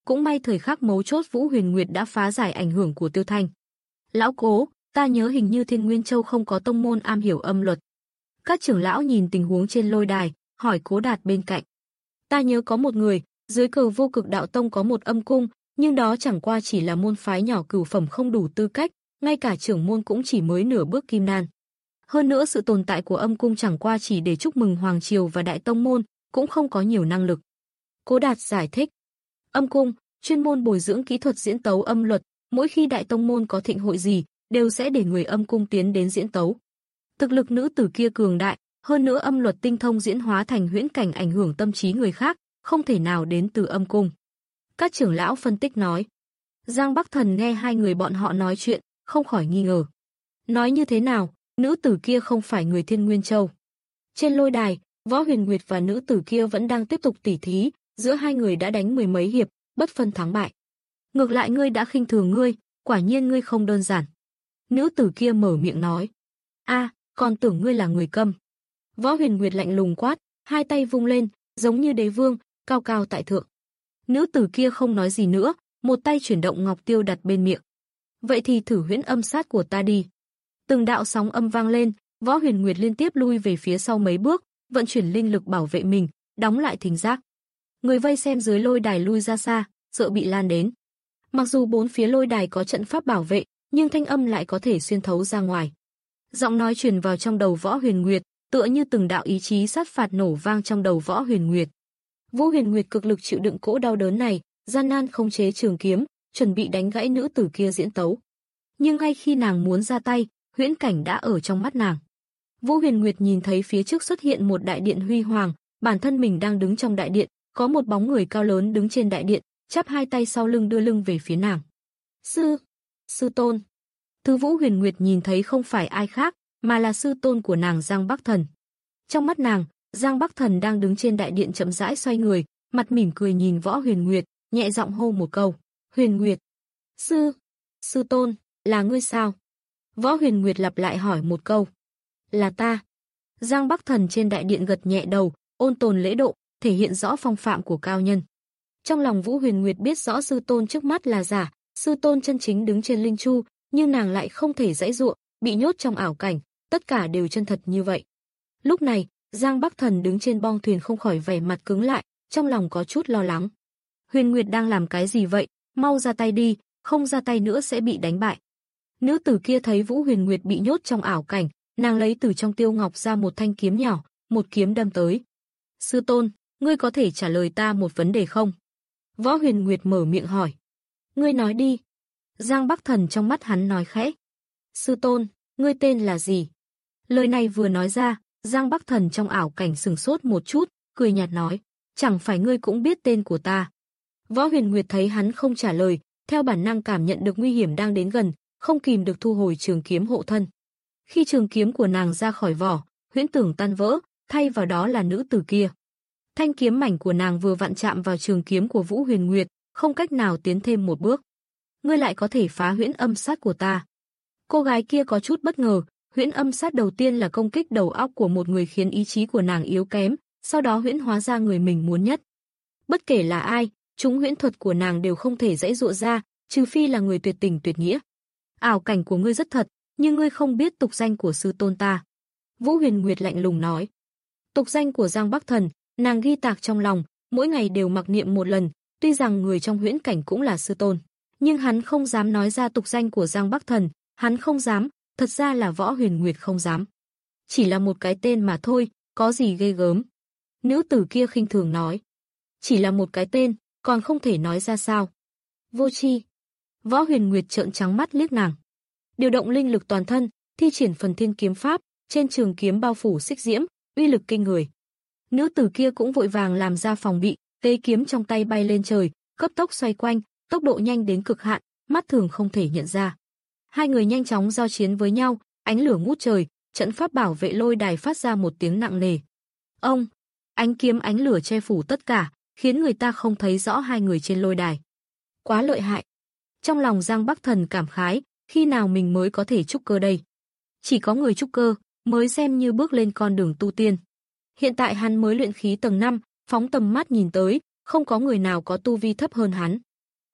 Cũng may thời khắc mấu chốt Vũ Huyền Nguyệt đã phá giải ảnh hưởng của Tiêu Thanh. Lão Cố, ta nhớ hình như Thiên Nguyên Châu không có tông môn am hiểu âm luật. Các trưởng lão nhìn tình huống trên lôi đài, hỏi Cố Đạt bên cạnh. Ta nhớ có một người, dưới cờ Vô Cực Đạo Tông có một âm cung, nhưng đó chẳng qua chỉ là môn phái nhỏ cửu phẩm không đủ tư cách, ngay cả trưởng môn cũng chỉ mới nửa bước kim đan. Hơn nữa sự tồn tại của âm cung chẳng qua chỉ để chúc mừng hoàng triều và đại tông môn, cũng không có nhiều năng lực. Cố Đạt giải thích. Âm cung, chuyên môn bồi dưỡng kỹ thuật diễn tấu âm luật, mỗi khi đại tông môn có thịnh hội gì, đều sẽ để người âm cung tiến đến diễn tấu. Thực lực nữ tử kia cường đại, hơn nữa âm luật tinh thông diễn hóa thành huyễn cảnh ảnh hưởng tâm trí người khác, không thể nào đến từ âm cung. Các trưởng lão phân tích nói. Giang Bắc Thần nghe hai người bọn họ nói chuyện, không khỏi nghi ngờ. Nói như thế nào, nữ tử kia không phải người Thiên Nguyên Châu. Trên lôi đài, Võ Huyền Nguyệt và nữ tử kia vẫn đang tiếp tục tỉ thí, giữa hai người đã đánh mười mấy hiệp, bất phân thắng bại. Ngược lại ngươi đã khinh thường ngươi, quả nhiên ngươi không đơn giản. Nữ tử kia mở miệng nói. A, còn tưởng ngươi là người câm. Võ Huyền Nguyệt lạnh lùng quát, hai tay vung lên, giống như đế vương, cao cao tại thượng. Nữ tử kia không nói gì nữa, một tay chuyển động ngọc tiêu đặt bên miệng. Vậy thì thử huyễn âm sát của ta đi. Từng đạo sóng âm vang lên, Võ Huyền Nguyệt liên tiếp lui về phía sau mấy bước, vận chuyển linh lực bảo vệ mình, đóng lại thính giác. Người vây xem dưới lôi đài lui ra xa, sợ bị lan đến. Mặc dù bốn phía lôi đài có trận pháp bảo vệ, nhưng thanh âm lại có thể xuyên thấu ra ngoài. Giọng nói truyền vào trong đầu Võ Huyền Nguyệt, tựa như từng đạo ý chí sát phạt nổ vang trong đầu Võ Huyền Nguyệt. Vũ Huyền Nguyệt cực lực chịu đựng cỗ đau đớn này, gian nan khống chế trường kiếm, chuẩn bị đánh gãy nữ tử kia diễn tấu. Nhưng ngay khi nàng muốn ra tay, huyễn cảnh đã ở trong mắt nàng. Vũ Huyền Nguyệt nhìn thấy phía trước xuất hiện một đại điện huy hoàng, bản thân mình đang đứng trong đại điện, có một bóng người cao lớn đứng trên đại điện, chắp hai tay sau lưng đưa lưng về phía nàng. Sư, sư tôn. Thứ Vũ Huyền Nguyệt nhìn thấy không phải ai khác, mà là sư tôn của nàng Giang Bắc Thần. Trong mắt nàng, Giang Bắc Thần đang đứng trên đại điện chậm rãi xoay người, mặt mỉm cười nhìn Võ Huyền Nguyệt, nhẹ giọng hô một câu, Huyền Nguyệt. Sư, sư tôn, là ngươi sao? Võ Huyền Nguyệt lặp lại hỏi một câu. Là ta. Giang Bắc Thần trên đại điện gật nhẹ đầu, ôn tồn lễ độ, thể hiện rõ phong phạm của cao nhân. Trong lòng Vũ Huyền Nguyệt biết rõ sư tôn trước mắt là giả, sư tôn chân chính đứng trên linh chu, nhưng nàng lại không thể giãy giụa, bị nhốt trong ảo cảnh, tất cả đều chân thật như vậy. Lúc này, Giang Bắc Thần đứng trên bong thuyền không khỏi vẻ mặt cứng lại, trong lòng có chút lo lắng. Huyền Nguyệt đang làm cái gì vậy? Mau ra tay đi, không ra tay nữa sẽ bị đánh bại. Nữ tử kia thấy Vũ Huyền Nguyệt bị nhốt trong ảo cảnh, nàng lấy từ trong tiêu ngọc ra một thanh kiếm nhỏ, một kiếm đâm tới. Sư tôn, ngươi có thể trả lời ta một vấn đề không? Võ Huyền Nguyệt mở miệng hỏi. Ngươi nói đi. Giang Bắc Thần trong mắt hắn nói khẽ. Sư tôn, ngươi tên là gì? Lời này vừa nói ra, Giang Bắc Thần trong ảo cảnh sừng sốt một chút, cười nhạt nói. Chẳng phải ngươi cũng biết tên của ta. Võ Huyền Nguyệt thấy hắn không trả lời, theo bản năng cảm nhận được nguy hiểm đang đến gần, không kìm được thu hồi trường kiếm hộ thân. Khi trường kiếm của nàng ra khỏi vỏ, huyễn tưởng tan vỡ, thay vào đó là nữ tử kia. Thanh kiếm mảnh của nàng vừa vặn chạm vào trường kiếm của Vũ Huyền Nguyệt, không cách nào tiến thêm một bước. Ngươi lại có thể phá huyễn âm sát của ta. Cô gái kia có chút bất ngờ, huyễn âm sát đầu tiên là công kích đầu óc của một người khiến ý chí của nàng yếu kém, sau đó huyễn hóa ra người mình muốn nhất. Bất kể là ai, chúng huyễn thuật của nàng đều không thể giãy giụa ra, trừ phi là người tuyệt tình tuyệt nghĩa. Ảo cảnh của ngươi rất thật, nhưng ngươi không biết tục danh của sư tôn ta. Vũ Huyền Nguyệt lạnh lùng nói. Tục danh của Giang Bắc Thần, nàng ghi tạc trong lòng, mỗi ngày đều mặc niệm một lần, tuy rằng người trong huyễn cảnh cũng là sư tôn, nhưng hắn không dám nói ra tục danh của Giang Bắc Thần, hắn không dám, thật ra là Võ Huyền Nguyệt không dám. Chỉ là một cái tên mà thôi, có gì ghê gớm. Nữ tử kia khinh thường nói. Chỉ là một cái tên, còn không thể nói ra sao. Vô tri. Võ Huyền Nguyệt trợn trắng mắt liếc nàng. Điều động linh lực toàn thân, thi triển phần thiên kiếm pháp, trên trường kiếm bao phủ xích diễm, uy lực kinh người. Nữ tử kia cũng vội vàng làm ra phòng bị, tế kiếm trong tay bay lên trời, cấp tốc xoay quanh, tốc độ nhanh đến cực hạn, mắt thường không thể nhận ra. Hai người nhanh chóng giao chiến với nhau, ánh lửa ngút trời, trận pháp bảo vệ lôi đài phát ra một tiếng nặng nề. Ông, ánh kiếm ánh lửa che phủ tất cả, khiến người ta không thấy rõ hai người trên lôi đài. Quá lợi hại. Trong lòng Giang Bắc Thần cảm khái, khi nào mình mới có thể trúc cơ đây? Chỉ có người trúc cơ mới xem như bước lên con đường tu tiên. Hiện tại hắn mới luyện khí tầng năm, phóng tầm mắt nhìn tới, không có người nào có tu vi thấp hơn hắn.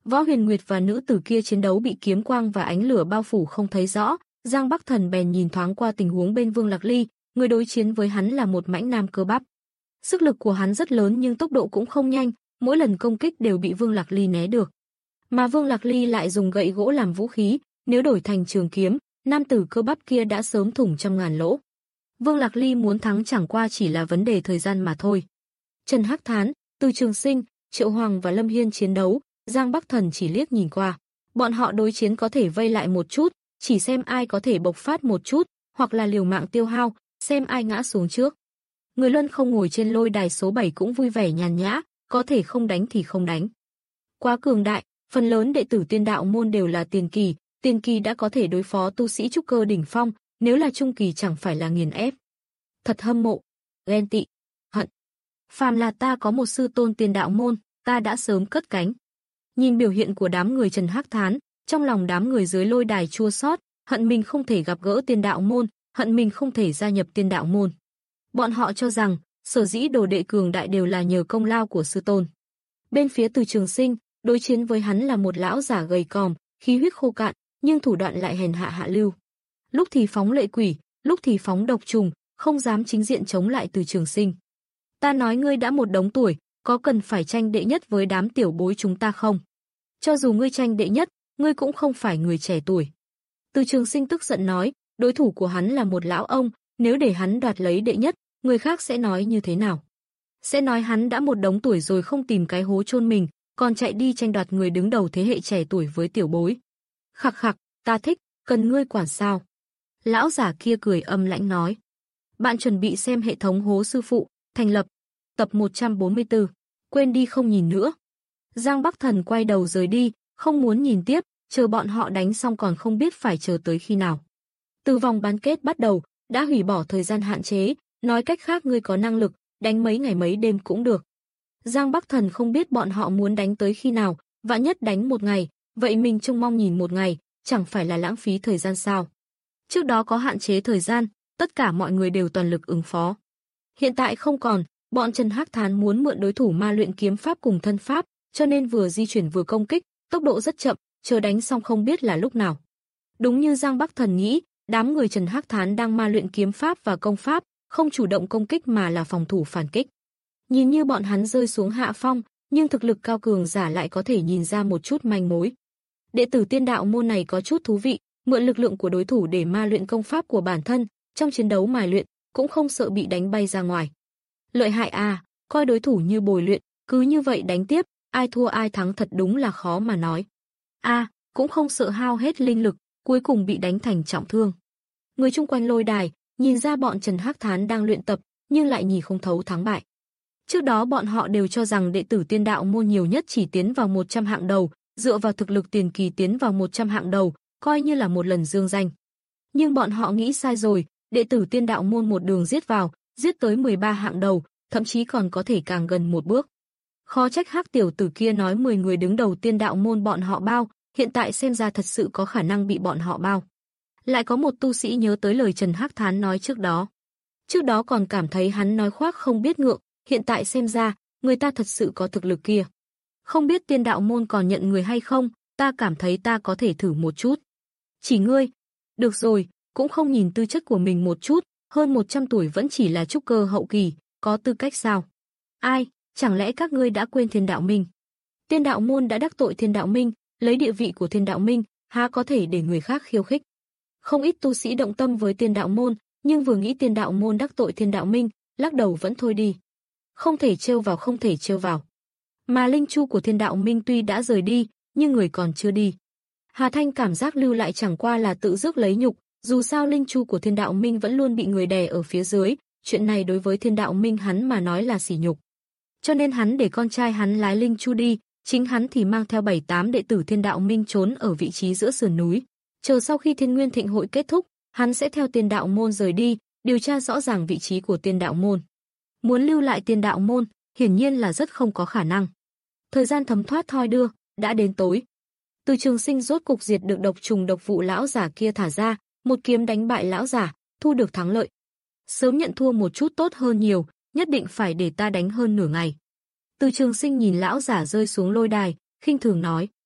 Võ Huyền Nguyệt và nữ tử kia chiến đấu bị kiếm quang và ánh lửa bao phủ không thấy rõ, Giang Bắc Thần bèn nhìn thoáng qua tình huống bên Vương Lạc Ly, người đối chiến với hắn là một mãnh nam cơ bắp. Sức lực của hắn rất lớn nhưng tốc độ cũng không nhanh, mỗi lần công kích đều bị Vương Lạc Ly né được. Mà Vương Lạc Ly lại dùng gậy gỗ làm vũ khí, nếu đổi thành trường kiếm, nam tử cơ bắp kia đã sớm thủng trăm ngàn lỗ. Vương Lạc Ly muốn thắng chẳng qua chỉ là vấn đề thời gian mà thôi. Trần Hắc Thán, Từ Trường Sinh, Triệu Hoàng và Lâm Hiên chiến đấu, Giang Bắc Thần chỉ liếc nhìn qua. Bọn họ đối chiến có thể vây lại một chút, chỉ xem ai có thể bộc phát một chút, hoặc là liều mạng tiêu hao, xem ai ngã xuống trước. Người Luân không ngồi trên lôi đài số bảy cũng vui vẻ nhàn nhã, có thể không đánh thì không đánh. Quá cường đại, phần lớn đệ tử Tiên Đạo môn đều là tiền kỳ, tiền kỳ đã có thể đối phó tu sĩ trúc cơ đỉnh phong, nếu là trung kỳ chẳng phải là nghiền ép. Thật hâm mộ, ghen tị, hận. Phàm là ta có một sư tôn Tiên Đạo môn, ta đã sớm cất cánh. Nhìn biểu hiện của đám người Trần Hắc Thán, trong lòng đám người dưới lôi đài chua xót, hận mình không thể gặp gỡ Tiên Đạo môn, hận mình không thể gia nhập Tiên Đạo môn. Bọn họ cho rằng, sở dĩ đồ đệ cường đại đều là nhờ công lao của sư tôn. Bên phía Từ Trường Sinh, đối chiến với hắn là một lão giả gầy còm, khí huyết khô cạn, nhưng thủ đoạn lại hèn hạ hạ lưu. Lúc thì phóng lệ quỷ, lúc thì phóng độc trùng, không dám chính diện chống lại Từ Trường Sinh. Ta nói ngươi đã một đống tuổi, có cần phải tranh đệ nhất với đám tiểu bối chúng ta không? Cho dù ngươi tranh đệ nhất, ngươi cũng không phải người trẻ tuổi. Từ Trường Sinh tức giận nói, đối thủ của hắn là một lão ông, nếu để hắn đoạt lấy đệ nhất, người khác sẽ nói như thế nào? Sẽ nói hắn đã một đống tuổi rồi không tìm cái hố chôn mình, còn chạy đi tranh đoạt người đứng đầu thế hệ trẻ tuổi với tiểu bối. Khặc khặc, ta thích, cần ngươi quản sao? Lão giả kia cười âm lãnh nói. Bạn chuẩn bị xem hệ thống hố sư phụ, thành lập, tập một trăm bốn mươi tư, quên đi không nhìn nữa. Giang Bắc Thần quay đầu rời đi, không muốn nhìn tiếp, chờ bọn họ đánh xong còn không biết phải chờ tới khi nào. Từ vòng bán kết bắt đầu, đã hủy bỏ thời gian hạn chế, nói cách khác ngươi có năng lực, đánh mấy ngày mấy đêm cũng được. Giang Bắc Thần không biết bọn họ muốn đánh tới khi nào, vạn nhất đánh một ngày, vậy mình trông mong nhìn một ngày, chẳng phải là lãng phí thời gian sao. Trước đó có hạn chế thời gian, tất cả mọi người đều toàn lực ứng phó. Hiện tại không còn, bọn Trần Hắc Thán muốn mượn đối thủ ma luyện kiếm pháp cùng thân pháp, cho nên vừa di chuyển vừa công kích, tốc độ rất chậm, chờ đánh xong không biết là lúc nào. Đúng như Giang Bắc Thần nghĩ, đám người Trần Hắc Thán đang ma luyện kiếm pháp và công pháp, không chủ động công kích mà là phòng thủ phản kích. Nhìn như bọn hắn rơi xuống hạ phong, nhưng thực lực cao cường giả lại có thể nhìn ra một chút manh mối. Đệ tử Tiên Đạo môn này có chút thú vị, mượn lực lượng của đối thủ để ma luyện công pháp của bản thân, trong chiến đấu mài luyện, cũng không sợ bị đánh bay ra ngoài. Lợi hại à, coi đối thủ như bồi luyện, cứ như vậy đánh tiếp, ai thua ai thắng thật đúng là khó mà nói. A, à, cũng không sợ hao hết linh lực, cuối cùng bị đánh thành trọng thương. Người chung quanh lôi đài, nhìn ra bọn Trần Hắc Thán đang luyện tập, nhưng lại nhìn không thấu thắng bại. Trước đó bọn họ đều cho rằng đệ tử Tiên Đạo môn nhiều nhất chỉ tiến vào một trăm hạng đầu, dựa vào thực lực tiền kỳ tiến vào một trăm hạng đầu, coi như là một lần dương danh. Nhưng bọn họ nghĩ sai rồi, đệ tử Tiên Đạo môn một đường giết vào, giết tới mười ba hạng đầu, thậm chí còn có thể càng gần một bước. Khó trách Hắc tiểu tử kia nói mười người đứng đầu Tiên Đạo môn bọn họ bao, hiện tại xem ra thật sự có khả năng bị bọn họ bao. Lại có một tu sĩ nhớ tới lời Trần Hắc Thán nói trước đó. Trước đó còn cảm thấy hắn nói khoác không biết ngượng, hiện tại xem ra, người ta thật sự có thực lực kia. Không biết Tiên Đạo môn còn nhận người hay không, ta cảm thấy ta có thể thử một chút. Chỉ ngươi, được rồi, cũng không nhìn tư chất của mình một chút, hơn một trăm tuổi vẫn chỉ là trúc cơ hậu kỳ, có tư cách sao? Ai, chẳng lẽ các ngươi đã quên Thiên Đạo Minh? Tiên Đạo môn đã đắc tội Thiên Đạo Minh, lấy địa vị của Thiên Đạo Minh, há có thể để người khác khiêu khích. Không ít tu sĩ động tâm với Tiên Đạo môn, nhưng vừa nghĩ Tiên Đạo môn đắc tội Thiên Đạo Minh, lắc đầu vẫn thôi đi. Không thể trêu vào không thể trêu vào. Mà linh chu của Thiên Đạo Minh tuy đã rời đi, nhưng người còn chưa đi. Hà Thanh cảm giác lưu lại chẳng qua là tự rước lấy nhục, dù sao linh chu của Thiên Đạo Minh vẫn luôn bị người đè ở phía dưới, chuyện này đối với Thiên Đạo Minh hắn mà nói là sỉ nhục. Cho nên hắn để con trai hắn lái linh chu đi, chính hắn thì mang theo bảy tám đệ tử Thiên Đạo Minh trốn ở vị trí giữa sườn núi. Chờ sau khi Thiên Nguyên Thịnh hội kết thúc, hắn sẽ theo Tiên Đạo môn rời đi, điều tra rõ ràng vị trí của Tiên Đạo môn. Muốn lưu lại Tiên Đạo môn, hiển nhiên là rất không có khả năng. Thời gian thấm thoát thoi đưa, đã đến tối. Từ Trường Sinh rốt cục diệt được độc trùng độc vụ lão giả kia thả ra, một kiếm đánh bại lão giả, thu được thắng lợi. Sớm nhận thua một chút tốt hơn nhiều, nhất định phải để ta đánh hơn nửa ngày. Từ Trường Sinh nhìn lão giả rơi xuống lôi đài, khinh thường nói.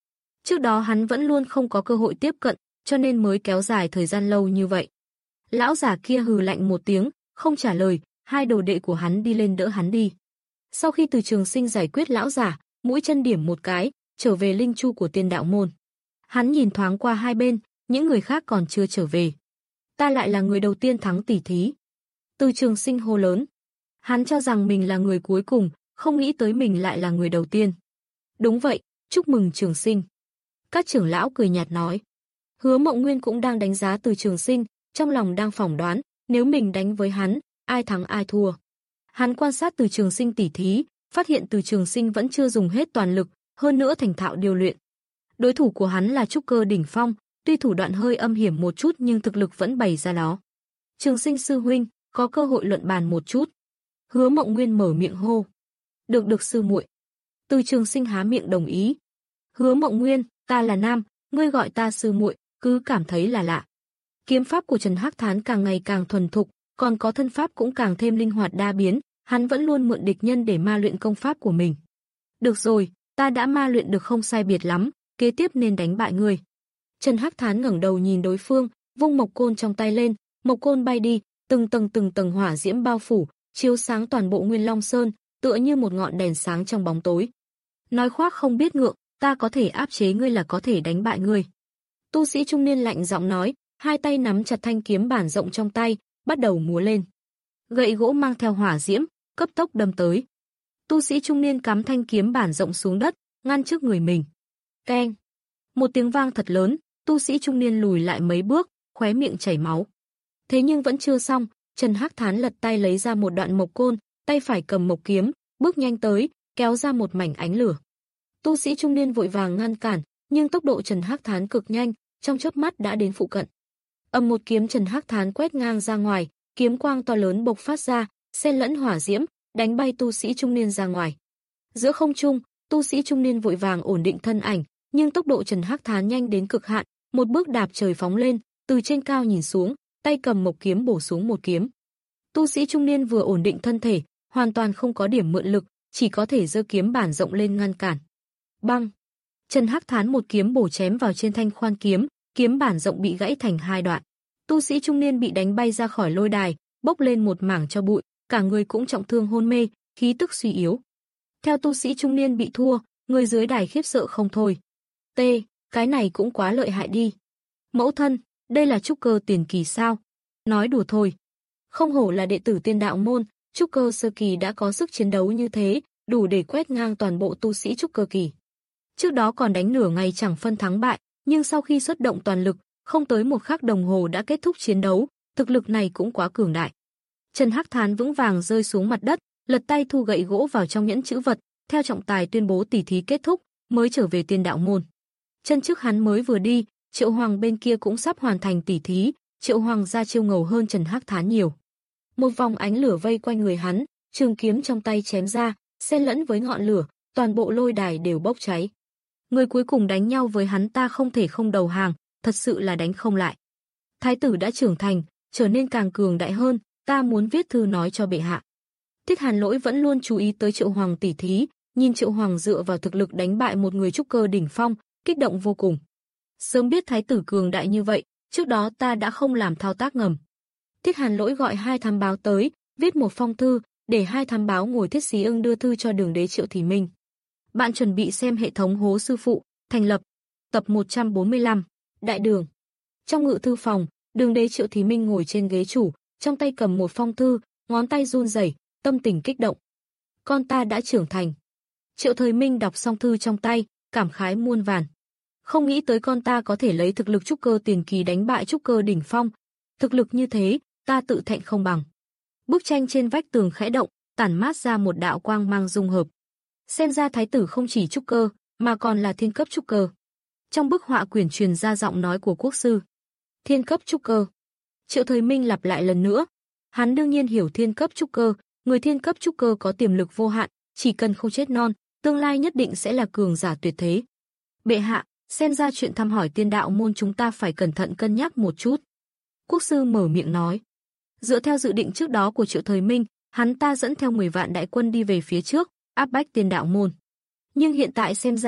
Trước đó hắn vẫn luôn không có cơ hội tiếp cận, cho nên mới kéo dài thời gian lâu như vậy. Lão giả kia hừ lạnh một tiếng, không trả lời, hai đồ đệ của hắn đi lên đỡ hắn đi. Sau khi Từ Trường Sinh giải quyết lão giả, mũi chân điểm một cái, trở về linh chu của Tiên Đạo môn. Hắn nhìn thoáng qua hai bên, những người khác còn chưa trở về. Ta lại là người đầu tiên thắng tỷ thí. Từ Trường Sinh hô lớn. Hắn cho rằng mình là người cuối cùng, không nghĩ tới mình lại là người đầu tiên. Đúng vậy, chúc mừng Trường Sinh. Các trưởng lão cười nhạt nói. Hứa Mộng Nguyên cũng đang đánh giá Từ Trường Sinh, trong lòng đang phỏng đoán, nếu mình đánh với hắn, ai thắng ai thua. Hắn quan sát Từ Trường Sinh tỉ thí, phát hiện Từ Trường Sinh vẫn chưa dùng hết toàn lực, hơn nữa thành thạo điều luyện. Đối thủ của hắn là trúc cơ đỉnh phong, tuy thủ đoạn hơi âm hiểm một chút nhưng thực lực vẫn bày ra đó. Trường Sinh sư huynh, có cơ hội luận bàn một chút. Hứa Mộng Nguyên mở miệng hô. Được được sư muội. Từ Trường Sinh há miệng đồng ý. Hứa Mộng Nguyên, ta là nam, ngươi gọi ta sư muội, cứ cảm thấy là lạ. Kiếm pháp của Trần Hắc Thán càng ngày càng thuần thục, còn có thân pháp cũng càng thêm linh hoạt đa biến, hắn vẫn luôn mượn địch nhân để ma luyện công pháp của mình. Được rồi, ta đã ma luyện được không sai biệt lắm, kế tiếp nên đánh bại ngươi. Trần Hắc Thán ngẩng đầu nhìn đối phương, vung mộc côn trong tay lên, mộc côn bay đi, từng tầng từng tầng hỏa diễm bao phủ, chiếu sáng toàn bộ Nguyên Long Sơn, tựa như một ngọn đèn sáng trong bóng tối. Nói khoác không biết ngượng, ta có thể áp chế ngươi là có thể đánh bại ngươi. Tu sĩ trung niên lạnh giọng nói, hai tay nắm chặt thanh kiếm bản rộng trong tay, bắt đầu múa lên. Gậy gỗ mang theo hỏa diễm, cấp tốc đâm tới. Tu sĩ trung niên cắm thanh kiếm bản rộng xuống đất, ngăn trước người mình. Keng! Một tiếng vang thật lớn, tu sĩ trung niên lùi lại mấy bước, khóe miệng chảy máu. Thế nhưng vẫn chưa xong, Trần Hắc Thán lật tay lấy ra một đoạn mộc côn, tay phải cầm mộc kiếm, bước nhanh tới, kéo ra một mảnh ánh lửa. Tu sĩ trung niên vội vàng ngăn cản, nhưng tốc độ Trần Hắc Thán cực nhanh, trong chớp mắt đã đến phụ cận. Ầm một kiếm Trần Hắc Thán quét ngang ra ngoài, kiếm quang to lớn bộc phát ra, xen lẫn hỏa diễm, đánh bay tu sĩ trung niên ra ngoài. Giữa không trung, tu sĩ trung niên vội vàng ổn định thân ảnh, nhưng tốc độ Trần Hắc Thán nhanh đến cực hạn, một bước đạp trời phóng lên, từ trên cao nhìn xuống, tay cầm mộc kiếm bổ xuống một kiếm. Tu sĩ trung niên vừa ổn định thân thể, hoàn toàn không có điểm mượn lực, chỉ có thể giơ kiếm bản rộng lên ngăn cản. Băng! Trần Hắc Thán một kiếm bổ chém vào trên thanh khoan kiếm, kiếm bản rộng bị gãy thành hai đoạn. Tu sĩ trung niên bị đánh bay ra khỏi lôi đài, bốc lên một mảng cho bụi, cả người cũng trọng thương hôn mê, khí tức suy yếu. Theo tu sĩ trung niên bị thua, người dưới đài khiếp sợ không thôi. T, cái này cũng quá lợi hại đi. Mẫu thân, đây là trúc cơ tiền kỳ sao? Nói đùa thôi. Không hổ là đệ tử Tiên Đạo môn, trúc cơ sơ kỳ đã có sức chiến đấu như thế, đủ để quét ngang toàn bộ tu sĩ trúc cơ kỳ. Trước đó còn đánh nửa ngày chẳng phân thắng bại, nhưng sau khi xuất động toàn lực, không tới một khắc đồng hồ đã kết thúc chiến đấu, thực lực này cũng quá cường đại. Trần Hắc Thán vững vàng rơi xuống mặt đất, lật tay thu gậy gỗ vào trong nhẫn chữ vật, theo trọng tài tuyên bố tỷ thí kết thúc, mới trở về Tiên Đạo môn. Chân trước hắn mới vừa đi, Triệu Hoàng bên kia cũng sắp hoàn thành tỷ thí, Triệu Hoàng ra chiêu ngầu hơn Trần Hắc Thán nhiều. Một vòng ánh lửa vây quanh người hắn, trường kiếm trong tay chém ra, xen lẫn với ngọn lửa, toàn bộ lôi đài đều bốc cháy. Người cuối cùng đánh nhau với hắn ta không thể không đầu hàng, thật sự là đánh không lại. Thái tử đã trưởng thành, trở nên càng cường đại hơn, ta muốn viết thư nói cho bệ hạ. Thích Hàn Lỗi vẫn luôn chú ý tới Triệu Hoàng tỷ thí, nhìn Triệu Hoàng dựa vào thực lực đánh bại một người trúc cơ đỉnh phong, kích động vô cùng. Sớm biết thái tử cường đại như vậy, trước đó ta đã không làm thao tác ngầm. Thích Hàn Lỗi gọi hai thám báo tới, viết một phong thư, để hai thám báo ngồi Thiết Xí Ưng đưa thư cho Đường Đế Triệu Thị Minh. Bạn chuẩn bị xem hệ thống Hố Sư Phụ, thành lập, tập một trăm bốn mươi lăm, Đại Đường. Trong ngự thư phòng, Đường Đế Triệu Thị Minh ngồi trên ghế chủ, trong tay cầm một phong thư, ngón tay run rẩy, tâm tình kích động. Con ta đã trưởng thành. Triệu Thời Minh đọc xong thư trong tay, cảm khái muôn vàn. Không nghĩ tới con ta có thể lấy thực lực trúc cơ tiền kỳ đánh bại trúc cơ đỉnh phong. Thực lực như thế, ta tự thẹn không bằng. Bức tranh trên vách tường khẽ động, tản mát ra một đạo quang mang dung hợp. Xem ra thái tử không chỉ trúc cơ, mà còn là thiên cấp trúc cơ. Trong bức họa quyển truyền ra giọng nói của quốc sư. Thiên cấp trúc cơ. Triệu Thời Minh lặp lại lần nữa. Hắn đương nhiên hiểu thiên cấp trúc cơ, người thiên cấp trúc cơ có tiềm lực vô hạn, chỉ cần không chết non, tương lai nhất định sẽ là cường giả tuyệt thế. Bệ hạ, xem ra chuyện thăm hỏi Tiên Đạo môn chúng ta phải cẩn thận cân nhắc một chút. Quốc sư mở miệng nói. Dựa theo dự định trước đó của Triệu Thời Minh, hắn ta dẫn theo mười vạn đại quân đi về phía trước, áp bách Tiên Đạo môn. Nhưng hiện tại xem ra,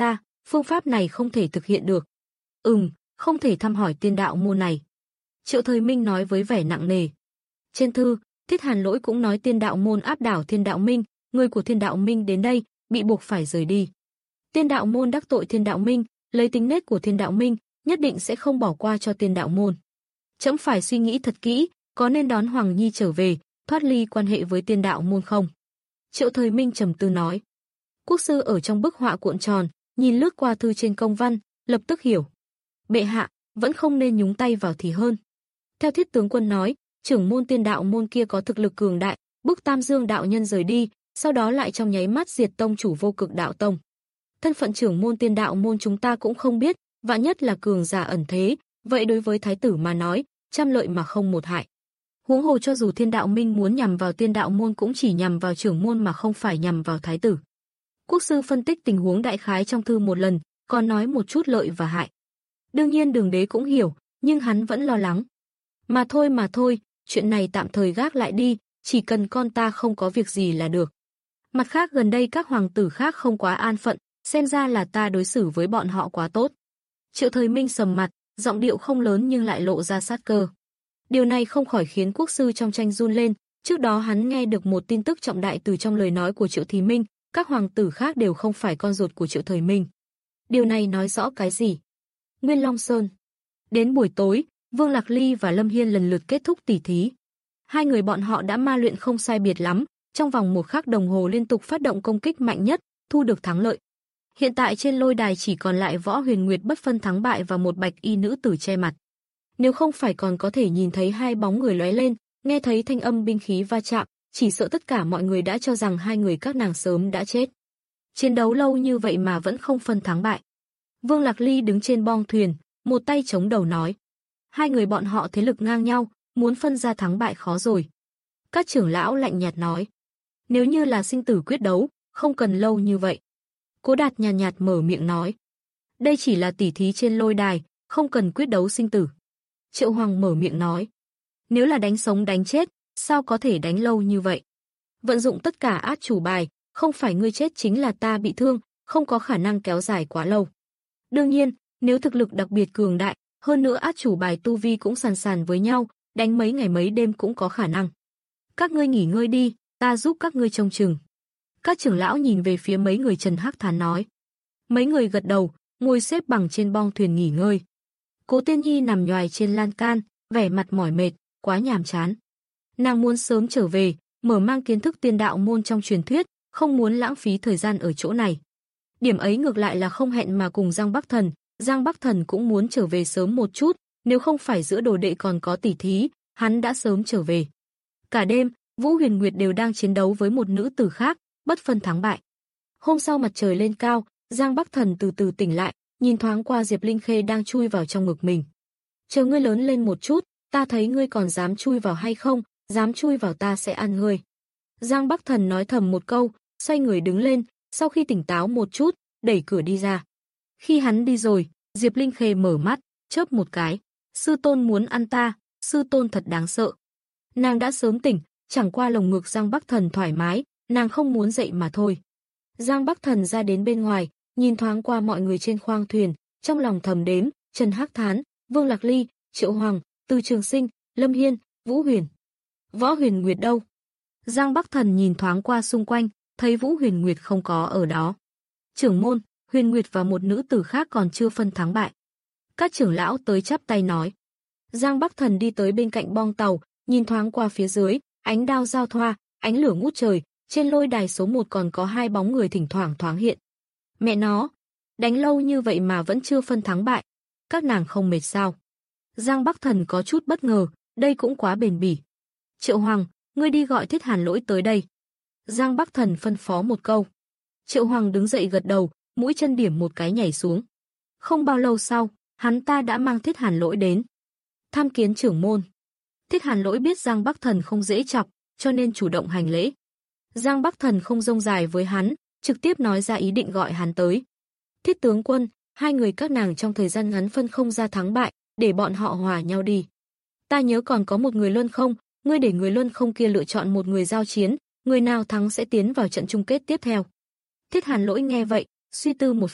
phương pháp này không thể thực hiện được. Ừm, không thể thăm hỏi tiên đạo môn này. Triệu Thời Minh nói với vẻ nặng nề. Trên thư, Thiết Hàn Lỗi cũng nói tiên đạo môn áp đảo Thiên Đạo Minh, người của Thiên Đạo Minh đến đây, bị buộc phải rời đi. Tiên đạo môn đắc tội Thiên Đạo Minh, lấy tính nết của Thiên Đạo Minh, nhất định sẽ không bỏ qua cho tiên đạo môn. Trẫm phải suy nghĩ thật kỹ, có nên đón Hoàng Nhi trở về, thoát ly quan hệ với tiên đạo môn không? Triệu Thời Minh trầm tư nói. Quốc sư ở trong bức họa cuộn tròn, nhìn lướt qua thư trên công văn, lập tức hiểu. Bệ hạ, vẫn không nên nhúng tay vào thì hơn. Theo Thiết tướng quân nói, trưởng môn tiên đạo môn kia có thực lực cường đại, bức Tam Dương đạo nhân rời đi, sau đó lại trong nháy mắt diệt tông chủ Vô Cực đạo tông. Thân phận trưởng môn tiên đạo môn chúng ta cũng không biết, vạn nhất là cường giả ẩn thế, vậy đối với thái tử mà nói, trăm lợi mà không một hại. Huống hồ cho dù Thiên Đạo Minh muốn nhằm vào tiên đạo môn cũng chỉ nhằm vào trưởng môn mà không phải nhằm vào thái tử. Quốc sư phân tích tình huống đại khái trong thư một lần, còn nói một chút lợi và hại. Đương nhiên Đường Đế cũng hiểu, nhưng hắn vẫn lo lắng. Mà thôi mà thôi, chuyện này tạm thời gác lại đi, chỉ cần con ta không có việc gì là được. Mặt khác gần đây các hoàng tử khác không quá an phận, xem ra là ta đối xử với bọn họ quá tốt. Triệu Thời Minh sầm mặt, giọng điệu không lớn nhưng lại lộ ra sát cơ. Điều này không khỏi khiến quốc sư trong tranh run lên, trước đó hắn nghe được một tin tức trọng đại từ trong lời nói của Triệu Thí Minh, các hoàng tử khác đều không phải con ruột của Triệu Thời Minh. Điều này nói rõ cái gì? Nguyên Long Sơn. Đến buổi tối, Vương Lạc Ly và Lâm Hiên lần lượt kết thúc tỉ thí. Hai người bọn họ đã ma luyện không sai biệt lắm, trong vòng một khắc đồng hồ liên tục phát động công kích mạnh nhất, thu được thắng lợi. Hiện tại trên lôi đài chỉ còn lại Võ Huyền Nguyệt bất phân thắng bại và một bạch y nữ tử che mặt. Nếu không phải còn có thể nhìn thấy hai bóng người lóe lên, nghe thấy thanh âm binh khí va chạm, chỉ sợ tất cả mọi người đã cho rằng hai người các nàng sớm đã chết. Chiến đấu lâu như vậy mà vẫn không phân thắng bại. Vương Lạc Ly đứng trên bong thuyền, một tay chống đầu nói. Hai người bọn họ thế lực ngang nhau, muốn phân ra thắng bại khó rồi. Các trưởng lão lạnh nhạt nói. Nếu như là sinh tử quyết đấu, không cần lâu như vậy. Cố Đạt nhàn nhạt, nhạt mở miệng nói. Đây chỉ là tỉ thí trên lôi đài, không cần quyết đấu sinh tử. Triệu Hoàng mở miệng nói. Nếu là đánh sống đánh chết, sao có thể đánh lâu như vậy? Vận dụng tất cả át chủ bài, không phải ngươi chết chính là ta bị thương, không có khả năng kéo dài quá lâu. Đương nhiên, nếu thực lực đặc biệt cường đại, hơn nữa át chủ bài tu vi cũng sàn sàn với nhau, đánh mấy ngày mấy đêm cũng có khả năng. Các ngươi nghỉ ngơi đi, ta giúp các ngươi trông chừng. Các trưởng lão nhìn về phía mấy người Trần Hắc Thán nói. Mấy người gật đầu, ngồi xếp bằng trên bong thuyền nghỉ ngơi. Cố Tiên Nhi nằm nhoài trên lan can, vẻ mặt mỏi mệt, quá nhàm chán. Nàng muốn sớm trở về, mở mang kiến thức tiên đạo môn trong truyền thuyết, không muốn lãng phí thời gian ở chỗ này. Điểm ấy ngược lại là không hẹn mà cùng Giang Bắc Thần, Giang Bắc Thần cũng muốn trở về sớm một chút, nếu không phải giữa đồ đệ còn có tỉ thí, hắn đã sớm trở về. Cả đêm, Vũ Huyền Nguyệt đều đang chiến đấu với một nữ tử khác, bất phân thắng bại. Hôm sau mặt trời lên cao, Giang Bắc Thần từ từ tỉnh lại, nhìn thoáng qua Diệp Linh Khê đang chui vào trong ngực mình. Chờ ngươi lớn lên một chút, ta thấy ngươi còn dám chui vào hay không, dám chui vào ta sẽ ăn ngươi. Giang Bắc Thần nói thầm một câu, xoay người đứng lên, sau khi tỉnh táo một chút, đẩy cửa đi ra. Khi hắn đi rồi, Diệp Linh Khê mở mắt, chớp một cái. Sư tôn muốn ăn ta, sư tôn thật đáng sợ. Nàng đã sớm tỉnh, chẳng qua lồng ngực Giang Bắc Thần thoải mái, nàng không muốn dậy mà thôi. Giang Bắc Thần ra đến bên ngoài, nhìn thoáng qua mọi người trên khoang thuyền, trong lòng thầm đếm, Trần Hắc Thán, Vương Lạc Ly, Triệu Hoàng, Từ Trường Sinh, Lâm Hiên, Vũ Huyền. Võ Huyền Nguyệt đâu? Giang Bắc Thần nhìn thoáng qua xung quanh, thấy Vũ Huyền Nguyệt không có ở đó. Trưởng môn, Huyền Nguyệt và một nữ tử khác còn chưa phân thắng bại. Các trưởng lão tới chắp tay nói. Giang Bắc Thần đi tới bên cạnh bong tàu, nhìn thoáng qua phía dưới, ánh đao giao thoa, ánh lửa ngút trời, trên lôi đài số một còn có hai bóng người thỉnh thoảng thoáng hiện. Mẹ nó, đánh lâu như vậy mà vẫn chưa phân thắng bại, các nàng không mệt sao? Giang Bắc Thần có chút bất ngờ, đây cũng quá bền bỉ. Triệu Hoàng, ngươi đi gọi Thiết Hàn Lỗi tới đây. Giang Bắc Thần phân phó một câu. Triệu Hoàng đứng dậy gật đầu, mũi chân điểm một cái nhảy xuống. Không bao lâu sau, hắn ta đã mang Thiết Hàn Lỗi đến. Tham kiến trưởng môn. Thiết Hàn Lỗi biết Giang Bắc Thần không dễ chọc, cho nên chủ động hành lễ. Giang Bắc Thần không rông dài với hắn, trực tiếp nói ra ý định gọi hắn tới. Thiết tướng quân, hai người các nàng trong thời gian ngắn phân không ra thắng bại, để bọn họ hòa nhau đi. Ta nhớ còn có một người luân không, ngươi để người luân không kia lựa chọn một người giao chiến, người nào thắng sẽ tiến vào trận chung kết tiếp theo. Thiết Hàn Lỗi nghe vậy, suy tư một phen,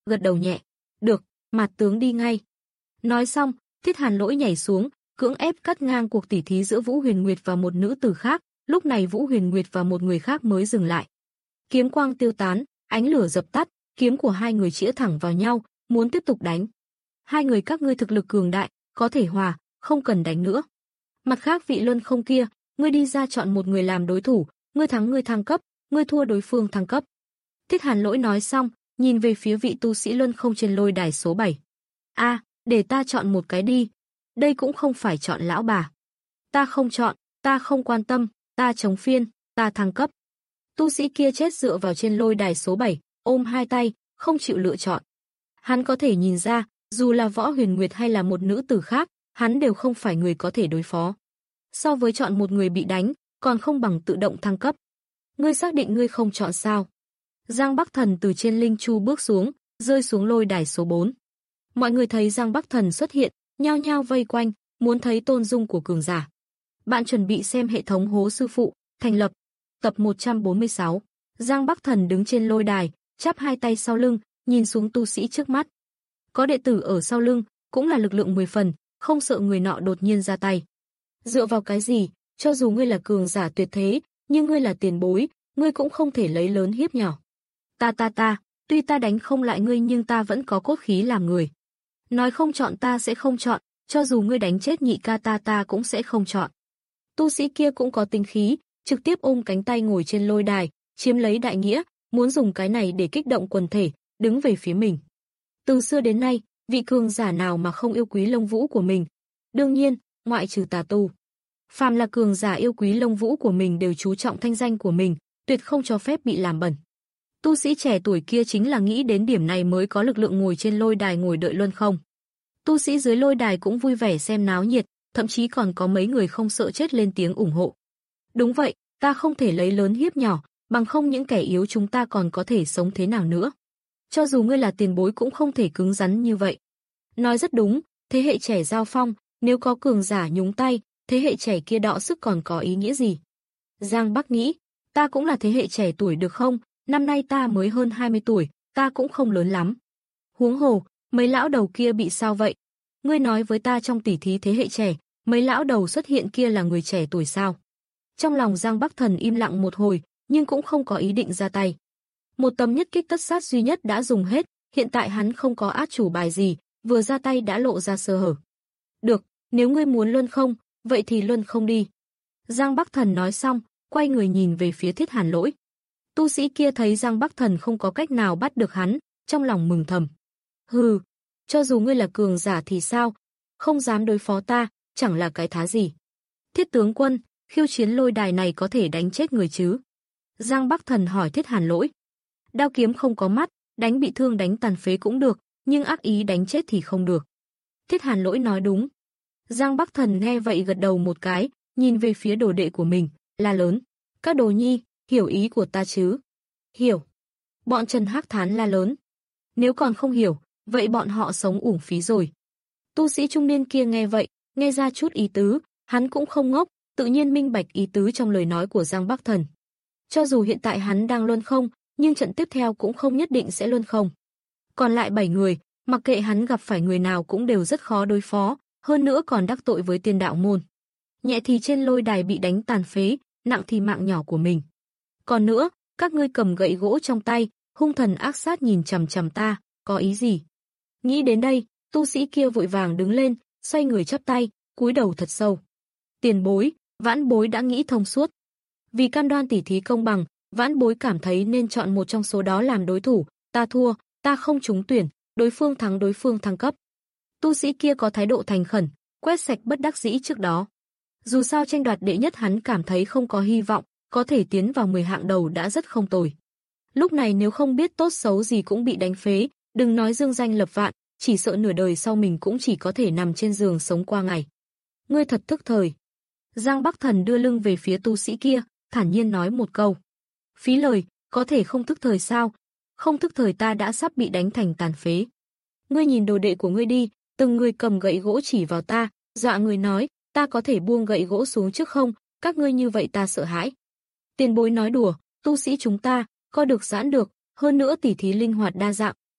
gật đầu nhẹ. Được, Mạt tướng đi ngay. Nói xong, Thiết Hàn Lỗi nhảy xuống, cưỡng ép cắt ngang cuộc tỉ thí giữa Vũ Huyền Nguyệt và một nữ tử khác, lúc này Vũ Huyền Nguyệt và một người khác mới dừng lại. Kiếm quang tiêu tán, ánh lửa dập tắt, kiếm của hai người chĩa thẳng vào nhau, muốn tiếp tục đánh. Hai người các ngươi thực lực cường đại, có thể hòa, không cần đánh nữa. Mặt khác vị Luân Không kia, ngươi đi ra chọn một người làm đối thủ, ngươi thắng ngươi thăng cấp, ngươi thua đối phương thăng cấp. Thiết Hàn Lỗi nói xong, nhìn về phía vị tu sĩ Luân Không trên lôi đài số bảy. A, à, để ta chọn một cái đi. Đây cũng không phải chọn lão bà. Ta không chọn, ta không quan tâm, ta chống phiên, ta thăng cấp. Tu sĩ kia chết dựa vào trên lôi đài số bảy, ôm hai tay, không chịu lựa chọn. Hắn có thể nhìn ra, dù là Võ Huyền Nguyệt hay là một nữ tử khác, hắn đều không phải người có thể đối phó. So với chọn một người bị đánh, còn không bằng tự động thăng cấp. Ngươi xác định ngươi không chọn sao? Giang Bắc Thần từ trên linh chu bước xuống, rơi xuống lôi đài số bốn. Mọi người thấy Giang Bắc Thần xuất hiện, nhao nhao vây quanh, muốn thấy tôn dung của cường giả. Bạn chuẩn bị xem hệ thống hố sư phụ, thành lập. Tập một trăm bốn mươi sáu. Giang Bắc Thần đứng trên lôi đài, chắp hai tay sau lưng, nhìn xuống tu sĩ trước mắt. Có đệ tử ở sau lưng, cũng là lực lượng mười phần, không sợ người nọ đột nhiên ra tay. Dựa vào cái gì, cho dù ngươi là cường giả tuyệt thế, nhưng ngươi là tiền bối, ngươi cũng không thể lấy lớn hiếp nhỏ. Ta ta ta, tuy ta đánh không lại ngươi nhưng ta vẫn có cốt khí làm người. Nói không chọn ta sẽ không chọn, cho dù ngươi đánh chết nhị ca ta ta cũng sẽ không chọn. Tu sĩ kia cũng có tính khí, trực tiếp ôm cánh tay ngồi trên lôi đài, chiếm lấy đại nghĩa, muốn dùng cái này để kích động quần thể, đứng về phía mình. Từ xưa đến nay, vị cường giả nào mà không yêu quý lông vũ của mình? Đương nhiên, ngoại trừ tà tu. Phàm là cường giả yêu quý lông vũ của mình đều chú trọng thanh danh của mình, tuyệt không cho phép bị làm bẩn. Tu sĩ trẻ tuổi kia chính là nghĩ đến điểm này mới có lực lượng ngồi trên lôi đài ngồi đợi Luân Không. Tu sĩ dưới lôi đài cũng vui vẻ xem náo nhiệt, thậm chí còn có mấy người không sợ chết lên tiếng ủng hộ. Đúng vậy, ta không thể lấy lớn hiếp nhỏ, bằng không những kẻ yếu chúng ta còn có thể sống thế nào nữa. Cho dù ngươi là tiền bối cũng không thể cứng rắn như vậy. Nói rất đúng, thế hệ trẻ giao phong, nếu có cường giả nhúng tay, thế hệ trẻ kia đọ sức còn có ý nghĩa gì? Giang Bắc nghĩ, ta cũng là thế hệ trẻ tuổi được không? Năm nay ta mới hơn hai mươi tuổi, ta cũng không lớn lắm. Huống hồ, mấy lão đầu kia bị sao vậy? Ngươi nói với ta trong tỉ thí thế hệ trẻ, mấy lão đầu xuất hiện kia là người trẻ tuổi sao? Trong lòng Giang Bắc Thần im lặng một hồi, nhưng cũng không có ý định ra tay. Một tấm nhất kích tất sát duy nhất đã dùng hết, hiện tại hắn không có át chủ bài gì, vừa ra tay đã lộ ra sơ hở. Được, nếu ngươi muốn Luân Không, vậy thì Luân Không đi. Giang Bắc Thần nói xong, quay người nhìn về phía Thiết Hàn Lỗi. Tu sĩ kia thấy Giang Bắc Thần không có cách nào bắt được hắn, trong lòng mừng thầm. Hừ, cho dù ngươi là cường giả thì sao, không dám đối phó ta, chẳng là cái thá gì. Thiết tướng quân, khiêu chiến lôi đài này có thể đánh chết người chứ? Giang Bắc Thần hỏi Thiết Hàn Lỗi. Đao kiếm không có mắt, đánh bị thương đánh tàn phế cũng được, nhưng ác ý đánh chết thì không được. Thiết Hàn Lỗi nói đúng. Giang Bắc Thần nghe vậy gật đầu một cái, nhìn về phía đồ đệ của mình, la lớn. Các đồ nhi, hiểu ý của ta chứ? Hiểu. Bọn Trần Hắc Thán la lớn. Nếu còn không hiểu, vậy bọn họ sống uổng phí rồi. Tu sĩ trung niên kia nghe vậy, nghe ra chút ý tứ, hắn cũng không ngốc, tự nhiên minh bạch ý tứ trong lời nói của Giang Bắc Thần. Cho dù hiện tại hắn đang Luân Không, nhưng trận tiếp theo cũng không nhất định sẽ Luân Không. Còn lại bảy người, mặc kệ hắn gặp phải người nào cũng đều rất khó đối phó, hơn nữa còn đắc tội với Tiên Đạo môn. Nhẹ thì trên lôi đài bị đánh tàn phế, nặng thì mạng nhỏ của mình. Còn nữa, các ngươi cầm gậy gỗ trong tay, hung thần ác sát nhìn chằm chằm ta, có ý gì? Nghĩ đến đây, tu sĩ kia vội vàng đứng lên, xoay người chắp tay, cúi đầu thật sâu. Tiền bối, vãn bối đã nghĩ thông suốt. Vì cam đoan tỉ thí công bằng, vãn bối cảm thấy nên chọn một trong số đó làm đối thủ, ta thua, ta không trúng tuyển, đối phương thắng đối phương thăng cấp. Tu sĩ kia có thái độ thành khẩn, quét sạch bất đắc dĩ trước đó. Dù sao tranh đoạt đệ nhất hắn cảm thấy không có hy vọng, có thể tiến vào mười hạng đầu đã rất không tồi. Lúc này nếu không biết tốt xấu gì cũng bị đánh phế, đừng nói dương danh lập vạn, chỉ sợ nửa đời sau mình cũng chỉ có thể nằm trên giường sống qua ngày. Ngươi thật thức thời. Giang Bắc Thần đưa lưng về phía tu sĩ kia, thản nhiên nói một câu. Phí lời, có thể không thức thời sao? Không thức thời ta đã sắp bị đánh thành tàn phế. Ngươi nhìn đồ đệ của ngươi đi, từng người cầm gậy gỗ chỉ vào ta, dọa người nói, ta có thể buông gậy gỗ xuống trước không? Các ngươi như vậy ta sợ hãi. Tiền bối nói đùa, tu sĩ chúng ta, co được giãn được, hơn nữa tỉ thí linh hoạt đa dạng,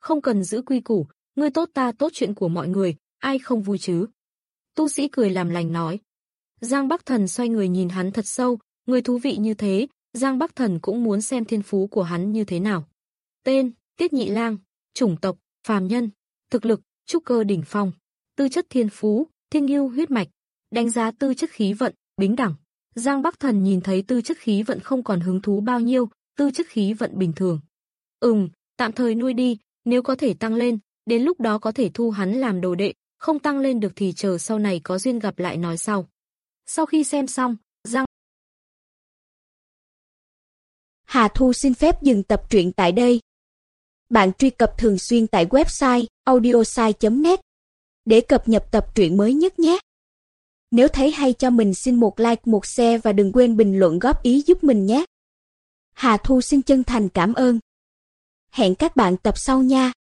không cần giữ quy củ, ngươi tốt ta tốt chuyện của mọi người, ai không vui chứ? Tu sĩ cười làm lành nói. Giang Bắc Thần xoay người nhìn hắn thật sâu, người thú vị như thế, Giang Bắc Thần cũng muốn xem thiên phú của hắn như thế nào. Tên, Tiết Nhị Lang, chủng tộc, phàm nhân, thực lực, trúc cơ đỉnh phong, tư chất thiên phú, thiên ngưu huyết mạch, đánh giá tư chất khí vận, bính đẳng. Giang Bắc Thần nhìn thấy tư chất khí vận không còn hứng thú bao nhiêu, tư chất khí vận bình thường. Ừm, tạm thời nuôi đi, nếu có thể tăng lên, đến lúc đó có thể thu hắn làm đồ đệ, không tăng lên được thì chờ sau này có duyên gặp lại nói sau. Sau khi xem xong, Giang Hà Thu xin phép dừng tập truyện tại đây. Bạn truy cập thường xuyên tại website audiosai chấm net để cập nhật tập truyện mới nhất nhé. Nếu thấy hay cho mình xin một like, một share và đừng quên bình luận góp ý giúp mình nhé. Hà Thu xin chân thành cảm ơn. Hẹn các bạn tập sau nha.